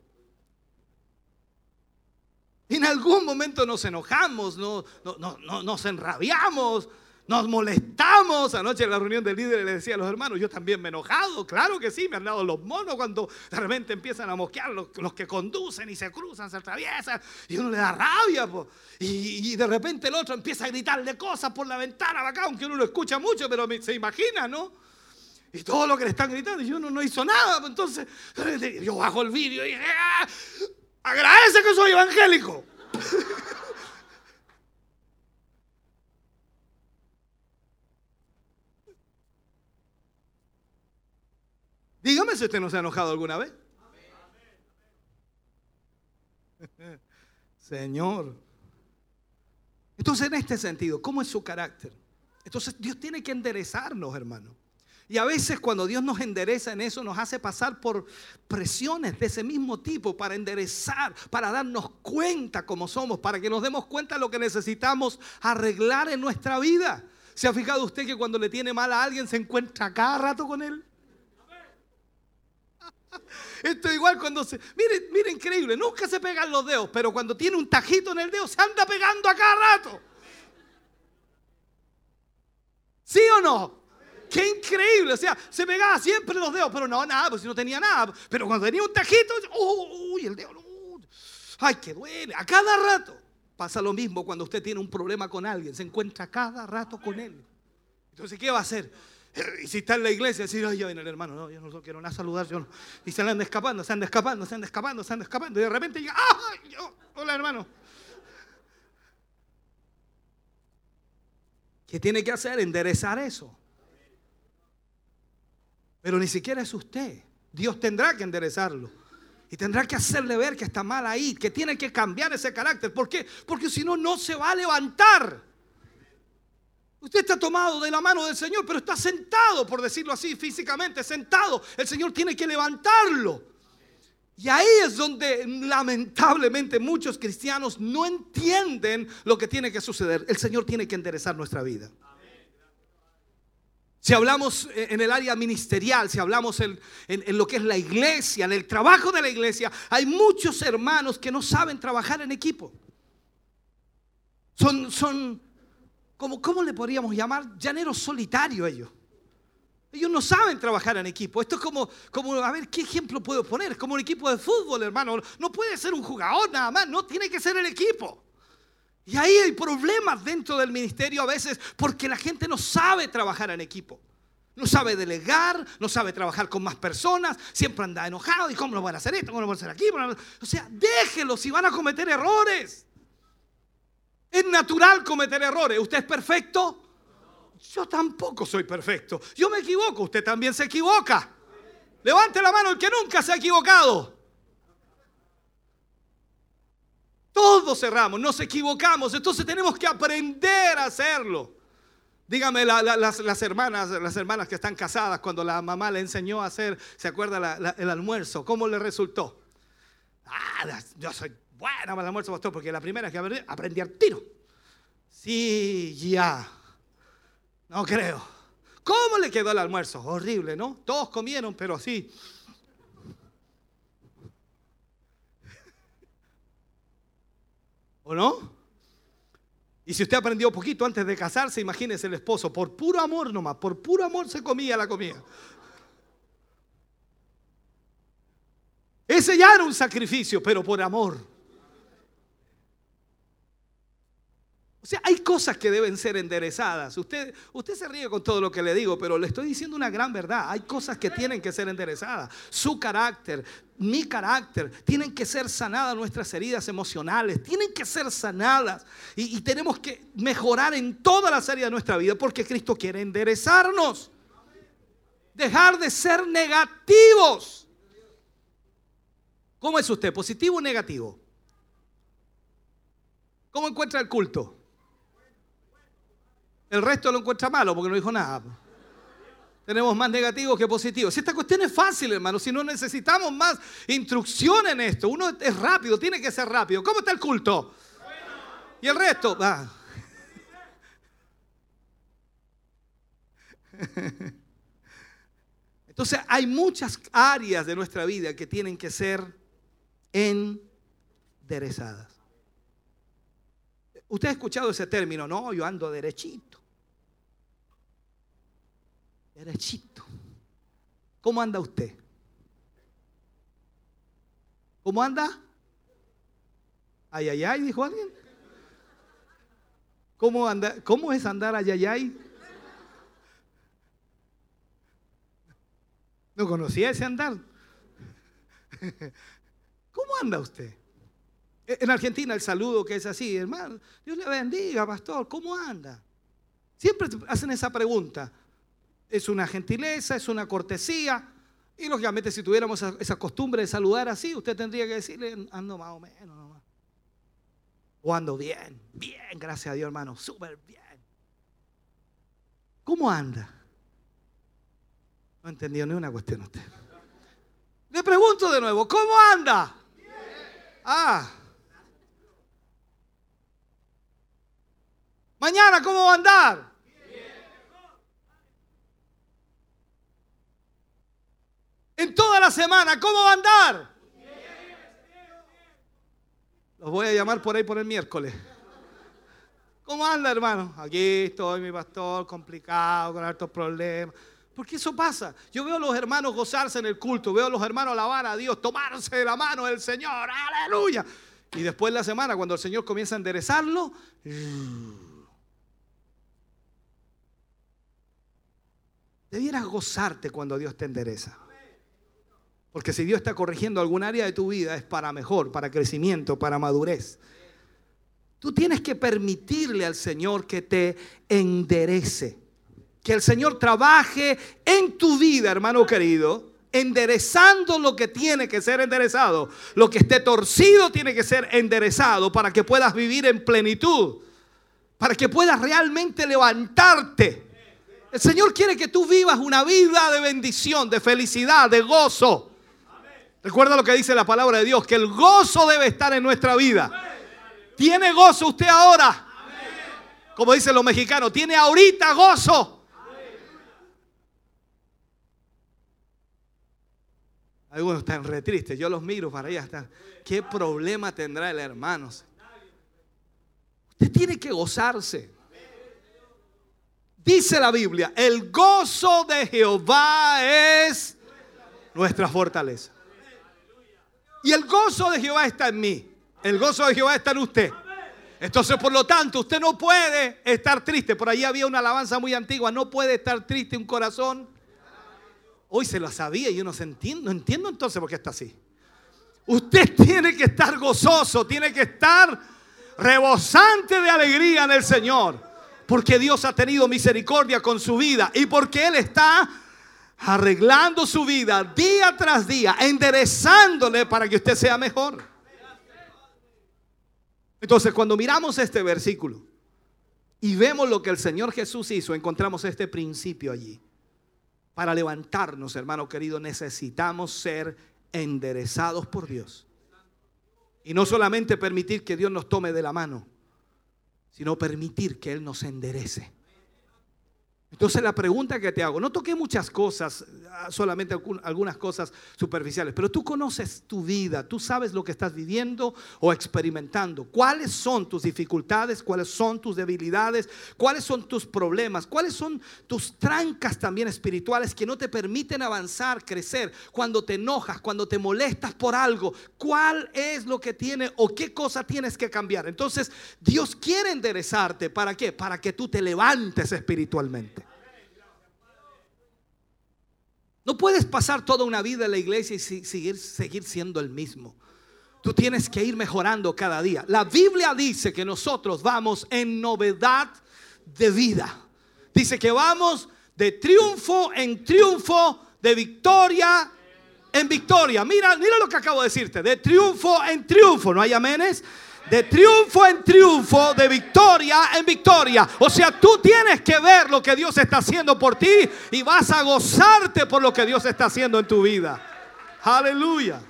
L: En algún momento nos enojamos, no, no, no, no, nos enrabiamos, nos molestamos. Anoche en la reunión del líder le decía a los hermanos, yo también me he enojado, claro que sí, me han dado los monos cuando de repente empiezan a mosquear los, los que conducen y se cruzan, se atraviesan y uno le da rabia, po. Y, y de repente el otro empieza a gritarle cosas por la ventana acá, aunque uno lo escucha mucho, pero se imagina, ¿no? Y todo lo que le están gritando y uno no hizo nada, entonces yo bajo el vídeo y dije, ¡ah! Agradece que soy evangélico. Dígame si usted no se ha enojado alguna vez. Señor. Entonces, en este sentido, ¿cómo es su carácter? Entonces, Dios tiene que enderezarnos, hermano. Y a veces cuando Dios nos endereza en eso, nos hace pasar por presiones de ese mismo tipo para enderezar, para darnos cuenta cómo somos, para que nos demos cuenta de lo que necesitamos arreglar en nuestra vida. ¿Se ha fijado usted que cuando le tiene mal a alguien se encuentra cada rato con él? Esto igual cuando se... Mire, mire, increíble, nunca se pegan los dedos, pero cuando tiene un tajito en el dedo se anda pegando a cada rato. ¿Sí o no? ¡Qué increíble! O sea, se pegaba siempre los dedos, pero no, nada, pues si no tenía nada. Pero cuando tenía un tajito, ¡uy, el dedo! Uh, ¡Ay, que duele! A cada rato. Pasa lo mismo cuando usted tiene un problema con alguien, se encuentra cada rato con él. Entonces, ¿qué va a hacer? Y si está en la iglesia, decir, ay, ya viene el hermano, no, yo no quiero nada saludar, yo no. Y se anda escapando, se anda escapando, se anda escapando, se anda escapando. Y de repente llega, ¡ay, yo! Hola, hermano. ¿Qué tiene que hacer? Enderezar eso. Pero ni siquiera es usted. Dios tendrá que enderezarlo. Y tendrá que hacerle ver que está mal ahí, que tiene que cambiar ese carácter. ¿Por qué? Porque si no, no se va a levantar. Usted está tomado de la mano del Señor, pero está sentado, por decirlo así, físicamente sentado. El Señor tiene que levantarlo. Y ahí es donde lamentablemente muchos cristianos no entienden lo que tiene que suceder. El Señor tiene que enderezar nuestra vida. Si hablamos en el área ministerial, si hablamos en, en, en lo que es la iglesia, en el trabajo de la iglesia, hay muchos hermanos que no saben trabajar en equipo. Son, son como, ¿cómo le podríamos llamar? Llaneros solitarios ellos. Ellos no saben trabajar en equipo. Esto es como, como, a ver, ¿qué ejemplo puedo poner? Es como un equipo de fútbol, hermano. No puede ser un jugador nada más, no, tiene que ser el equipo. Y ahí hay problemas dentro del ministerio a veces porque la gente no sabe trabajar en equipo. No sabe delegar, no sabe trabajar con más personas, siempre anda enojado. ¿Y cómo lo van a hacer esto? ¿Cómo lo van a hacer aquí? O sea, déjenlos si van a cometer errores. Es natural cometer errores. ¿Usted es perfecto? Yo tampoco soy perfecto. Yo me equivoco, usted también se equivoca. Levante la mano el que nunca se ha equivocado. Todos erramos, nos equivocamos, entonces tenemos que aprender a hacerlo. Dígame, la, la, las, las, hermanas, las hermanas que están casadas, cuando la mamá le enseñó a hacer, ¿se acuerda la, la, el almuerzo? ¿Cómo le resultó? Ah, yo soy buena para el almuerzo, pastor, porque la primera que aprendí, aprendí al tiro. Sí, ya. No creo. ¿Cómo le quedó el almuerzo? Horrible, ¿no? Todos comieron, pero así. ¿O no? Y si usted aprendió poquito antes de casarse, imagínese el esposo, por puro amor nomás, por puro amor se comía la comida. Ese ya era un sacrificio, pero por amor. O sea, hay cosas que deben ser enderezadas. Usted, usted se ríe con todo lo que le digo, pero le estoy diciendo una gran verdad. Hay cosas que tienen que ser enderezadas. Su carácter, mi carácter, tienen que ser sanadas nuestras heridas emocionales. Tienen que ser sanadas. Y, y tenemos que mejorar en todas las áreas de nuestra vida porque Cristo quiere enderezarnos. Dejar de ser negativos. ¿Cómo es usted? ¿Positivo o negativo? ¿Cómo encuentra el culto? El resto lo encuentra malo porque no dijo nada. Tenemos más negativos que positivos. Si esta cuestión es fácil, hermano, si no necesitamos más instrucción en esto. Uno es rápido, tiene que ser rápido. ¿Cómo está el culto? ¿Y el resto? Ah. Entonces hay muchas áreas de nuestra vida que tienen que ser enderezadas. Usted ha escuchado ese término, no, yo ando derechito. Derechito. ¿Cómo anda usted? ¿Cómo anda? Ay, ay, ay, dijo alguien. ¿Cómo anda? ¿Cómo es andar ay, ay, ay? No conocía ese andar. ¿Cómo anda usted? En Argentina el saludo que es así, hermano, Dios le bendiga, pastor, ¿cómo anda? Siempre hacen esa pregunta. Es una gentileza, es una cortesía. Y lógicamente si tuviéramos esa costumbre de saludar así, usted tendría que decirle, ando más o menos nomás. O ando bien, bien, gracias a Dios, hermano, súper bien. ¿Cómo anda? No entendió ni una cuestión usted. Le pregunto de nuevo, ¿cómo anda? Ah. Mañana, ¿cómo va a andar? En toda la semana, ¿cómo va a andar? Los voy a llamar por ahí por el miércoles. ¿Cómo anda, hermano? Aquí estoy, mi pastor, complicado, con hartos problemas. Porque eso pasa. Yo veo a los hermanos gozarse en el culto, veo a los hermanos alabar a Dios, tomarse de la mano del Señor, aleluya. Y después de la semana, cuando el Señor comienza a enderezarlo, debieras gozarte cuando Dios te endereza. Porque si Dios está corrigiendo algún área de tu vida es para mejor, para crecimiento, para madurez. Tú tienes que permitirle al Señor que te enderece. Que el Señor trabaje en tu vida, hermano querido, enderezando lo que tiene que ser enderezado. Lo que esté torcido tiene que ser enderezado para que puedas vivir en plenitud. Para que puedas realmente levantarte. El Señor quiere que tú vivas una vida de bendición, de felicidad, de gozo. Recuerda lo que dice la palabra de Dios, que el gozo debe estar en nuestra vida. ¿Tiene gozo usted ahora? Como dicen los mexicanos, ¿tiene ahorita gozo? Algunos están re tristes, yo los miro para allá. Están. ¿Qué problema tendrá el hermano? Usted tiene que gozarse. Dice la Biblia, el gozo de Jehová es nuestra fortaleza. Y el gozo de Jehová está en mí. El gozo de Jehová está en usted. Entonces, por lo tanto, usted no puede estar triste. Por ahí había una alabanza muy antigua. No puede estar triste un corazón. Hoy se lo sabía y yo no entiendo, no entiendo entonces por qué está así. Usted tiene que estar gozoso, tiene que estar rebosante de alegría en el Señor. Porque Dios ha tenido misericordia con su vida y porque Él está arreglando su vida día tras día, enderezándole para que usted sea mejor. Entonces, cuando miramos este versículo y vemos lo que el Señor Jesús hizo, encontramos este principio allí. Para levantarnos, hermano querido, necesitamos ser enderezados por Dios. Y no solamente permitir que Dios nos tome de la mano, sino permitir que Él nos enderece. Entonces la pregunta que te hago, no toqué muchas cosas, solamente algunas cosas superficiales, pero tú conoces tu vida, tú sabes lo que estás viviendo o experimentando. ¿Cuáles son tus dificultades? ¿Cuáles son tus debilidades? ¿Cuáles son tus problemas? ¿Cuáles son tus trancas también espirituales que no te permiten avanzar, crecer? Cuando te enojas, cuando te molestas por algo, ¿cuál es lo que tiene o qué cosa tienes que cambiar? Entonces Dios quiere enderezarte. ¿Para qué? Para que tú te levantes espiritualmente. No puedes pasar toda una vida en la iglesia y seguir, seguir siendo el mismo. Tú tienes que ir mejorando cada día. La Biblia dice que nosotros vamos en novedad de vida. Dice que vamos de triunfo en triunfo, de victoria en victoria. Mira, mira lo que acabo de decirte. De triunfo en triunfo. ¿No hay amenes? De triunfo en triunfo, de victoria en victoria. O sea, tú tienes que ver lo que Dios está haciendo por ti y vas a gozarte por lo que Dios está haciendo en tu vida. Aleluya.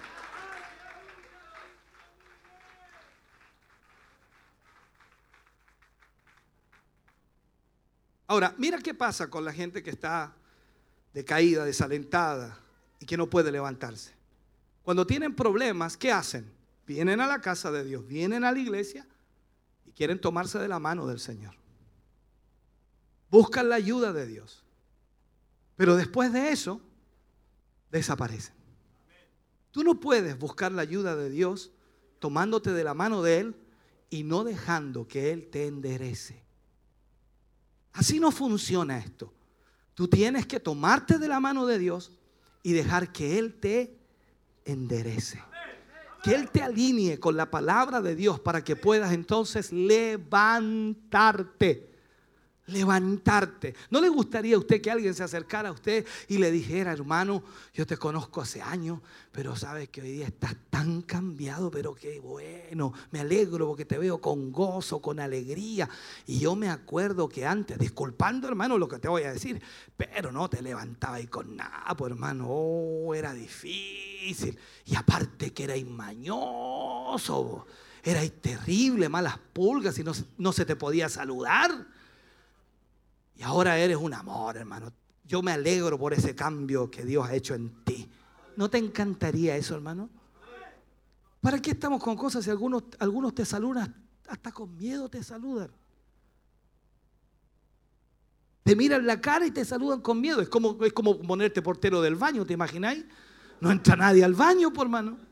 L: Ahora, mira qué pasa con la gente que está decaída, desalentada y que no puede levantarse. Cuando tienen problemas, ¿qué hacen? Vienen a la casa de Dios, vienen a la iglesia y quieren tomarse de la mano del Señor. Buscan la ayuda de Dios. Pero después de eso, desaparecen. Tú no puedes buscar la ayuda de Dios tomándote de la mano de Él y no dejando que Él te enderece. Así no funciona esto. Tú tienes que tomarte de la mano de Dios y dejar que Él te enderece. Que Él te alinee con la palabra de Dios para que puedas entonces levantarte. Levantarte. ¿No le gustaría a usted que alguien se acercara a usted y le dijera, hermano, yo te conozco hace años, pero sabes que hoy día estás tan cambiado, pero qué bueno, me alegro porque te veo con gozo, con alegría? Y yo me acuerdo que antes, disculpando, hermano, lo que te voy a decir, pero no te levantabas y con nada, pues hermano, oh, era difícil. Y aparte que erais mañoso, erais terrible, malas pulgas y no, no se te podía saludar. Y ahora eres un amor, hermano. Yo me alegro por ese cambio que Dios ha hecho en ti. ¿No te encantaría eso, hermano? ¿Para qué estamos con cosas si algunos, algunos te saludan, hasta con miedo te saludan? Te miran la cara y te saludan con miedo. Es como, es como ponerte portero del baño, ¿te imagináis? No entra nadie al baño, por hermano.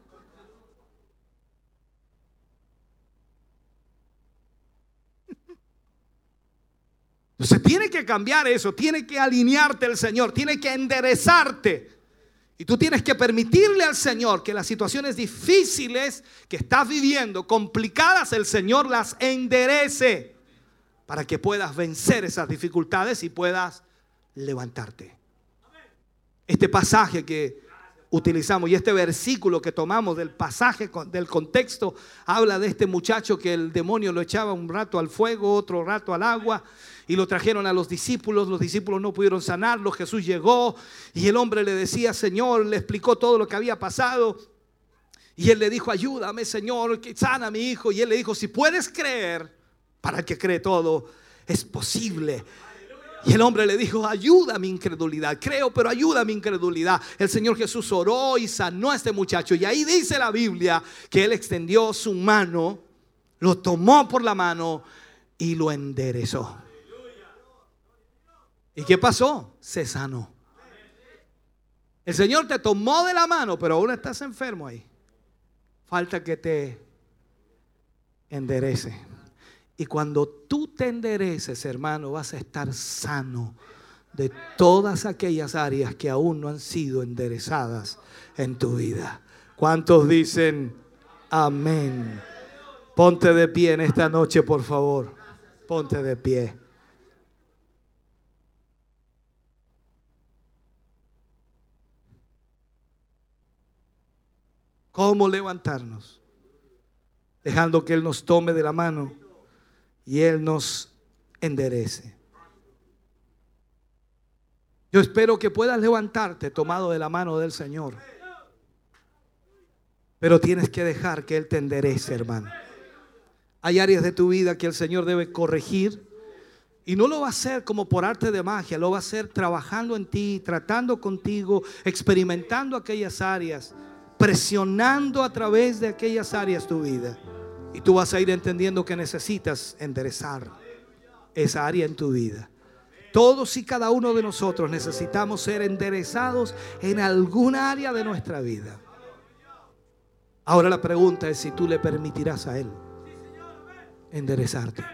L: Entonces tiene que cambiar eso, tiene que alinearte el Señor, tiene que enderezarte. Y tú tienes que permitirle al Señor que las situaciones difíciles que estás viviendo, complicadas, el Señor las enderece para que puedas vencer esas dificultades y puedas levantarte. Este pasaje que utilizamos y este versículo que tomamos del pasaje, del contexto, habla de este muchacho que el demonio lo echaba un rato al fuego, otro rato al agua, y lo trajeron a los discípulos. Los discípulos no pudieron sanarlo. Jesús llegó y el hombre le decía, Señor, le explicó todo lo que había pasado. Y él le dijo, ayúdame, Señor, que sana a mi hijo. Y él le dijo, si puedes creer, para el que cree todo es posible. Y el hombre le dijo, ayuda a mi incredulidad. Creo, pero ayuda a mi incredulidad. El Señor Jesús oró y sanó a este muchacho. Y ahí dice la Biblia que él extendió su mano, lo tomó por la mano y lo enderezó. ¿Y qué pasó? Se sanó. El Señor te tomó de la mano, pero aún estás enfermo ahí. Falta que te enderece. Y cuando tú te endereces, hermano, vas a estar sano de todas aquellas áreas que aún no han sido enderezadas en tu vida. ¿Cuántos dicen amén? Ponte de pie en esta noche, por favor. Ponte de pie. ¿Cómo levantarnos? Dejando que Él nos tome de la mano y Él nos enderece. Yo espero que puedas levantarte tomado de la mano del Señor. Pero tienes que dejar que Él te enderece, hermano. Hay áreas de tu vida que el Señor debe corregir. Y no lo va a hacer como por arte de magia. Lo va a hacer trabajando en ti, tratando contigo, experimentando aquellas áreas, presionando a través de aquellas áreas tu vida. Y tú vas a ir entendiendo que necesitas enderezar esa área en tu vida. Todos y cada uno de nosotros necesitamos ser enderezados en alguna área de nuestra vida. Ahora la pregunta es si tú le permitirás a Él enderezarte.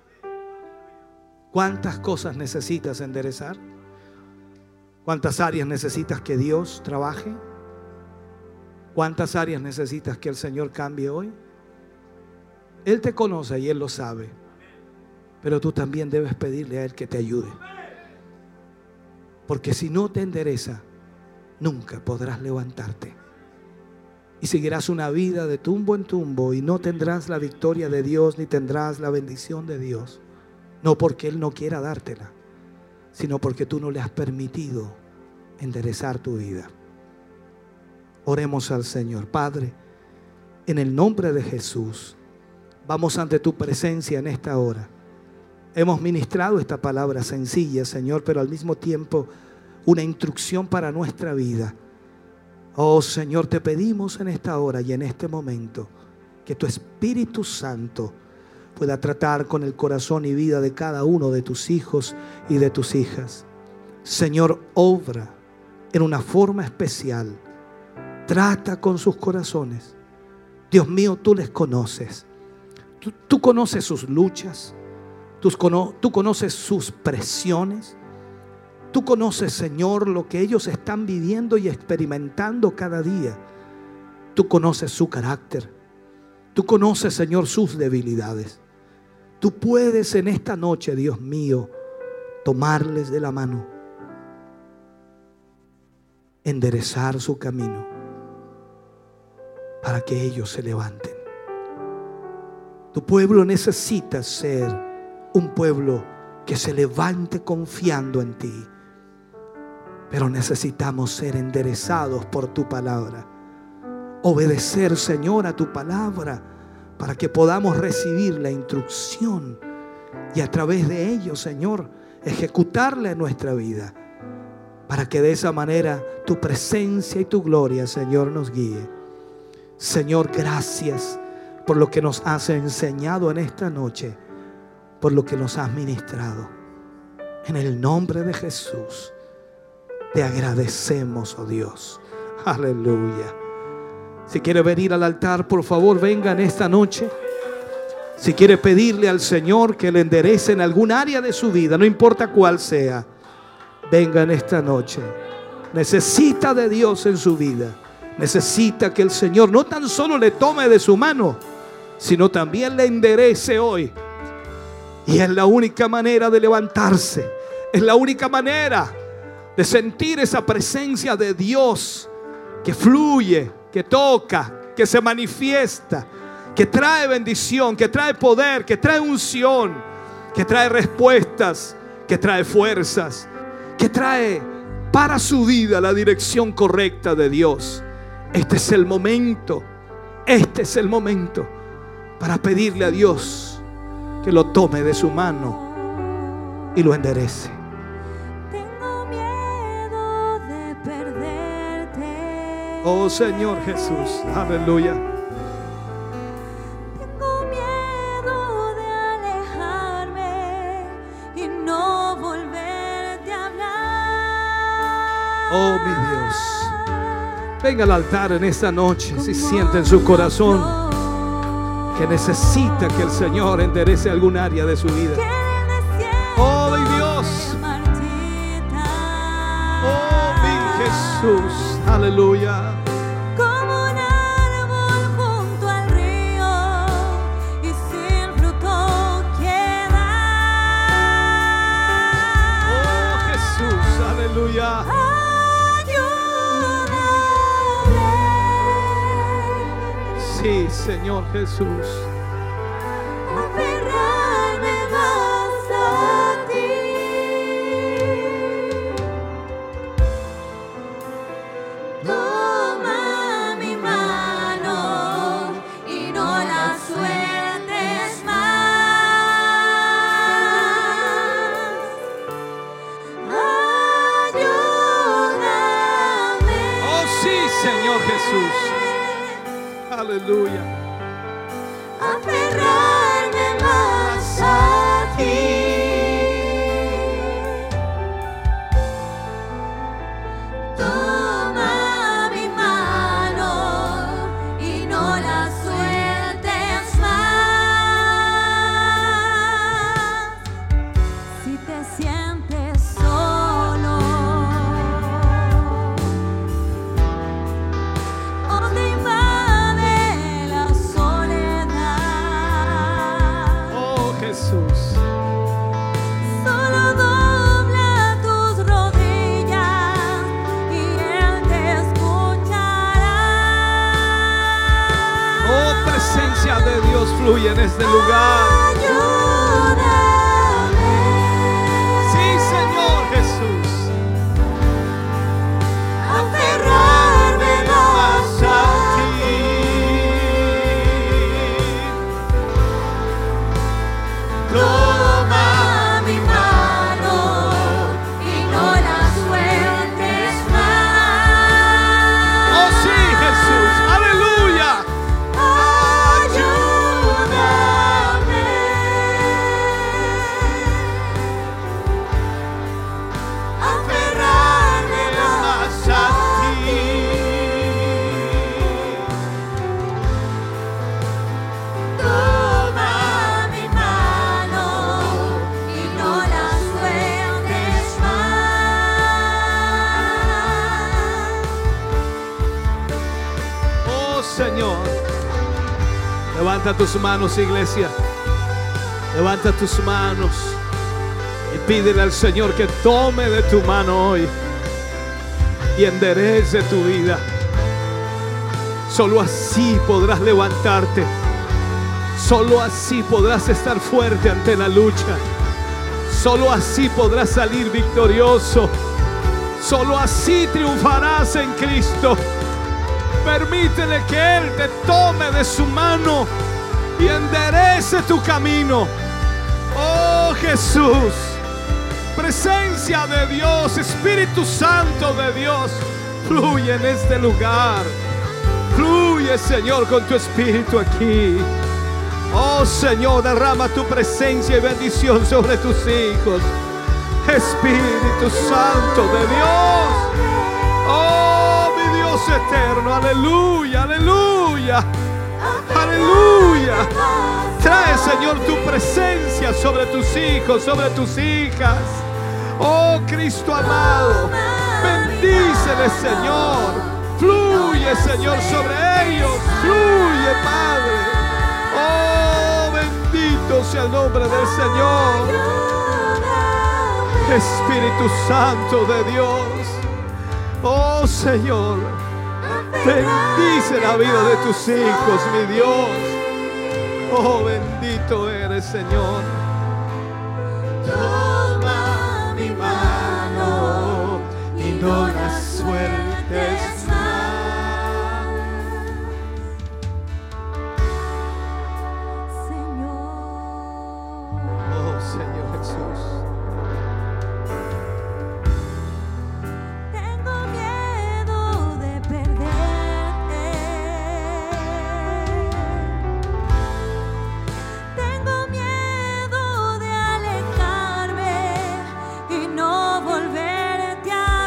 L: ¿Cuántas cosas necesitas enderezar? ¿Cuántas áreas necesitas que Dios trabaje? ¿Cuántas áreas necesitas que el Señor cambie hoy? Él te conoce y Él lo sabe. Pero tú también debes pedirle a Él que te ayude. Porque si no te endereza, nunca podrás levantarte. Y seguirás una vida de tumbo en tumbo y no tendrás la victoria de Dios ni tendrás la bendición de Dios. No porque Él no quiera dártela, sino porque tú no le has permitido enderezar tu vida. Oremos al Señor. Padre, en el nombre de Jesús, vamos ante tu presencia en esta hora. Hemos ministrado esta palabra sencilla, Señor, pero al mismo tiempo una instrucción para nuestra vida. Oh Señor, te pedimos en esta hora y en este momento que tu Espíritu Santo pueda tratar con el corazón y vida de cada uno de tus hijos y de tus hijas. Señor, obra en una forma especial. Trata con sus corazones. Dios mío, tú les conoces. Tú, tú conoces sus luchas. Tú, cono, tú conoces sus presiones. Tú conoces, Señor, lo que ellos están viviendo y experimentando cada día. Tú conoces su carácter. Tú conoces, Señor, sus debilidades. Tú puedes en esta noche, Dios mío, tomarles de la mano, enderezar su camino para que ellos se levanten. Tu pueblo necesita ser un pueblo que se levante confiando en ti, pero necesitamos ser enderezados por tu palabra, obedecer, Señor, a tu palabra, para que podamos recibir la instrucción y a través de ello, Señor, ejecutarla en nuestra vida, para que de esa manera tu presencia y tu gloria, Señor, nos guíe. Señor, gracias por lo que nos has enseñado en esta noche, por lo que nos has ministrado. En el nombre de Jesús te agradecemos, oh Dios. Aleluya. Si quiere venir al altar, por favor, venga en esta noche. Si quiere pedirle al Señor que le enderece en algún área de su vida, no importa cuál sea, venga en esta noche. Necesita de Dios en su vida. Necesita que el Señor no tan solo le tome de su mano, sino también le enderece hoy. Y es la única manera de levantarse. Es la única manera de sentir esa presencia de Dios que fluye, que toca, que se manifiesta, que trae bendición, que trae poder, que trae unción, que trae respuestas, que trae fuerzas, que trae para su vida la dirección correcta de Dios. Este es el momento, este es el momento para pedirle a Dios que lo tome de su mano y lo enderece.
G: Tengo miedo de perderte.
L: Oh Señor Jesús, aleluya.
G: Tengo miedo de alejarme y no volverte a hablar.
L: Oh mi Dios, venga al altar en esta noche si siente en su corazón que necesita que el Señor enderece algún área de su vida. Oh mi Dios, oh mi Jesús, aleluya.
G: Como un árbol junto al río y sin fruto queda.
L: Oh Jesús, aleluya. Sí, Señor Jesús.
G: Aferrarme más a ti. Toma mi mano y no la sueltes más. Ayúdame.
L: Oh sí, Señor Jesús. Aleluya.
G: Aferrarme más a ti. Toma mi mano y no la sueltes más. Si te sientes solo o te invade la soledad,
L: Oh Jesús.
G: solo dobla tus rodillas y Él te escuchará.
L: Oh presencia de Dios fluye en este lugar.
G: Ayúdame.
L: Sí, Señor Jesús.
G: Aferrarme más a ti. Toma mi mano y no la sueltes más.
L: Oh sí, Jesús. Aleluya.
G: Ayúdame. Aferrarme más a ti. Toma mi mano y no la sueltes más.
L: Oh Señor. Levanta tus manos, iglesia. Levanta tus manos. Y pídele al Señor que tome de tu mano hoy y enderece tu vida. Solo así podrás levantarte. Solo así podrás estar fuerte ante la lucha. Solo así podrás salir victorioso. Solo así triunfarás en Cristo. Permítele que Él te tome de su mano y enderece tu camino. Oh Jesús, presencia de Dios, Espíritu Santo de Dios, fluye en este lugar. Fluye, Señor, con tu Espíritu aquí. Oh Señor, derrama tu presencia y bendición sobre tus hijos. Espíritu Santo de Dios. Oh, mi Dios eterno, aleluya, aleluya, aleluya. Trae, Señor, tu presencia sobre tus hijos, sobre tus hijas. Oh, Cristo amado, bendíceles, Señor. Fluye, Señor, sobre ellos. Fluye, Padre. Oh, bendito sea el nombre del Señor. Espíritu Santo de Dios. Oh, Señor, bendice la vida de tus hijos, mi Dios. Oh, bendito eres, Señor.
H: Toma mi mano y no la sueltes más,
G: Señor.
L: Oh, Señor Jesús.
G: Tengo miedo de perderte. Tengo miedo de alejarme y no volverte a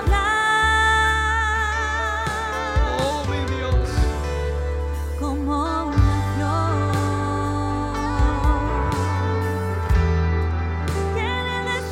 G: hablar.
L: Oh, mi Dios.
G: Como una flor que en el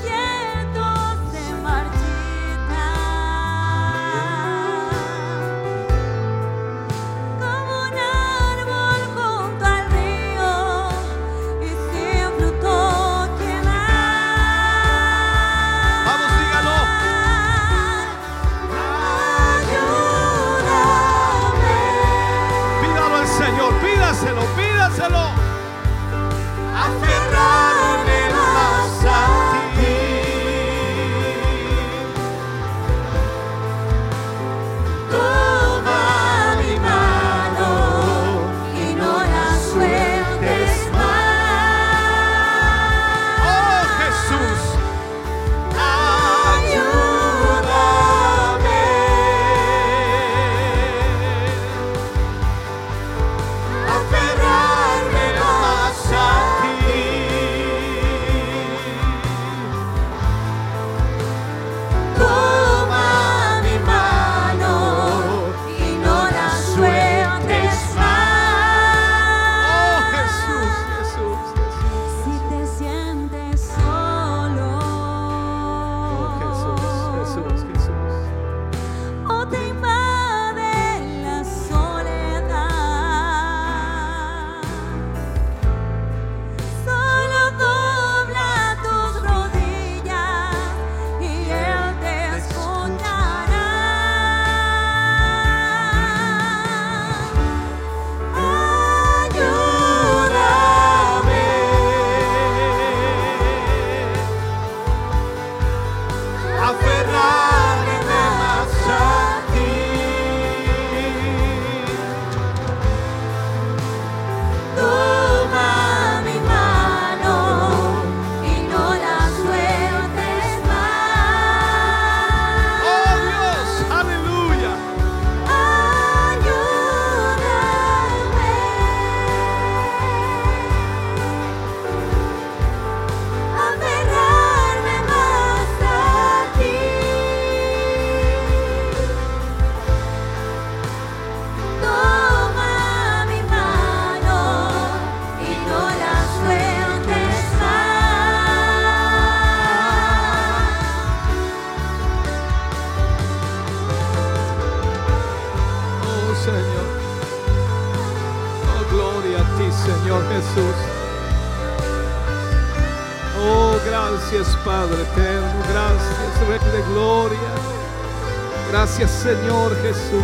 L: gracias Padre eterno, gracias Rey de gloria. Gracias Señor Jesús.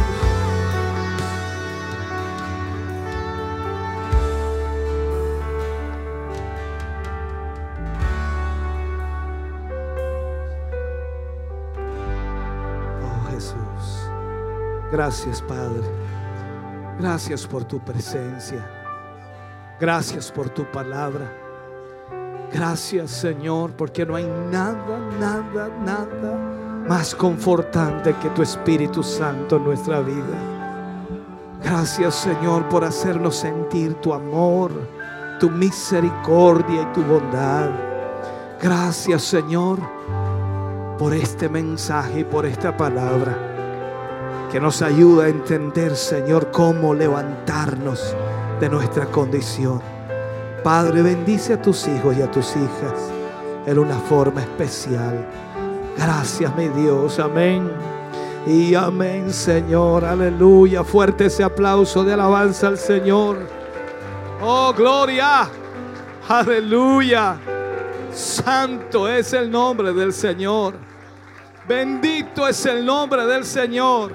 L: Oh Jesús, gracias Padre. Gracias por tu presencia. Gracias por tu palabra. Gracias Señor, porque no hay nada, nada, nada más confortante que tu Espíritu Santo en nuestra vida. Gracias Señor por hacernos sentir tu amor, tu misericordia y tu bondad. Gracias Señor por este mensaje y por esta palabra que nos ayuda a entender, Señor, cómo levantarnos de nuestra condición. Padre, bendice a tus hijos y a tus hijas en una forma especial. Gracias, mi Dios. Amén. Y amén, Señor. Aleluya. Fuerte ese aplauso de alabanza al Señor. Oh, gloria. Aleluya. Santo es el nombre del Señor. Bendito es el nombre del Señor.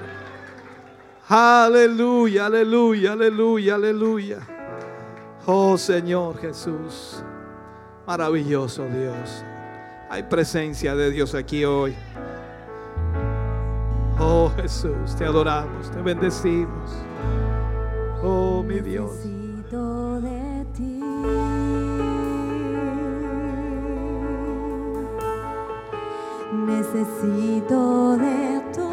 L: Aleluya, aleluya, aleluya, aleluya. Oh Señor Jesús, maravilloso Dios. Hay presencia de Dios aquí hoy. Oh Jesús, te adoramos, te bendecimos. Oh mi Dios.
G: Necesito de ti. Necesito de tu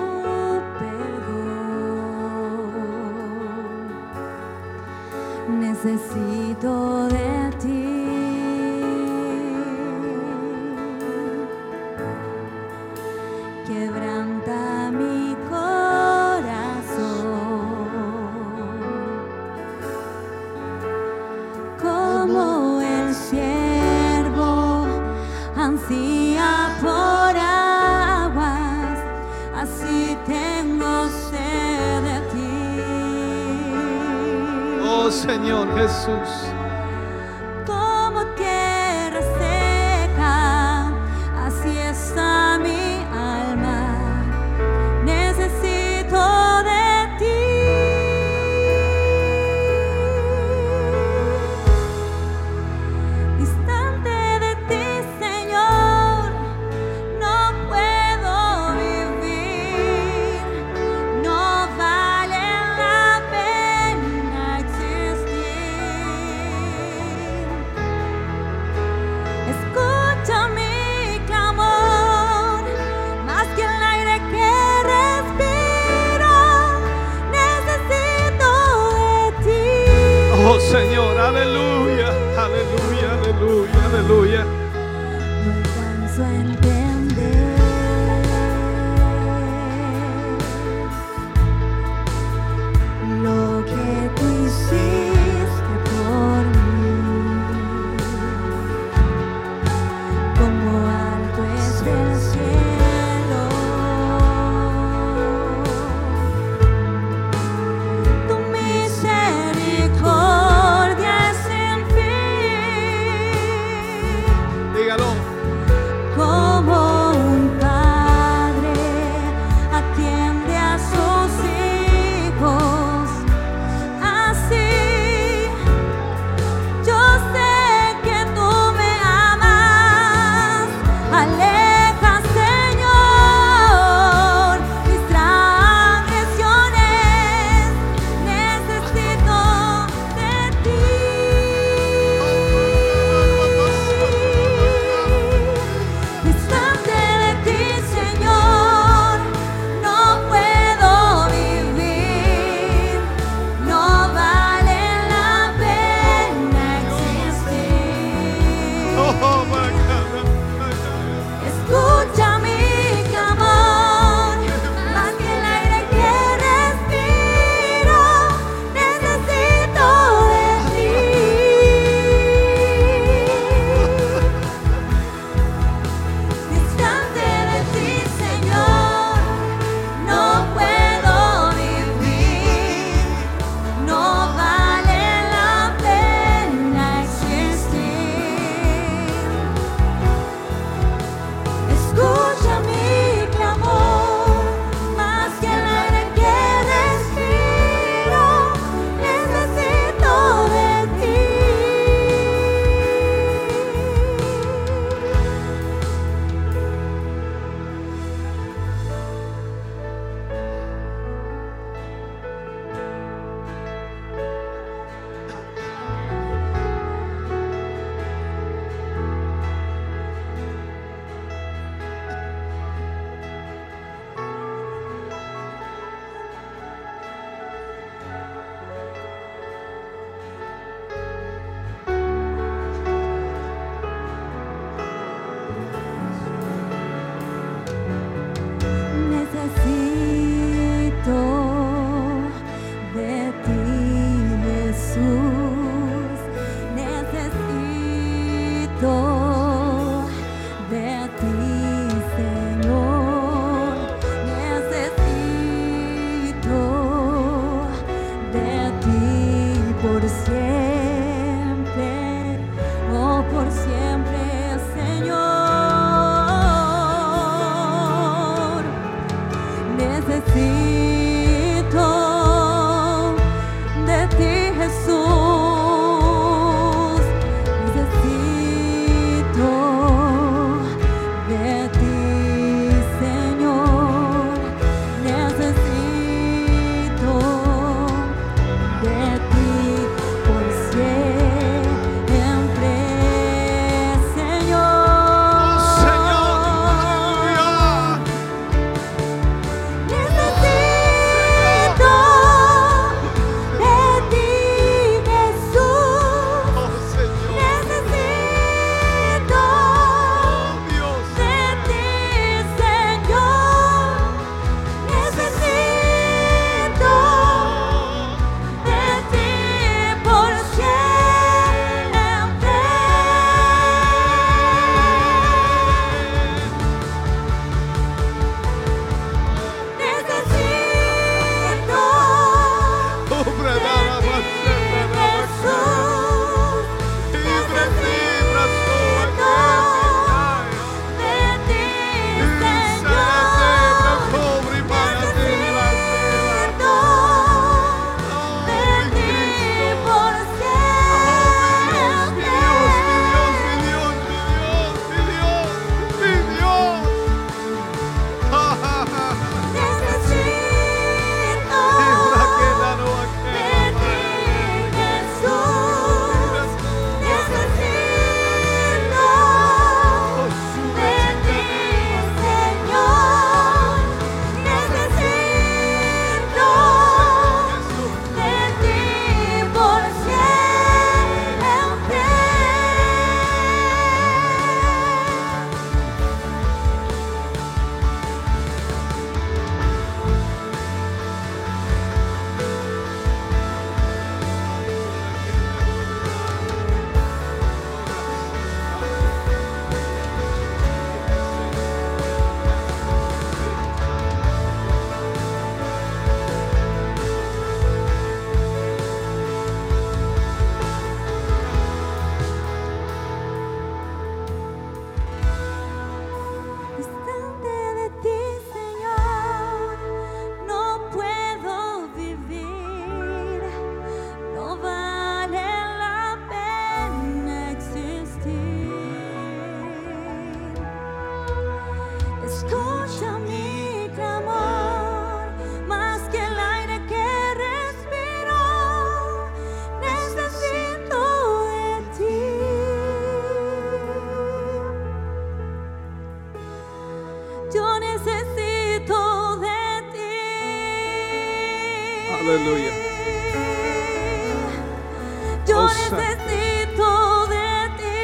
G: perdón. Necesito de ti. Quebranta mi corazón como el siervo ansía por aguas, así tengo sed de ti.
L: Oh Señor Jesús.
G: Como tierra seca, así está mi alma. Necesito de ti. Distante de ti, Señor, no puedo vivir. No vale la pena existir. Escucha mi clamor, más que el aire que respiro. Necesito de ti.
L: Oh Señor, aleluya, aleluya, aleluya, aleluya.
G: No alcanzo a entender lo que tú hiciste por mí. Como alto es el cielo, tu misericordia es sin fin.
L: Dígalo.
G: Como
L: Aleluya.
G: Yo
L: Oh,
G: necesito de ti.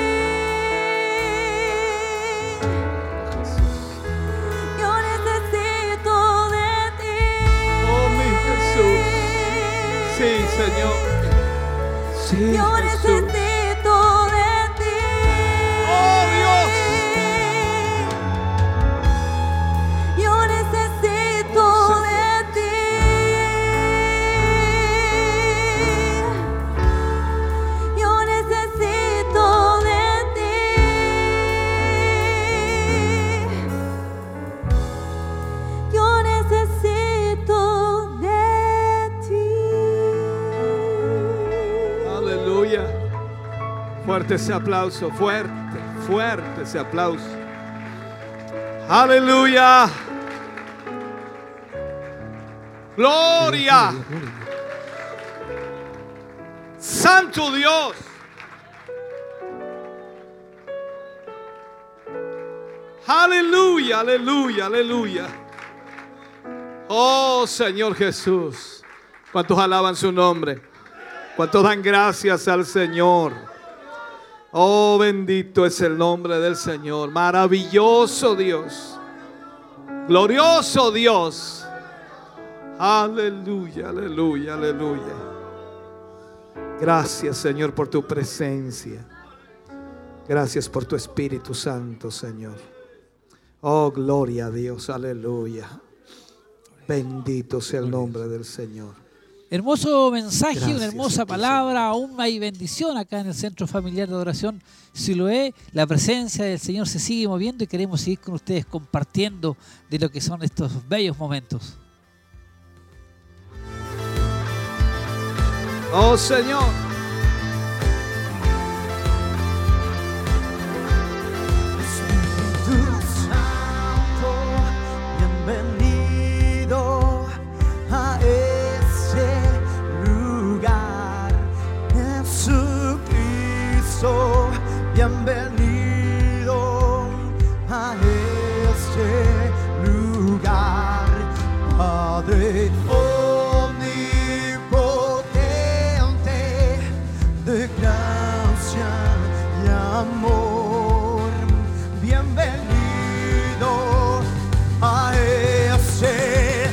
G: Yo necesito de ti.
L: Oh, mi Jesús. Sí, Señor. Sí,
G: Yo
L: Jesús.
G: necesito de ti.
L: Oh, Dios.
G: Yo necesito de ti. Yo necesito de ti. Yo necesito de ti.
L: Aleluya. Fuerte ese aplauso, fuerte, fuerte ese aplauso. Aleluya. Gloria. Santo Dios. Aleluya, aleluya, aleluya. Oh Señor Jesús. ¿Cuántos alaban su nombre? ¿Cuántos dan gracias al Señor? Oh, bendito es el nombre del Señor. Maravilloso Dios. Glorioso Dios. Aleluya, aleluya, aleluya. Gracias, Señor, por tu presencia. Gracias por tu Espíritu Santo, Señor. Oh, gloria a Dios, aleluya. Bendito sea el nombre del Señor.
A: Hermoso mensaje,
L: Gracias
A: una hermosa
L: a ti,
A: palabra, aún hay bendición acá en el Centro Familiar de Adoración Siloé. La presencia del Señor se sigue moviendo y queremos seguir con ustedes compartiendo de lo que son estos bellos momentos.
L: Oh, Señor.
H: Espíritu Santo, bienvenido a este lugar. Jesucristo, bienvenido a este lugar. Padre omnipotente, de gracia y amor, bienvenido a este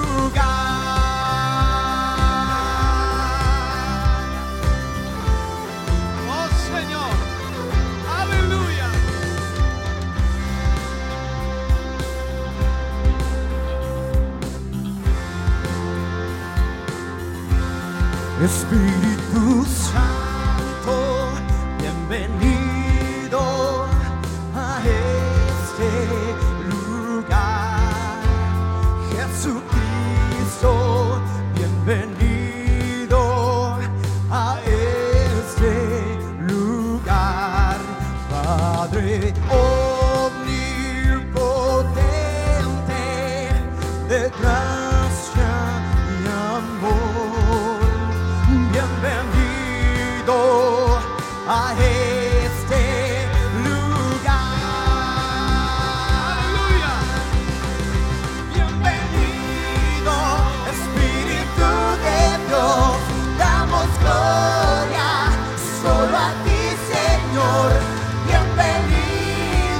H: lugar.
L: Oh, Señor. Aleluya.
H: Espíritu Santo, bienvenido a este lugar. Jesucristo, bienvenido a este lugar. Padre omnipotente, de gracia y amor, bienvenido a este lugar.
L: Aleluya.
H: Bienvenido, Espíritu de Dios, damos gloria solo a ti, Señor. Bienvenido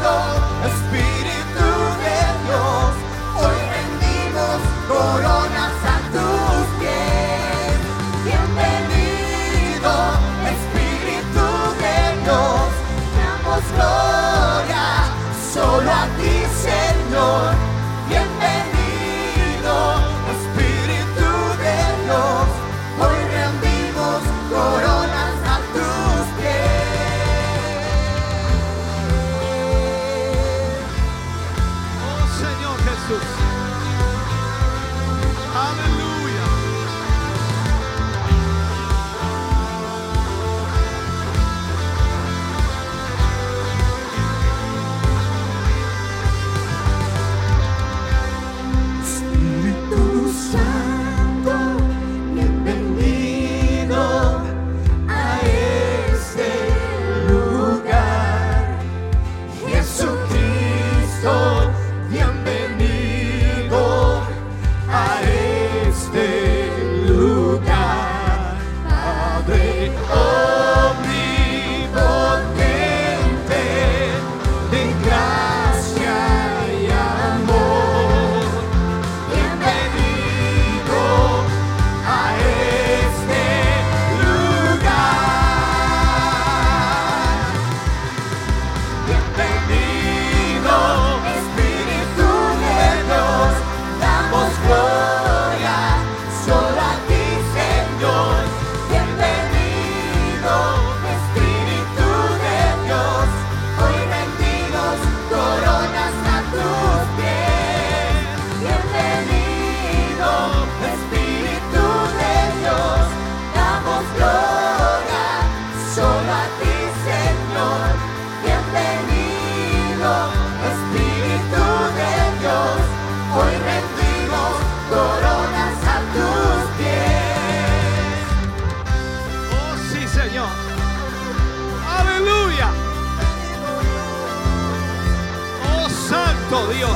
L: aplauso, Dios.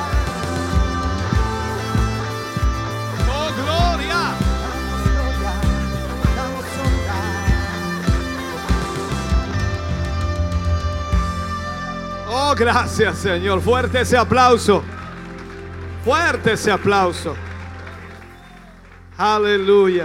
L: Oh, gloria. Oh, gracias, Señor. Fuerte ese aplauso. Fuerte ese aplauso. Aleluya.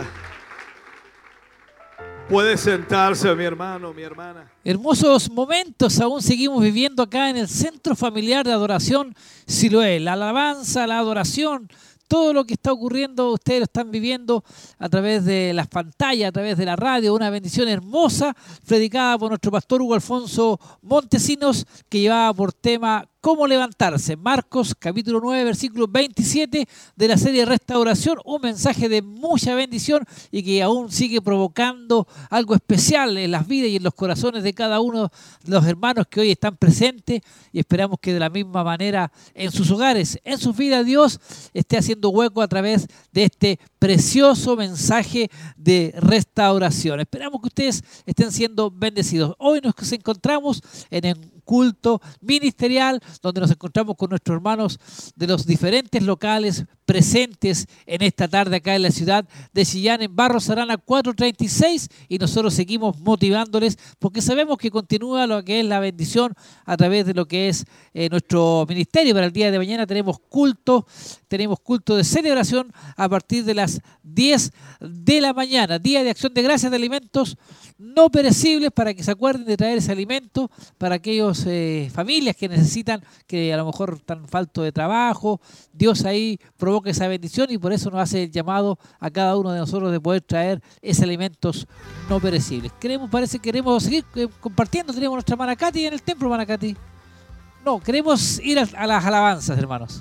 L: Puede sentarse, mi hermano, mi hermana.
A: Hermosos momentos aún seguimos viviendo acá en el Centro Familiar de Adoración Siloé. La alabanza, la adoración, todo lo que está ocurriendo, ustedes lo están viviendo a través de las pantallas, a través de la radio. Una bendición hermosa predicada por nuestro pastor Hugo Alfonso Montesinos, que llevaba por tema cómo levantarse. Marcos capítulo nueve, versículo veintisiete de la serie Restauración. Un mensaje de mucha bendición y que aún sigue provocando algo especial en las vidas y en los corazones de cada uno de los hermanos que hoy están presentes, y esperamos que de la misma manera en sus hogares, en sus vidas, Dios esté haciendo hueco a través de este precioso mensaje de restauración. Esperamos que ustedes estén siendo bendecidos. Hoy nos encontramos en el culto ministerial, donde nos encontramos con nuestros hermanos de los diferentes locales presentes en esta tarde acá en la ciudad de Chillán, en Barros Arana cuatrocientos treinta y seis, y nosotros seguimos motivándoles porque sabemos que continúa lo que es la bendición a través de lo que es eh, nuestro ministerio. Para el día de mañana tenemos culto, tenemos culto de celebración a partir de las diez de la mañana, día de acción de gracias de alimentos no perecibles, para que se acuerden de traer ese alimento para aquellas eh, familias que necesitan, que a lo mejor están falto de trabajo. Dios ahí provoca esa bendición y por eso nos hace el llamado a cada uno de nosotros de poder traer esos alimentos no perecibles. Queremos, parece que queremos seguir eh, compartiendo. Tenemos nuestra hermana Katy en el templo, hermana Katy. No, queremos ir a, a las alabanzas, hermanos.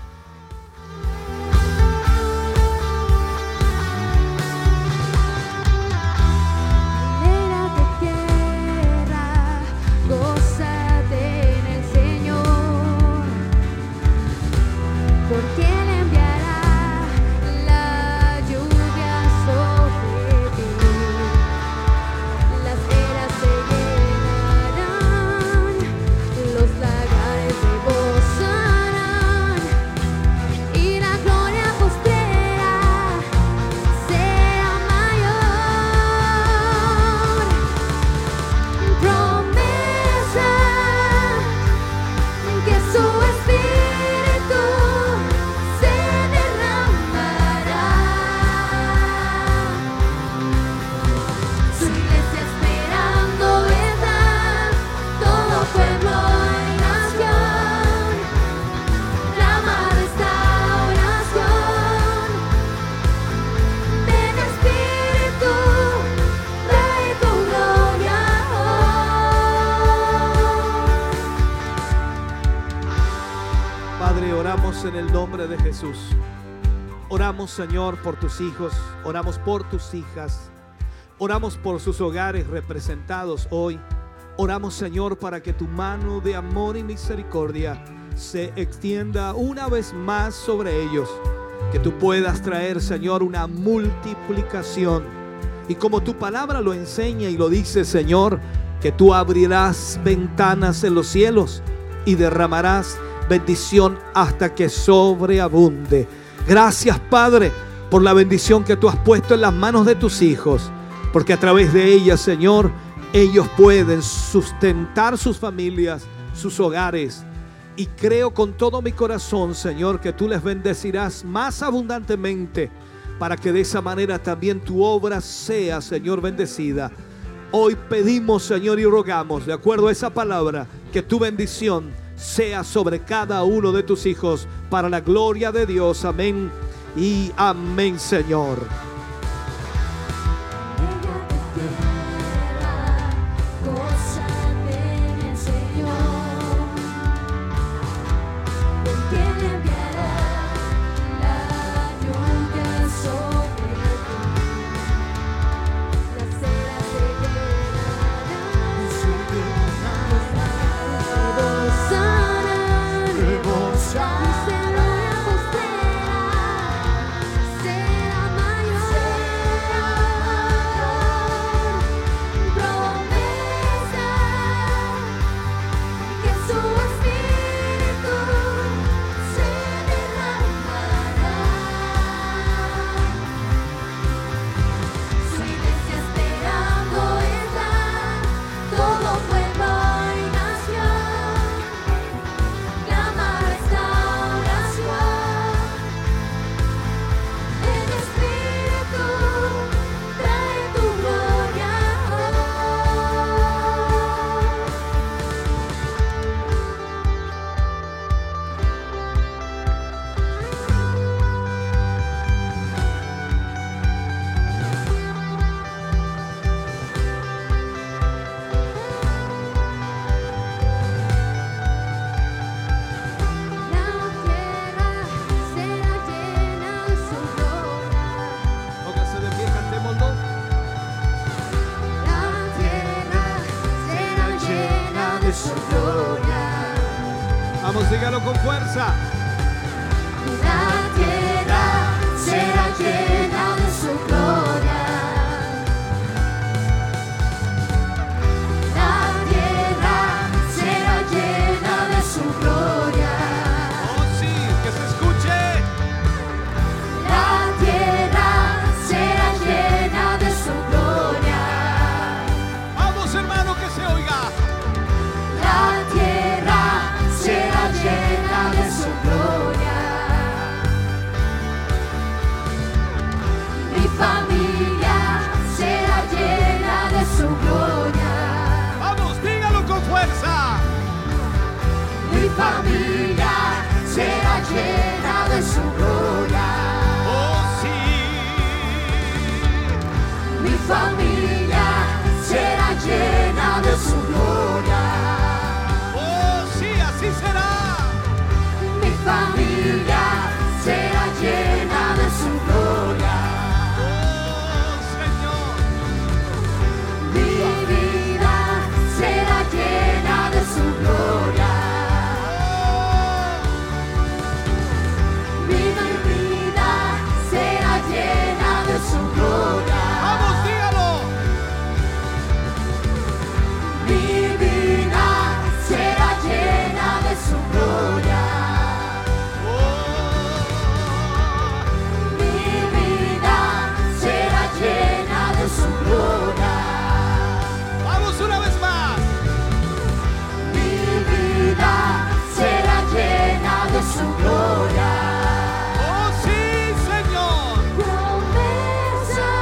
M: Porque Él enviará la lluvia sobre ti, las eras se llenarán, los lagares rebosarán, y la gloria postrera será mayor. Promesa que su espíritu
L: Oramos en el nombre de Jesús. Oramos, Señor, por tus hijos. Oramos por tus hijas. Oramos por sus hogares representados hoy. Oramos, Señor, para que tu mano de amor y misericordia se extienda una vez más sobre ellos. Que tú puedas traer, Señor, una multiplicación. Y como tu palabra lo enseña y lo dice, Señor, que tú abrirás ventanas en los cielos y derramarás bendición hasta que sobreabunde. Gracias, Padre, por la bendición que tú has puesto en las manos de tus hijos, porque a través de ella, Señor, ellos pueden sustentar sus familias, sus hogares. Y creo con todo mi corazón, Señor, que tú les bendecirás más abundantemente, para que de esa manera también tu obra sea, Señor, bendecida. Hoy pedimos, Señor, y rogamos, de acuerdo a esa palabra, que tu bendición sea sobre cada uno de tus hijos, para la gloria de Dios. Amén y amén, Señor.
M: Será mayor.
L: Vamos, dígalo con fuerza.
M: La tierra será llena de su gloria. La tierra será llena de su gloria.
L: Oh, sí, que se escuche.
M: La tierra será llena de su gloria.
L: Vamos, hermano, que se oiga.
M: La tierra será llena de su gloria. Mi familia será llena de su gloria.
L: Vamos, dígalo con fuerza.
M: Mi familia será llena de su gloria.
L: Oh, sí.
M: Mi familia será llena de su gloria.
L: Oh, sí, así será.
M: Mi familia será llena de su gloria.
L: Oh, Señor.
M: Mi vida será llena de su gloria. Mi vida será llena de su gloria.
L: Vamos, dígalo.
M: Mi vida será llena de su gloria. Mi vida será llena de su gloria.
L: Vamos una vez más.
M: Mi vida será llena de su gloria.
L: Oh, sí, Señor.
M: Promesa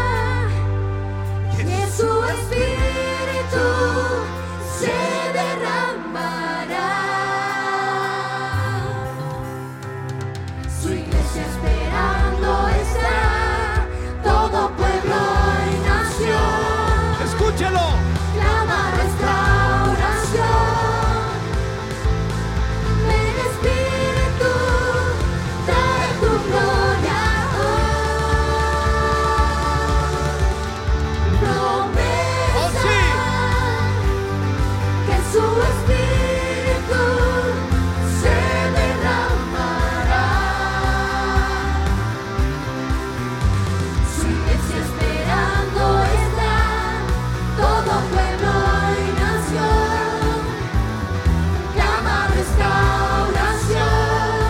M: que su espíritu se derramará. Su iglesia esperando está, todo pueblo y nación.
L: Escúchelo.
M: Clama restauración. Ven Espíritu, trae tu gloria hoy. Promesa
L: Oh, sí.
M: que su Espíritu se derramará. Su iglesia esperando está, todo pueblo y nación. Clama restauración.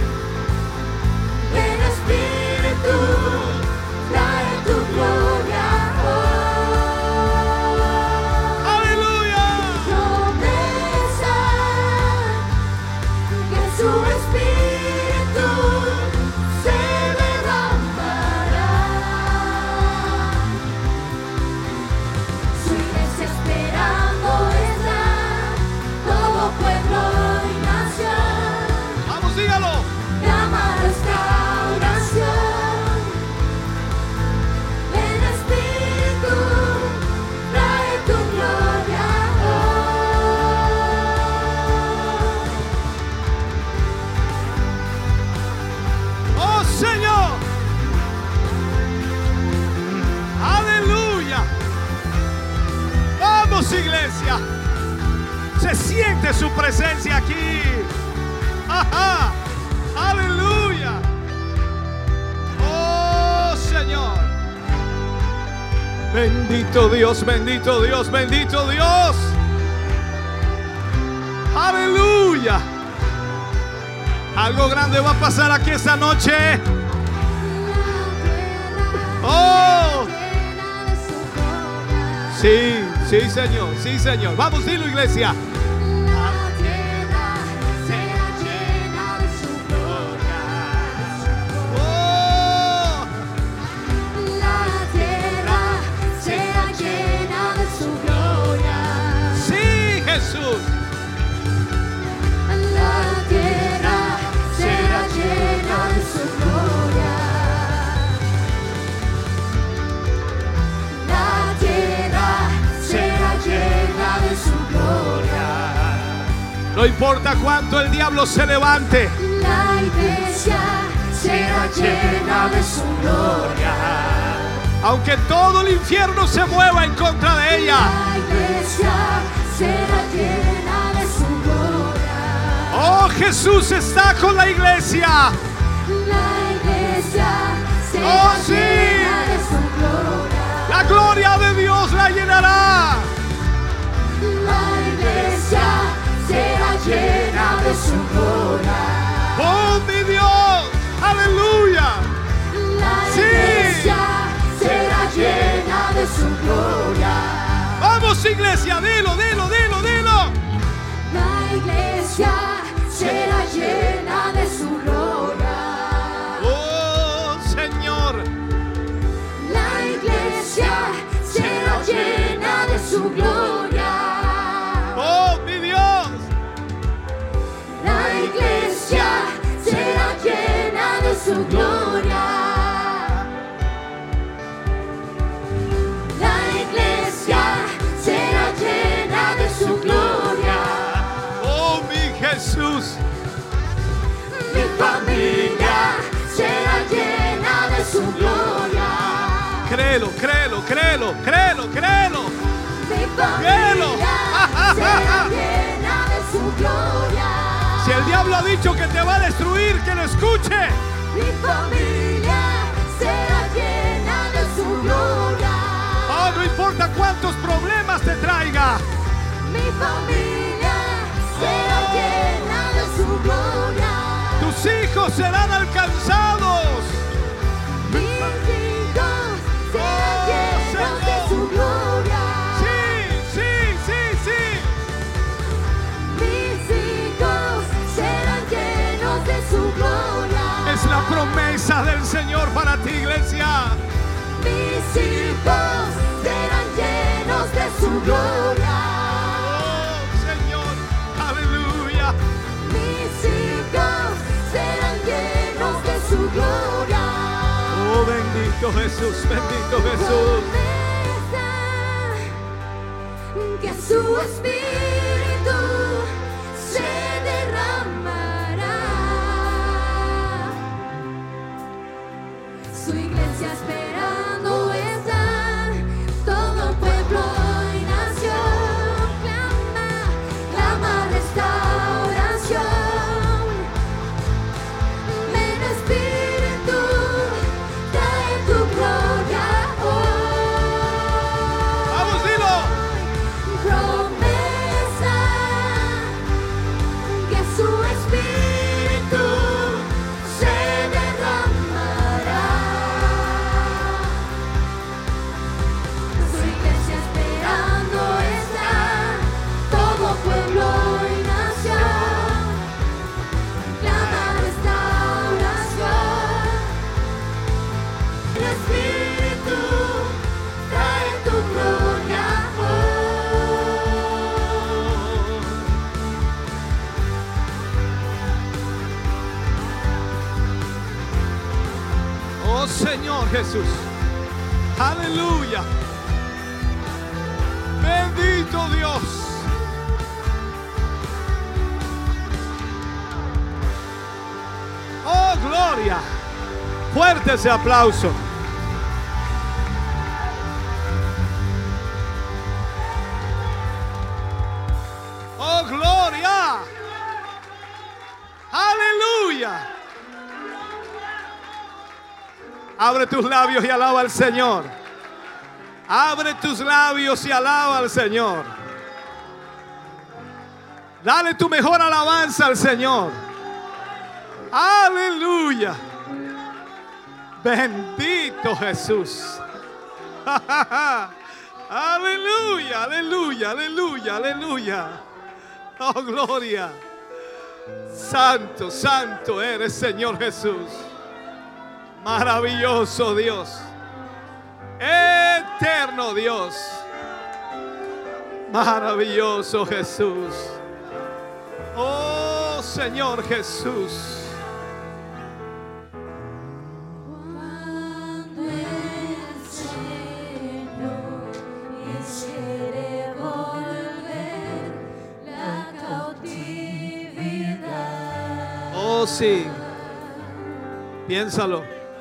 M: Ven Espíritu, trae tu gloria hoy.
L: Aleluya.
M: Promesa que su Espíritu se derramará. Su iglesia esperando está, todo pueblo y nación.
L: Vamos, dígalo.
M: Clama restauración. Ven Espíritu, trae tu gloria hoy.
L: Oh, Señor. Aleluya. Vamos, iglesia. Se siente su presencia aquí. Ajá. Aleluya. Oh, Señor. Bendito Dios, bendito Dios, bendito Dios. Aleluya. Algo grande va a pasar aquí esta noche. Oh. Sí, sí, Señor, sí, Señor. Vamos, dilo, iglesia.
M: La tierra será llena de su gloria.
L: Oh.
M: La tierra será llena de su gloria.
L: Sí, Jesús.
M: La tierra será llena de su gloria. La tierra será llena de su gloria.
L: No importa cuánto el diablo se levante.
M: La iglesia será llena de su gloria.
L: Aunque todo el infierno se mueva en contra de ella.
M: La iglesia será llena de su gloria.
L: Oh, Jesús está con la iglesia.
M: La iglesia será
L: Oh, sí.
M: llena de su gloria.
L: La gloria de Dios la llenará.
M: La iglesia será llena de su gloria.
L: Oh, mi Dios. Aleluya.
M: La
L: Sí.
M: iglesia será llena de su gloria.
L: Vamos, iglesia, dilo, dilo, dilo, dilo.
M: La iglesia será llena de su gloria.
L: Oh, Señor.
M: La iglesia será llena de su gloria.
L: Oh, mi Dios.
M: La iglesia será llena de su gloria. La iglesia será llena de su gloria.
L: Oh, mi Jesús.
M: Mi familia será llena de su gloria.
L: Créelo, créelo, créelo, créelo, créelo.
M: Mi
L: Créelo.
M: familia será llena de su gloria.
L: Si el diablo ha dicho que te va a destruir, que lo escuche.
M: Mi familia será llena de su gloria.
L: Oh, no importa cuántos problemas te traiga.
M: Mi familia será llena de su gloria.
L: Tus hijos serán alcanzados.
M: Mis hijos serán llenos de su gloria.
L: Sí, sí, sí, sí.
M: Mis hijos serán llenos de su gloria.
L: Es la promesa del Señor para ti, iglesia.
M: Mis hijos serán llenos de su gloria.
L: Oh, Señor, aleluya.
M: Mis hijos serán llenos de su gloria.
L: Oh, bendito Jesús, bendito Jesús.
M: Promesa que su espíritu se derramará. Su iglesia esperando está, todo pueblo y nación clama, clama restauración. Ven Espíritu, trae tu gloria hoy.
L: Vamos, dilo.
M: Promesa que su espíritu se derramará. Su iglesia esperando está, todo pueblo y nación clama restauración. El Espíritu trae tu gloria
L: Oh, Señor Jesús. Aleluya. Bendito Dios. Oh, gloria. Fuerte ese aplauso. Oh, gloria. Aleluya. Abre tus labios y alaba al Señor. Abre tus labios y alaba al Señor. Dale tu mejor alabanza al Señor. Aleluya. Bendito Jesús. Aleluya, aleluya, aleluya, aleluya. Oh, gloria. Santo, santo eres, Señor Jesús. Maravilloso Dios. Eterno Dios. Maravilloso Jesús. Oh, Señor Jesús.
M: cuando el Señor hiciere volver la cautividad.
L: Oh, sí. Piénsalo.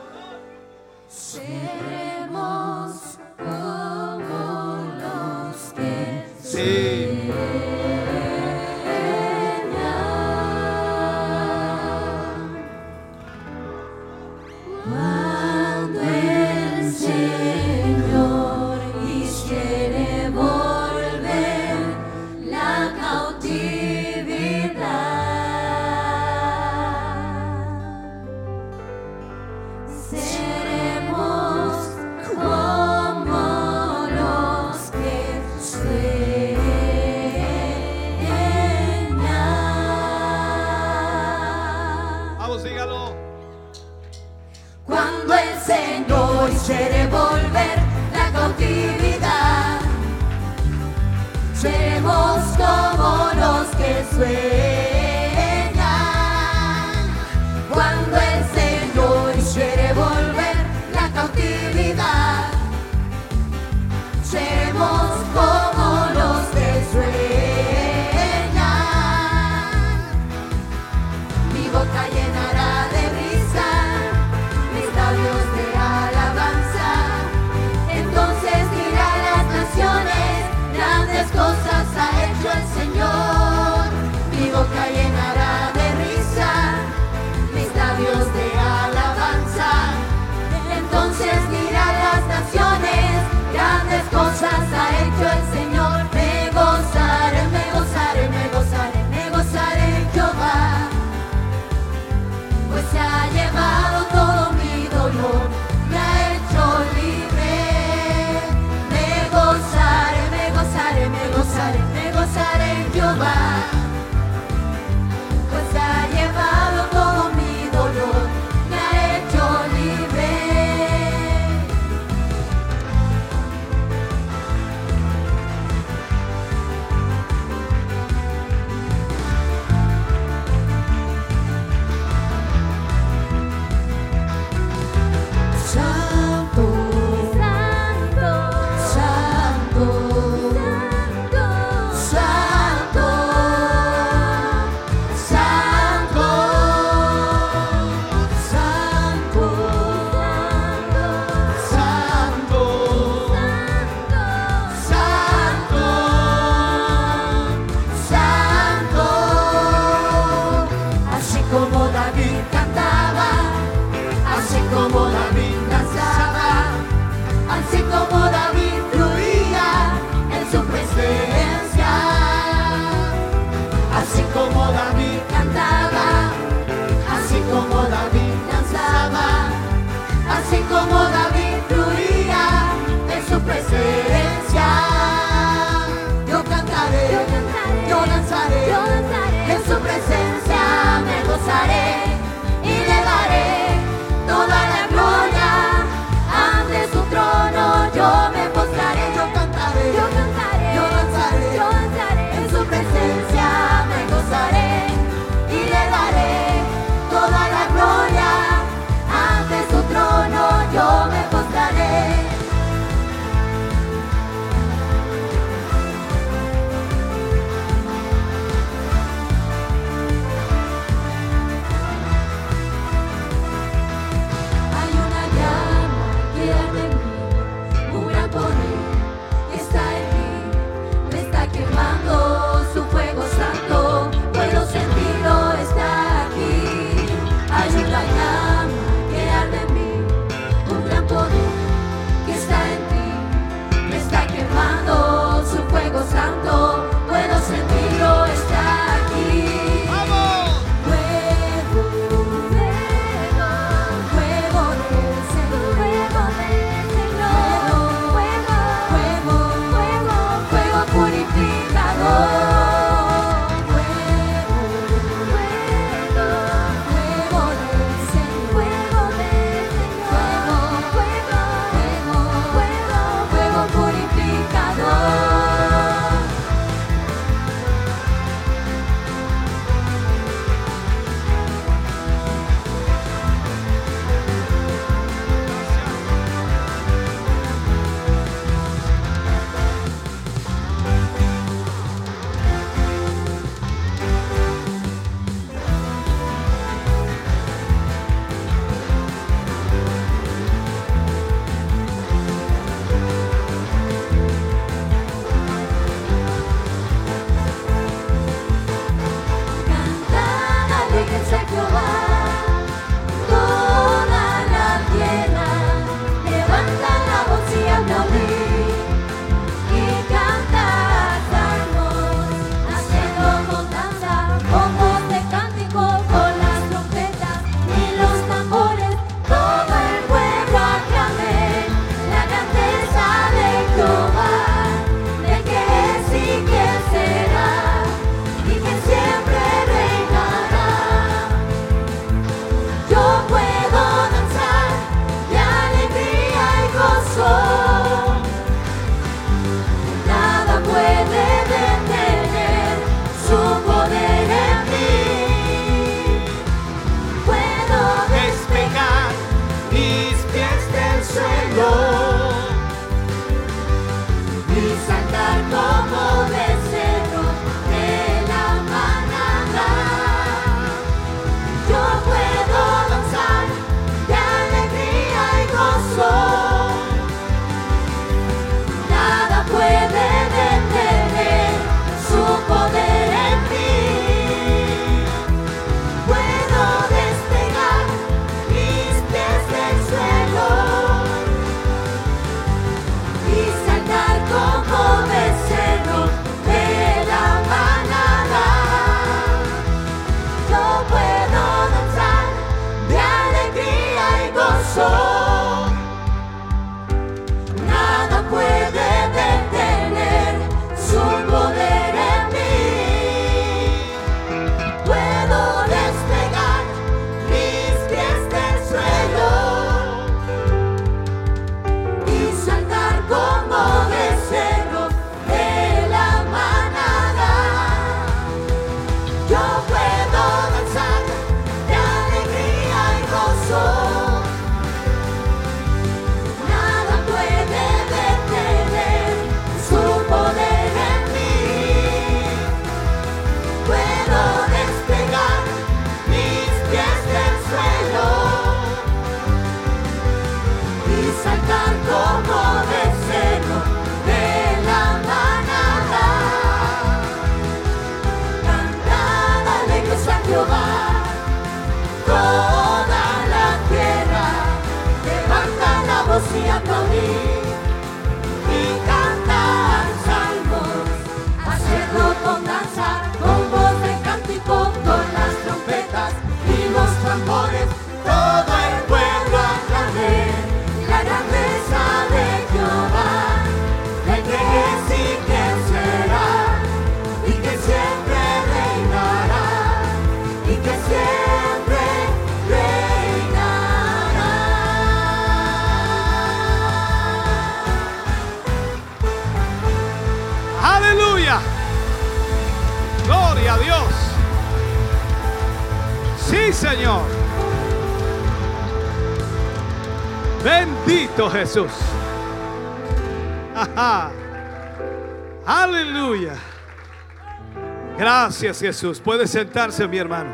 M: Seremos como los que.
L: Sí.
M: Señor hiciere volver la cautividad, seremos como los que sueñan. Cuando el Señor hiciere volver la cautividad, seremos como los que sueñan. Mi boca llenará de risa, mis labios de alabanza. Entonces dirá a las naciones, grandes cosas ha hecho el Señor. Mi boca llenará de risa, mis labios de alabanza. Entonces dirá a las naciones, grandes cosas ha hecho el Señor. Me gozaré, me gozaré, me gozaré, me gozaré en Jehová, pues se ha llevado todo mi dolor, me ha hecho libre. Me gozaré, me gozaré, me gozaré, me gozaré en Jehová, pues se ha llevado todo mi dolor, me ha hecho libre. Santo, Santo, Santo, Santo, Santo, Santo, Santo, Santo, Santo, así como David cantaba, así como David danzaba, así como David fluía en su presencia, así como David cantaba, así como David danzaba, así como David fluía en su presencia. Yo cantaré, yo cantaré, yo danzaré, yo danzaré en su presencia, me gozaré y le daré toda la gloria. Ante su trono yo me postraré, yo cantaré, yo cantaré, yo danzaré, yo danzaré en su presencia, me gozaré y le daré toda la gloria. Ante su trono yo me
L: Dios. Sí, Señor. Bendito Jesús. Ajá. Aleluya. Gracias, Jesús. Puede sentarse, mi hermano.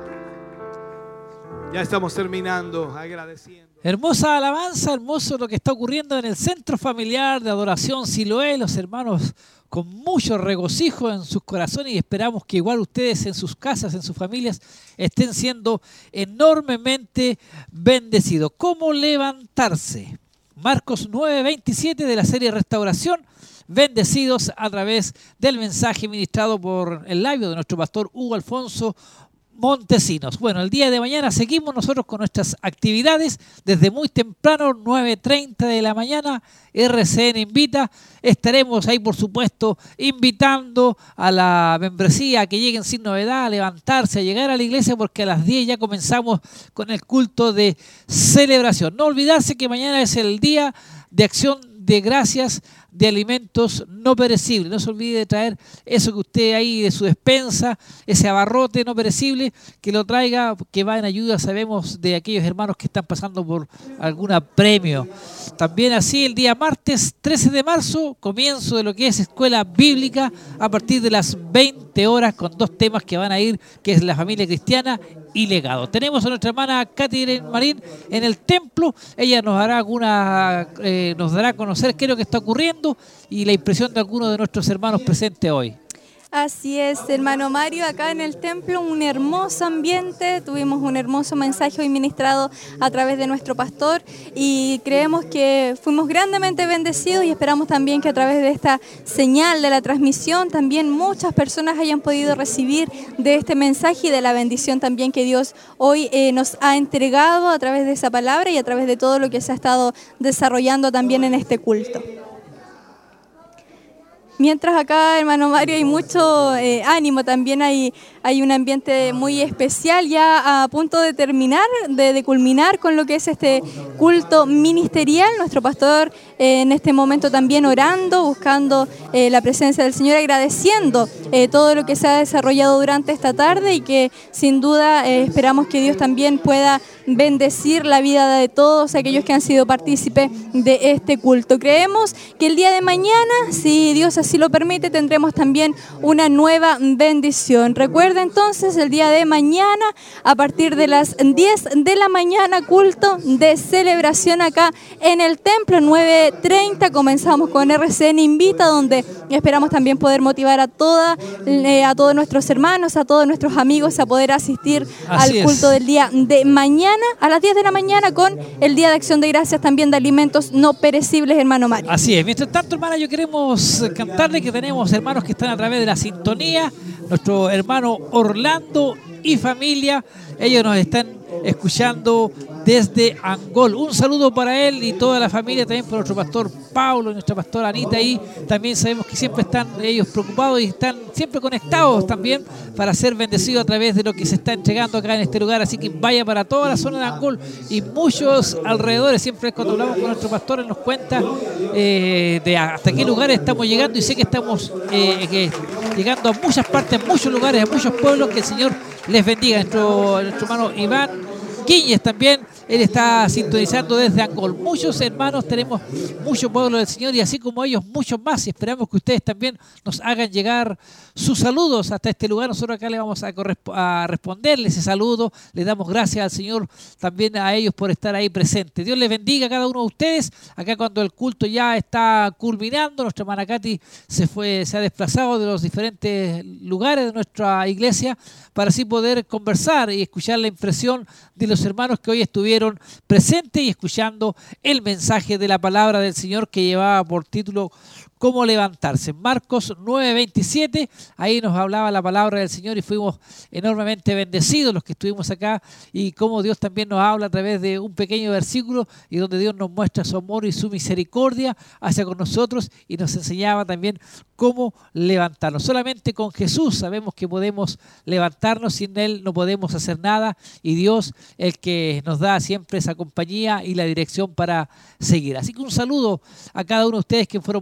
L: Ya estamos terminando, agradeciendo.
A: Hermosa alabanza, hermoso lo que está ocurriendo en el Centro Familiar de Adoración Siloé. Los hermanos con mucho regocijo en sus corazones y esperamos que igual ustedes en sus casas, en sus familias, estén siendo enormemente bendecidos. ¿Cómo levantarse? Marcos nueve veintisiete de la serie Restauración. Bendecidos a través del mensaje ministrado por el labio de nuestro pastor Hugo Alfonso Montesinos. Bueno, el día de mañana seguimos nosotros con nuestras actividades desde muy temprano, nueve treinta de la mañana, R C N Invita. Estaremos ahí, por supuesto, invitando a la membresía a que lleguen sin novedad, a levantarse, a llegar a la iglesia, porque a las diez ya comenzamos con el culto de celebración. No olvidarse que mañana es el día de acción de gracias de alimentos no perecibles. No se olvide de traer eso que usted ahí de su despensa, ese abarrote no perecible, que lo traiga, que va en ayuda, sabemos, de aquellos hermanos que están pasando por algún premio. También así el día martes trece de marzo, comienzo de lo que es Escuela Bíblica a partir de las veinte horas con dos temas que van a ir, que es la familia cristiana y legado. Tenemos a nuestra hermana Katy Marín en el templo. Ella nos hará alguna, eh, nos dará a conocer qué es lo que está ocurriendo y la impresión de algunos de nuestros hermanos presentes hoy.
B: Así es, hermano Mario, acá en el templo un hermoso ambiente, tuvimos un hermoso mensaje hoy ministrado a través de nuestro pastor y creemos que fuimos grandemente bendecidos y esperamos también que a través de esta señal de la transmisión también muchas personas hayan podido recibir de este mensaje y de la bendición también que Dios hoy eh, nos ha entregado a través de esa palabra y a través de todo lo que se ha estado desarrollando también en este culto. Mientras acá, hermano Mario, hay mucho eh, ánimo, también hay, hay un ambiente muy especial ya a punto de terminar, de, de culminar con lo que es este culto ministerial. Nuestro pastor eh, en este momento también orando, buscando eh, la presencia del Señor, agradeciendo eh, todo lo que se ha desarrollado durante esta tarde y que sin duda eh, esperamos que Dios también pueda bendecir la vida de todos aquellos que han sido partícipes de este culto. Creemos que el día de mañana, si Dios así lo permite, tendremos también una nueva bendición. Recuerda entonces, el día de mañana, a partir de las diez de la mañana, culto de celebración acá en el templo, nueve treinta, comenzamos con R C N Invita, donde esperamos también poder motivar a, toda, eh, a todos nuestros hermanos, a todos nuestros amigos a poder asistir Así al culto es. del día de mañana, a las diez de la mañana, con el Día de Acción de Gracias también de alimentos no perecibles, hermano Mario.
A: Así es. Mientras tanto, hermana, yo queremos cantarle que tenemos hermanos que están a través de la sintonía, nuestro hermano Orlando y familia, ellos nos están escuchando desde Angol. Un saludo para él y toda la familia, también por nuestro pastor Pablo y nuestra pastora Anita ahí. También sabemos que siempre están ellos preocupados y están siempre conectados también para ser bendecidos a través de lo que se está entregando acá en este lugar. Así que vaya para toda la zona de Angol y muchos alrededores. Siempre cuando hablamos con nuestro pastor él nos cuenta eh, de hasta qué lugares estamos llegando, y sé que estamos eh, que llegando a muchas partes, a muchos lugares, a muchos pueblos. Que el Señor les bendiga. Nuestro, nuestro hermano Iván Quiñez también, él está sintonizando desde Angol. Muchos hermanos, tenemos mucho pueblo del Señor y así como ellos, muchos más. Y esperamos que ustedes también nos hagan llegar sus saludos hasta este lugar. Nosotros acá le vamos a, a responderle ese saludo. Le damos gracias al Señor también a ellos por estar ahí presentes. Dios les bendiga a cada uno de ustedes. Acá cuando el culto ya está culminando, nuestra hermana Katy se, fue, se ha desplazado de los diferentes lugares de nuestra iglesia para así poder conversar y escuchar la impresión de los hermanos que hoy estuvieron presentes y escuchando el mensaje de la palabra del Señor que llevaba por título cómo levantarse. Marcos nueve veintisiete, ahí nos hablaba la palabra del Señor y fuimos enormemente bendecidos los que estuvimos acá, y cómo Dios también nos habla a través de un pequeño versículo y donde Dios nos muestra su amor y su misericordia hacia con nosotros y nos enseñaba también cómo levantarnos. Solamente con Jesús sabemos que podemos levantarnos, sin Él no podemos hacer nada, y Dios el que nos da siempre esa compañía y la dirección para seguir. Así que un saludo a cada uno de ustedes que fueron parte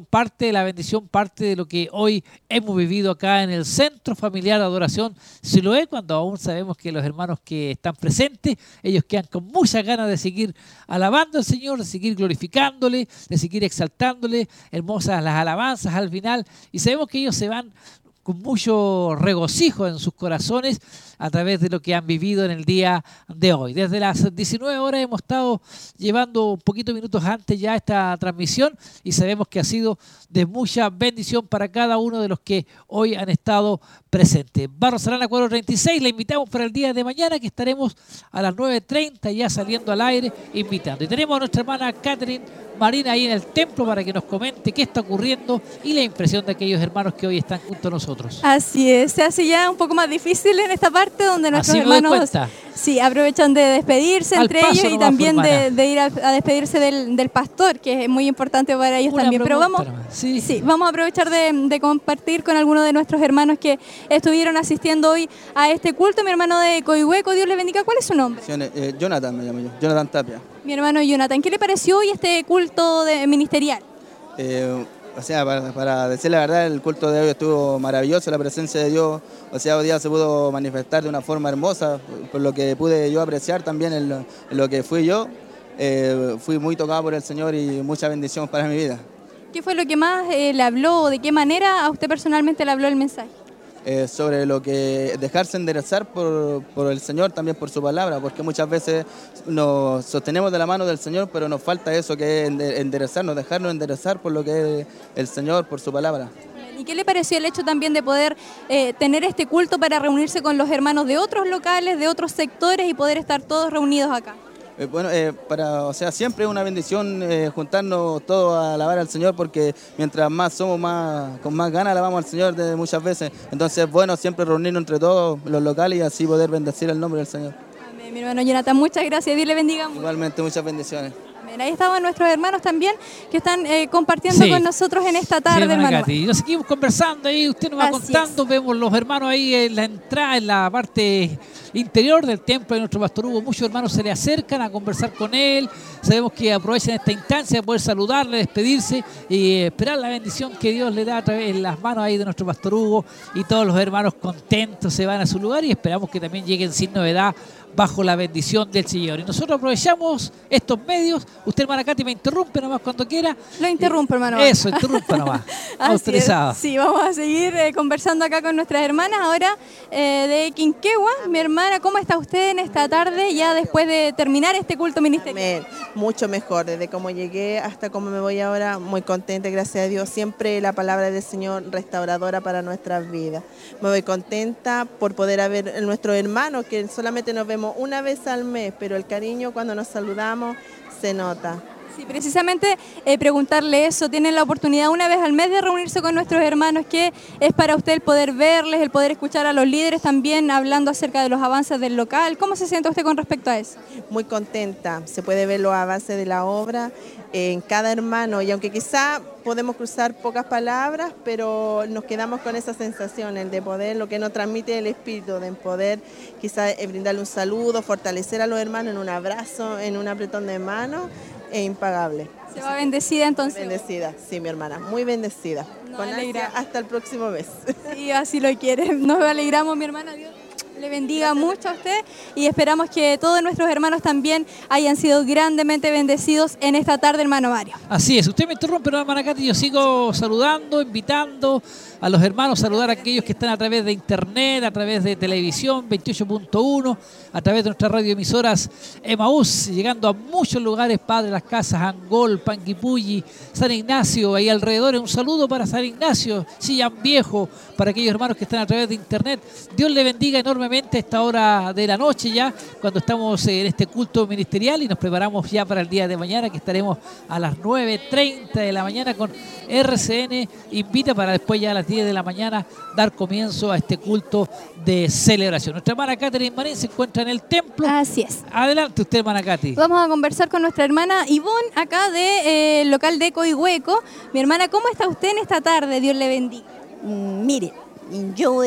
A: de la bendición parte de lo que hoy hemos vivido acá en el Centro Familiar de Adoración Siloé, cuando aún sabemos que los hermanos que están presentes, ellos quedan con muchas ganas de seguir alabando al Señor, de seguir glorificándole, de seguir exaltándole, hermosas las alabanzas al final, y sabemos que ellos se van con mucho regocijo en sus corazones a través de lo que han vivido en el día de hoy. Desde las diecinueve horas hemos estado llevando un poquito minutos antes ya esta transmisión y sabemos que ha sido de mucha bendición para cada uno de los que hoy han estado presentes. Barros Arana cuatro treinta y seis, la invitamos para el día de mañana, que estaremos a las nueve treinta ya saliendo al aire invitando. Y tenemos a nuestra hermana Catherine Marina ahí en el templo para que nos comente qué está ocurriendo y la impresión de aquellos hermanos que hoy están junto a nosotros.
B: Así es, se hace ya un poco más difícil en esta parte donde nuestros
A: Así me doy
B: hermanos
A: cuenta.
B: sí, aprovechan de despedirse
A: Al
B: entre
A: paso
B: ellos y
A: nomás,
B: también
A: pues,
B: de,
A: hermana.
B: de ir a, a despedirse del, del pastor, que es muy importante para ellos
A: Una
B: también. Pero
A: pregunta
B: vamos,
A: nomás. Sí.
B: sí, vamos a aprovechar de, de compartir con algunos de nuestros hermanos que estuvieron asistiendo hoy a este culto. Mi hermano de Coihueco, Dios le bendiga. ¿Cuál es su nombre?
N: Eh, Jonathan me llamo yo, Jonathan Tapia.
B: Mi hermano Jonathan, ¿qué le pareció hoy este culto de, ministerial?
N: Eh, o sea, para, para decir la verdad, el culto de hoy estuvo maravilloso, la presencia de Dios, o sea, hoy día se pudo manifestar de una forma hermosa, por lo que pude yo apreciar también en lo, en lo que fui yo. Eh, fui muy tocado por el Señor y mucha bendición para mi vida.
B: ¿Qué fue lo que más eh, le habló o de qué manera a usted personalmente le habló el mensaje?
N: Eh, sobre lo que dejarse enderezar por, por el Señor, también por su palabra, porque muchas veces nos sostenemos de la mano del Señor, pero nos falta eso que es enderezarnos, dejarnos enderezar por lo que es el Señor, por su palabra.
B: ¿Y qué le pareció el hecho también de poder eh, tener este culto para reunirse con los hermanos de otros locales, de otros sectores y poder estar todos reunidos acá?
N: Eh, bueno, eh, para, o sea, siempre es una bendición eh, juntarnos todos a alabar al Señor, porque mientras más somos, más con más ganas alabamos al Señor de muchas veces. Entonces es bueno siempre reunirnos entre todos los locales y así poder bendecir el nombre del Señor.
B: Amén, mi hermano Jonathan, muchas gracias. Dios le bendiga mucho.
N: Igualmente, muchas bendiciones.
B: Amén. Ahí estaban nuestros hermanos también que están eh, compartiendo
A: Sí.
B: con nosotros en esta tarde,
A: Sí, hermana
B: hermano.
A: Katy. Y nos seguimos conversando ahí, usted nos va
B: Así
A: contando, vemos los hermanos ahí en la entrada, en la parte interior del templo de nuestro pastor Hugo. Muchos hermanos se le acercan a conversar con él, sabemos que aprovechan esta instancia de poder saludarle, despedirse y eh, esperar la bendición que Dios le da a través de las manos ahí de nuestro pastor Hugo, y todos los hermanos contentos se van a su lugar y esperamos que también lleguen sin novedad bajo la bendición del Señor. Y nosotros aprovechamos estos medios. Usted, hermana Katy, me interrumpe nomás cuando quiera.
B: Lo interrumpo, hermano.
A: Eso, interrumpa nomás.
B: Así
A: Autorizado.
B: es. Sí, vamos a seguir eh, conversando acá con nuestras hermanas. Ahora eh, de Quinquegua, mi hermana, ¿cómo está usted en esta tarde ya después de terminar este culto ministerial?
O: Amén. Mucho mejor, desde cómo llegué hasta cómo me voy ahora, muy contenta, gracias a Dios. Siempre la palabra del Señor restauradora para nuestras vidas. Me voy contenta por poder ver a nuestros hermanos, que solamente nos vemos una vez al mes, pero el cariño cuando nos saludamos se nota.
B: Sí, precisamente eh, preguntarle eso. Tienen la oportunidad una vez al mes de reunirse con nuestros hermanos. ¿Qué es para usted el poder verles, el poder escuchar a los líderes también hablando acerca de los avances del local? ¿Cómo se siente usted con respecto a eso?
O: Muy contenta, se puede ver los avances de la obra en cada hermano, y aunque quizá podemos cruzar pocas palabras, pero nos quedamos con esa sensación, el de poder, lo que nos transmite el Espíritu, de poder quizá eh, brindarle un saludo, fortalecer a los hermanos en un abrazo, en un apretón de mano, es impagable.
B: ¿Se va bendecida entonces?
O: Bendecida, sí, mi hermana, muy bendecida.
B: Nos
O: Con
B: alegra.
O: ansia hasta el próximo mes.
B: Sí, así lo quiere. Nos alegramos, mi hermana. Dios le bendiga mucho a usted y esperamos que todos nuestros hermanos también hayan sido grandemente bendecidos en esta tarde, hermano Mario.
A: Así es, usted me interrumpe, ¿no, hermana Katy? Yo sigo saludando, invitando a los hermanos, saludar a aquellos que están a través de internet, a través de televisión veintiocho punto uno, a través de nuestras radioemisoras Emaús, llegando a muchos lugares, Padre Las Casas, Angol, Panguipulli, San Ignacio, ahí alrededor. Un saludo para San Ignacio, Chillán Viejo, para aquellos hermanos que están a través de internet. Dios le bendiga enormemente a esta hora de la noche ya, cuando estamos en este culto ministerial y nos preparamos ya para el día de mañana, que estaremos a las nueve treinta de la mañana con R C N Invita, para después ya a las diez de la mañana dar comienzo a este culto de celebración. Nuestra hermana Catherine Marín se encuentra en el templo.
B: Así es.
A: Adelante usted, hermana Katy.
B: Vamos a conversar con nuestra hermana Ivonne, acá del de, eh, local de Coihueco. Mi hermana, ¿cómo está usted en esta tarde? Dios le bendiga.
P: Mm, mire, yo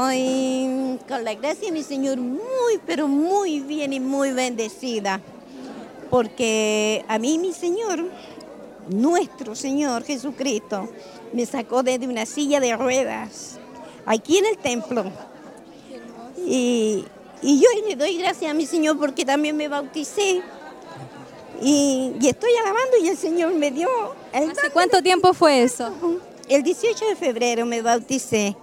P: estoy con la gracia de mi Señor muy, pero muy bien y muy bendecida, porque a mí mi Señor nuestro Señor Jesucristo me sacó desde una silla de ruedas, aquí en el templo. Y, y yo le doy gracias a mi Señor porque también me bauticé. Y, y estoy alabando y el Señor me dio... El
B: ¿Hace cuánto tiempo fue eso?
P: El dieciocho de febrero me bauticé.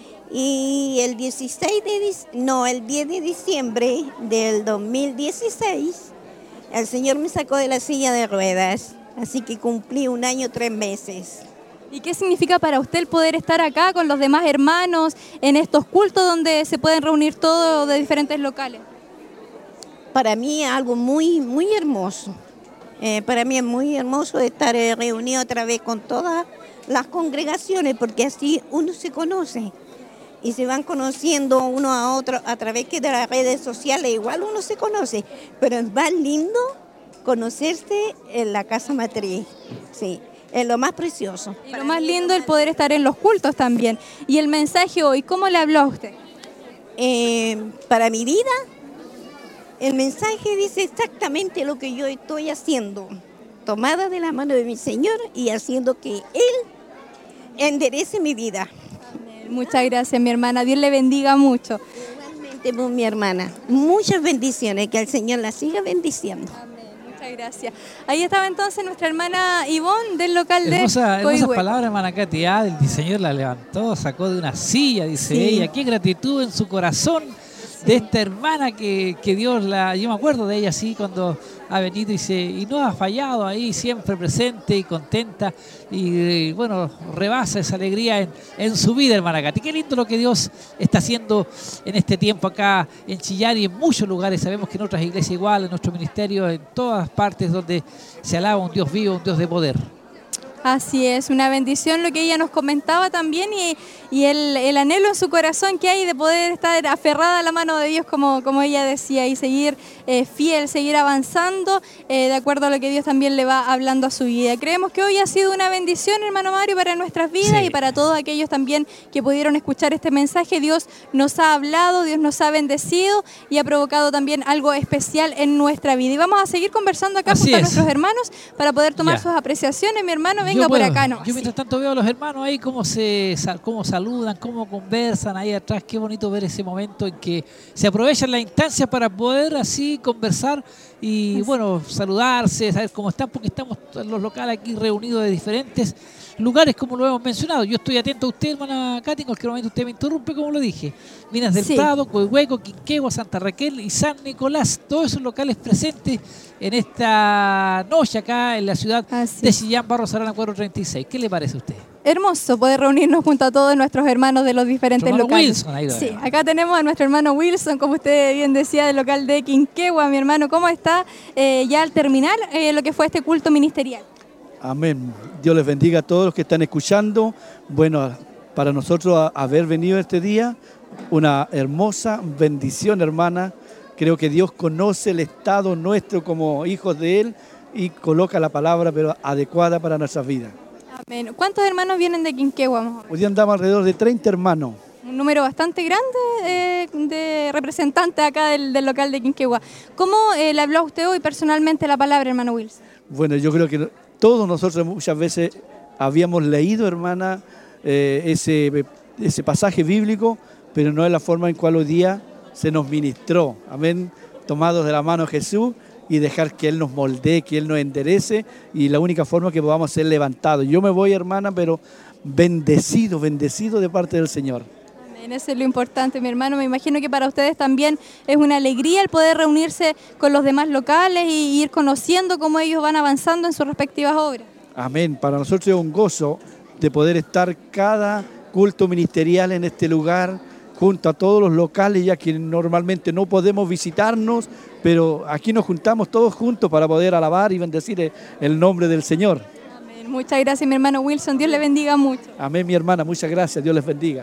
P: Y el dieciséis de dic- no, el diez de diciembre del dos mil dieciséis, el Señor me sacó de la silla de ruedas. Así que cumplí un año, tres meses.
B: ¿Y qué significa para usted el poder estar acá con los demás hermanos en estos cultos donde se pueden reunir todos de diferentes locales?
P: Para mí es algo muy, muy hermoso. Eh, para mí es muy hermoso estar eh, reunido otra vez con todas las congregaciones, porque así uno se conoce y se van conociendo uno a otro a través que de las redes sociales. Igual uno se conoce, pero es más lindo conocerse en la casa matriz. Sí, es lo más precioso.
B: Y lo más lindo el poder estar en los cultos también. Y el mensaje hoy, ¿cómo le habló a usted?
P: Eh, para mi vida, el mensaje dice exactamente lo que yo estoy haciendo, tomada de la mano de mi Señor y haciendo que Él enderece mi vida.
B: Muchas gracias, mi hermana. Dios le bendiga mucho.
P: Igualmente, pues, mi hermana. Muchas bendiciones, que el Señor la siga bendiciendo.
B: Muchas gracias. Ahí estaba entonces nuestra hermana Ivonne del local de
A: Hermosa, hermosas
B: Coihueco.
A: palabras, hermana Katy. Ah, el Señor la levantó, sacó de una silla, dice
B: Sí.
A: ella. Qué gratitud en su corazón de esta hermana que, que Dios la... Yo me acuerdo de ella así cuando ha venido y, se, y no ha fallado ahí, siempre presente y contenta. Y, y bueno, rebasa esa alegría en, en su vida, hermana Katy. Qué lindo lo que Dios está haciendo en este tiempo acá en Chillán y en muchos lugares. Sabemos que en otras iglesias igual, en nuestro ministerio, en todas partes donde se alaba un Dios vivo, un Dios de poder.
B: Así es, una bendición lo que ella nos comentaba también y, y el, el anhelo en su corazón que hay de poder estar aferrada a la mano de Dios, como, como ella decía, y seguir eh, fiel, seguir avanzando eh, de acuerdo a lo que Dios también le va hablando a su vida. Creemos que hoy ha sido una bendición, hermano Mario, para nuestras vidas
A: Sí.
B: y para todos aquellos también que pudieron escuchar este mensaje. Dios nos ha hablado, Dios nos ha bendecido y ha provocado también algo especial en nuestra vida. Y vamos a seguir conversando acá
A: Así
B: junto a
A: es.
B: nuestros hermanos para poder tomar
A: Ya.
B: sus apreciaciones. Mi hermano, venga
A: Yo
B: por
A: puedo.
B: acá, ¿no?
A: Yo mientras tanto veo a los hermanos ahí cómo se sal- cómo saludan, cómo conversan ahí atrás. Qué bonito ver ese momento en que se aprovechan la instancia para poder así conversar y bueno, saludarse, saber cómo están, porque estamos en los locales aquí reunidos de diferentes lugares, como lo hemos mencionado. Yo estoy atento a usted, hermana Katy, en cualquier momento usted me interrumpe, como lo dije. Minas del
B: Sí.
A: Prado, Coihueco, Quinquegua, Santa Raquel y San Nicolás, todos esos locales presentes en esta noche acá en la ciudad de Chillán, Barros Arana cuatrocientos treinta y seis. ¿Qué le parece a usted?
B: Hermoso poder reunirnos junto a todos nuestros hermanos de los diferentes
A: Hermano
B: locales.
A: Wilson, ahí lo
B: sí,
A: vemos.
B: acá tenemos a nuestro hermano Wilson, como usted bien decía, del local de Quinquegua. Mi hermano, ¿cómo está eh, ya al terminar eh, lo que fue este culto ministerial?
J: Amén. Dios les bendiga a todos los que están escuchando. Bueno, para nosotros a- haber venido este día, una hermosa bendición, hermana. Creo que Dios conoce el estado nuestro como hijos de Él y coloca la palabra pero adecuada para nuestras vidas.
B: Amén. ¿Cuántos hermanos vienen de Quinquegua? más o menos?
J: Hoy día andamos alrededor de treinta hermanos.
B: Un número bastante grande eh, de representantes acá del, del local de Quinquegua. ¿Cómo eh, le habló a usted hoy personalmente la palabra, hermano Wilson?
J: Bueno, yo creo que todos nosotros muchas veces habíamos leído, hermana, eh, ese, ese pasaje bíblico, pero no es la forma en cual hoy día se nos ministró. Amén. Tomados de la mano de Jesús y dejar que Él nos moldee, que Él nos enderece y la única forma que podamos ser levantados. Yo me voy, hermana, pero bendecido, bendecido de parte del Señor.
B: Amén, eso es lo importante, mi hermano. Me imagino que para ustedes también es una alegría el poder reunirse con los demás locales y ir conociendo cómo ellos van avanzando en sus respectivas obras.
J: Amén. Para nosotros es un gozo de poder estar cada culto ministerial en este lugar, junto a todos los locales, ya que normalmente no podemos visitarnos, pero aquí nos juntamos todos juntos para poder alabar y bendecir el nombre del Señor.
B: Amén. Muchas gracias, mi hermano Wilson. Dios le bendiga mucho.
J: Amén, mi hermana. Muchas gracias. Dios les bendiga.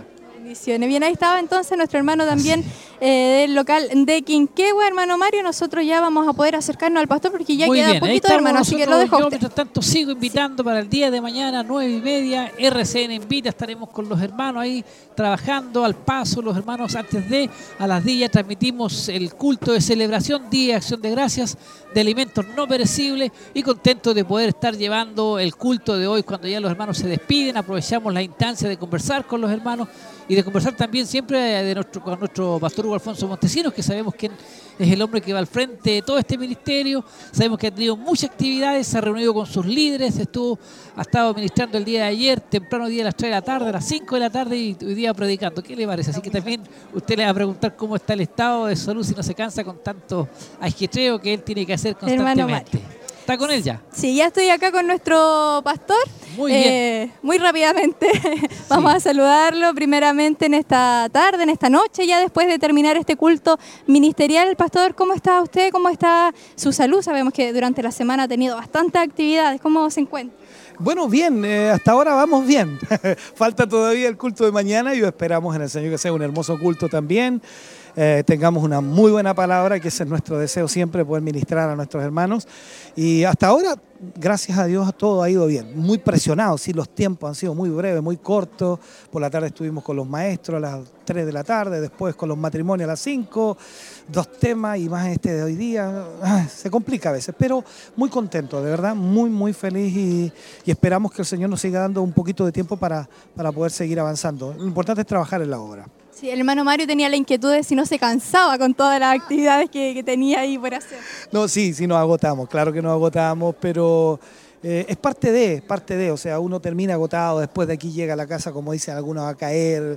B: Bendiciones. Bien, ahí estaba entonces nuestro hermano también eh, del local de Quinquegua, hermano Mario. Nosotros ya vamos a poder acercarnos al pastor porque ya
A: Muy
B: queda
A: bien,
B: poquito,
A: ahí
B: hermano, así que lo
A: nosotros.
B: dejo a
A: Yo,
B: usted.
A: mientras tanto, sigo invitando para el día de mañana, nueve y media, R C N Invita. Estaremos con los hermanos ahí trabajando al paso. Los hermanos, antes de a las diez, ya transmitimos el culto de celebración, Día de Acción de Gracias, de alimentos no perecibles, y contento de poder estar llevando el culto de hoy cuando ya los hermanos se despiden. Aprovechamos la instancia de conversar con los hermanos y de conversar también siempre de nuestro, con nuestro pastor Hugo Alfonso Montesinos, que sabemos que es el hombre que va al frente de todo este ministerio. Sabemos que ha tenido muchas actividades, se ha reunido con sus líderes, estuvo, ha estado ministrando el día de ayer, temprano día a las tres de la tarde, a las cinco de la tarde, y hoy día predicando. ¿Qué le parece? Así que también usted le va a preguntar cómo está el estado de salud, si no se cansa con tanto ajetreo que él tiene que hacer constantemente. ¿Está con él ya?
B: Sí, ya estoy acá con nuestro pastor.
A: Muy bien.
B: Eh, muy rápidamente vamos a saludarlo primeramente en esta tarde, en esta noche, ya después de terminar este culto ministerial. Pastor, ¿cómo está usted? ¿Cómo está su salud? Sabemos que durante la semana ha tenido bastantes actividades. ¿Cómo se encuentra?
L: Bueno, bien, eh, hasta ahora vamos bien. Falta todavía el culto de mañana y esperamos en el Señor que sea un hermoso culto también. Eh, tengamos una muy buena palabra, que ese es nuestro deseo siempre, poder ministrar a nuestros hermanos. Y hasta ahora, gracias a Dios, todo ha ido bien. Muy presionado, sí, los tiempos han sido muy breves, muy cortos. Por la tarde estuvimos con los maestros a las tres de la tarde, después con los matrimonios a las cinco, dos temas y más este de hoy día. Ah, se complica a veces, pero muy contento, de verdad, muy, muy feliz y, y esperamos que el Señor nos siga dando un poquito de tiempo para, para poder seguir avanzando. Lo importante es trabajar en la obra.
B: Sí, el hermano Mario tenía la inquietud de si no se cansaba con todas las actividades que, que tenía ahí por hacer.
L: No, sí, sí nos agotamos, claro que nos agotamos, pero eh, es parte de, es parte de, o sea, uno termina agotado, después de aquí llega a la casa, como dicen algunos, a caer,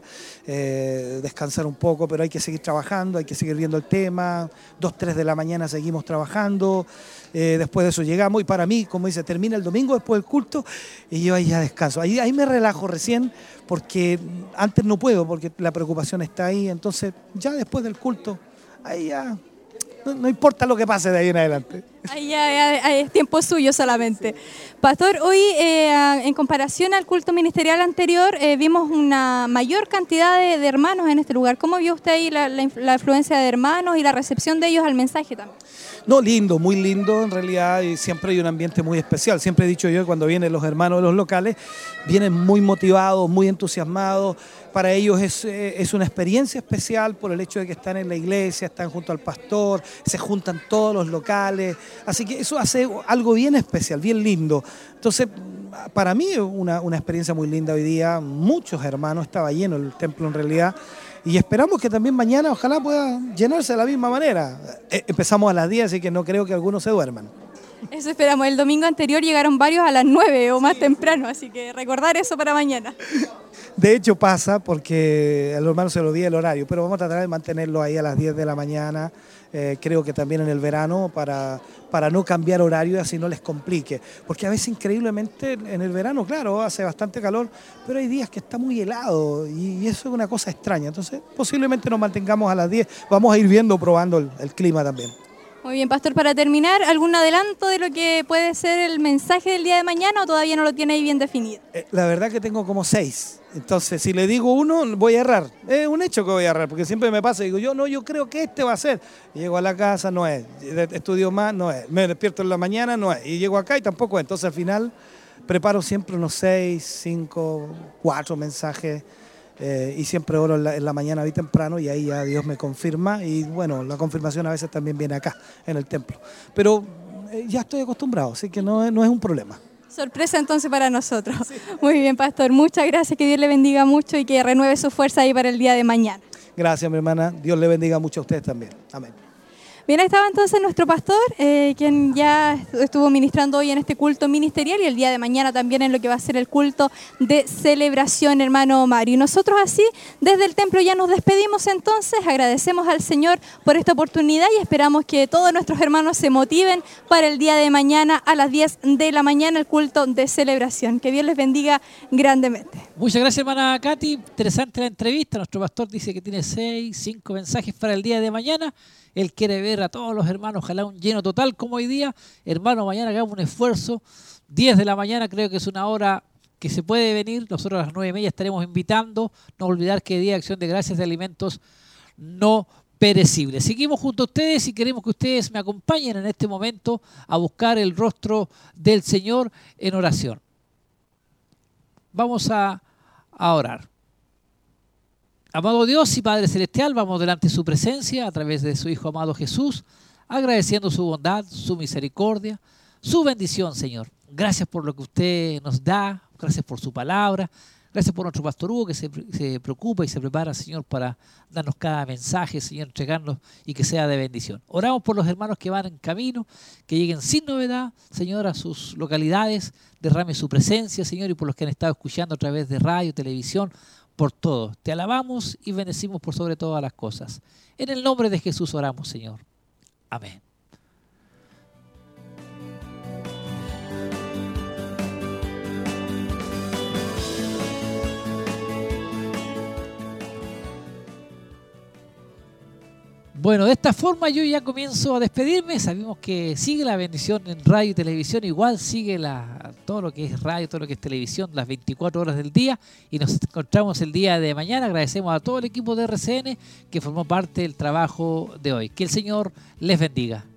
L: eh, descansar un poco, pero hay que seguir trabajando, hay que seguir viendo el tema, dos, tres de la mañana seguimos trabajando. Eh, después de eso llegamos y para mí, como dice, termina el domingo después del culto y yo ahí ya descanso. Ahí, ahí me relajo recién porque antes no puedo, porque la preocupación está ahí. Entonces ya después del culto, ahí ya no, no importa lo que pase de ahí en adelante.
B: Ahí ya, ya, ya es tiempo suyo solamente. Pastor, hoy eh, en comparación al culto ministerial anterior, eh, vimos una mayor cantidad de, de hermanos en este lugar. ¿Cómo vio usted ahí la, la, la influencia de hermanos y la recepción de ellos al mensaje también?
L: No, lindo, muy lindo en realidad, y siempre hay un ambiente muy especial. Siempre he dicho yo que cuando vienen los hermanos de los locales, vienen muy motivados, muy entusiasmados. Para ellos es, es una experiencia especial por el hecho de que están en la iglesia, están junto al pastor, se juntan todos los locales. Así que eso hace algo bien especial, bien lindo. Entonces, para mí es una, una experiencia muy linda hoy día. Muchos hermanos, estaba lleno el templo en realidad. Y esperamos que también mañana ojalá pueda llenarse de la misma manera. Eh, empezamos a las diez, así que no creo que algunos se duerman.
B: Eso esperamos. El domingo anterior llegaron varios a las nueve o más temprano, así que recordar eso para mañana.
L: De hecho pasa porque a los hermanos se lo olvida el horario, pero vamos a tratar de mantenerlo ahí a las diez de la mañana. Eh, creo que también en el verano para, para no cambiar horario y así no les complique. Porque a veces increíblemente en el verano, claro, hace bastante calor, pero hay días que está muy helado y, y eso es una cosa extraña. Entonces posiblemente nos mantengamos a las diez. Vamos a ir viendo, probando el, el clima también.
B: Muy bien, pastor, para terminar, ¿algún adelanto de lo que puede ser el mensaje del día de mañana o todavía no lo tiene ahí bien definido?
L: Eh, la verdad que tengo como seis. Entonces, si le digo uno, voy a errar. Es un hecho que voy a errar, porque siempre me pasa y digo, yo no, yo creo que este va a ser. Y llego a la casa, no es. Estudio más, no es. Me despierto en la mañana, no es. Y llego acá y tampoco es. Entonces, al final, preparo siempre unos seis, cinco, cuatro mensajes. Eh, y siempre oro en la, en la mañana bien temprano y ahí ya Dios me confirma y bueno, la confirmación a veces también viene acá, en el templo. Pero eh, ya estoy acostumbrado, así que no, no es un problema.
B: Sorpresa entonces para nosotros. Sí. Muy bien, pastor. Muchas gracias, que Dios le bendiga mucho y que renueve su fuerza ahí para el día de mañana.
L: Gracias, mi hermana. Dios le bendiga mucho a ustedes también. Amén.
B: Bien, ahí estaba entonces nuestro pastor, eh, quien ya estuvo ministrando hoy en este culto ministerial y el día de mañana también en lo que va a ser el culto de celebración, hermano Mario. Y nosotros así, desde el templo ya nos despedimos entonces, agradecemos al Señor por esta oportunidad y esperamos que todos nuestros hermanos se motiven para el día de mañana a las diez de la mañana, el culto de celebración. Que Dios les bendiga grandemente.
A: Muchas gracias, hermana Katy. Interesante la entrevista. Nuestro pastor dice que tiene seis, cinco mensajes para el día de mañana. Él quiere ver a todos los hermanos, ojalá un lleno total como hoy día. Hermano, mañana hagamos un esfuerzo. diez de la mañana creo que es una hora que se puede venir, nosotros a las nueve y media estaremos invitando. No olvidar que Día de Acción de Gracias de alimentos no perecibles. Seguimos junto a ustedes y queremos que ustedes me acompañen en este momento a buscar el rostro del Señor en oración. Vamos a, a orar. Amado Dios y Padre Celestial, vamos delante de su presencia a través de su Hijo amado Jesús, agradeciendo su bondad, su misericordia, su bendición, Señor. Gracias por lo que usted nos da, gracias por su palabra, gracias por nuestro pastor Hugo que se, se preocupa y se prepara, Señor, para darnos cada mensaje, Señor, entregarnos y que sea de bendición. Oramos por los hermanos que van en camino, que lleguen sin novedad, Señor, a sus localidades, derrame su presencia, Señor, y por los que han estado escuchando a través de radio, televisión, por todo. Te alabamos y bendecimos por sobre todas las cosas. En el nombre de Jesús oramos, Señor. Amén. Bueno, de esta forma yo ya comienzo a despedirme. Sabemos que sigue la bendición en radio y televisión, igual sigue la, todo lo que es radio, todo lo que es televisión, las veinticuatro horas del día, y nos encontramos el día de mañana. Agradecemos a todo el equipo de R C N que formó parte del trabajo de hoy. Que el Señor les bendiga.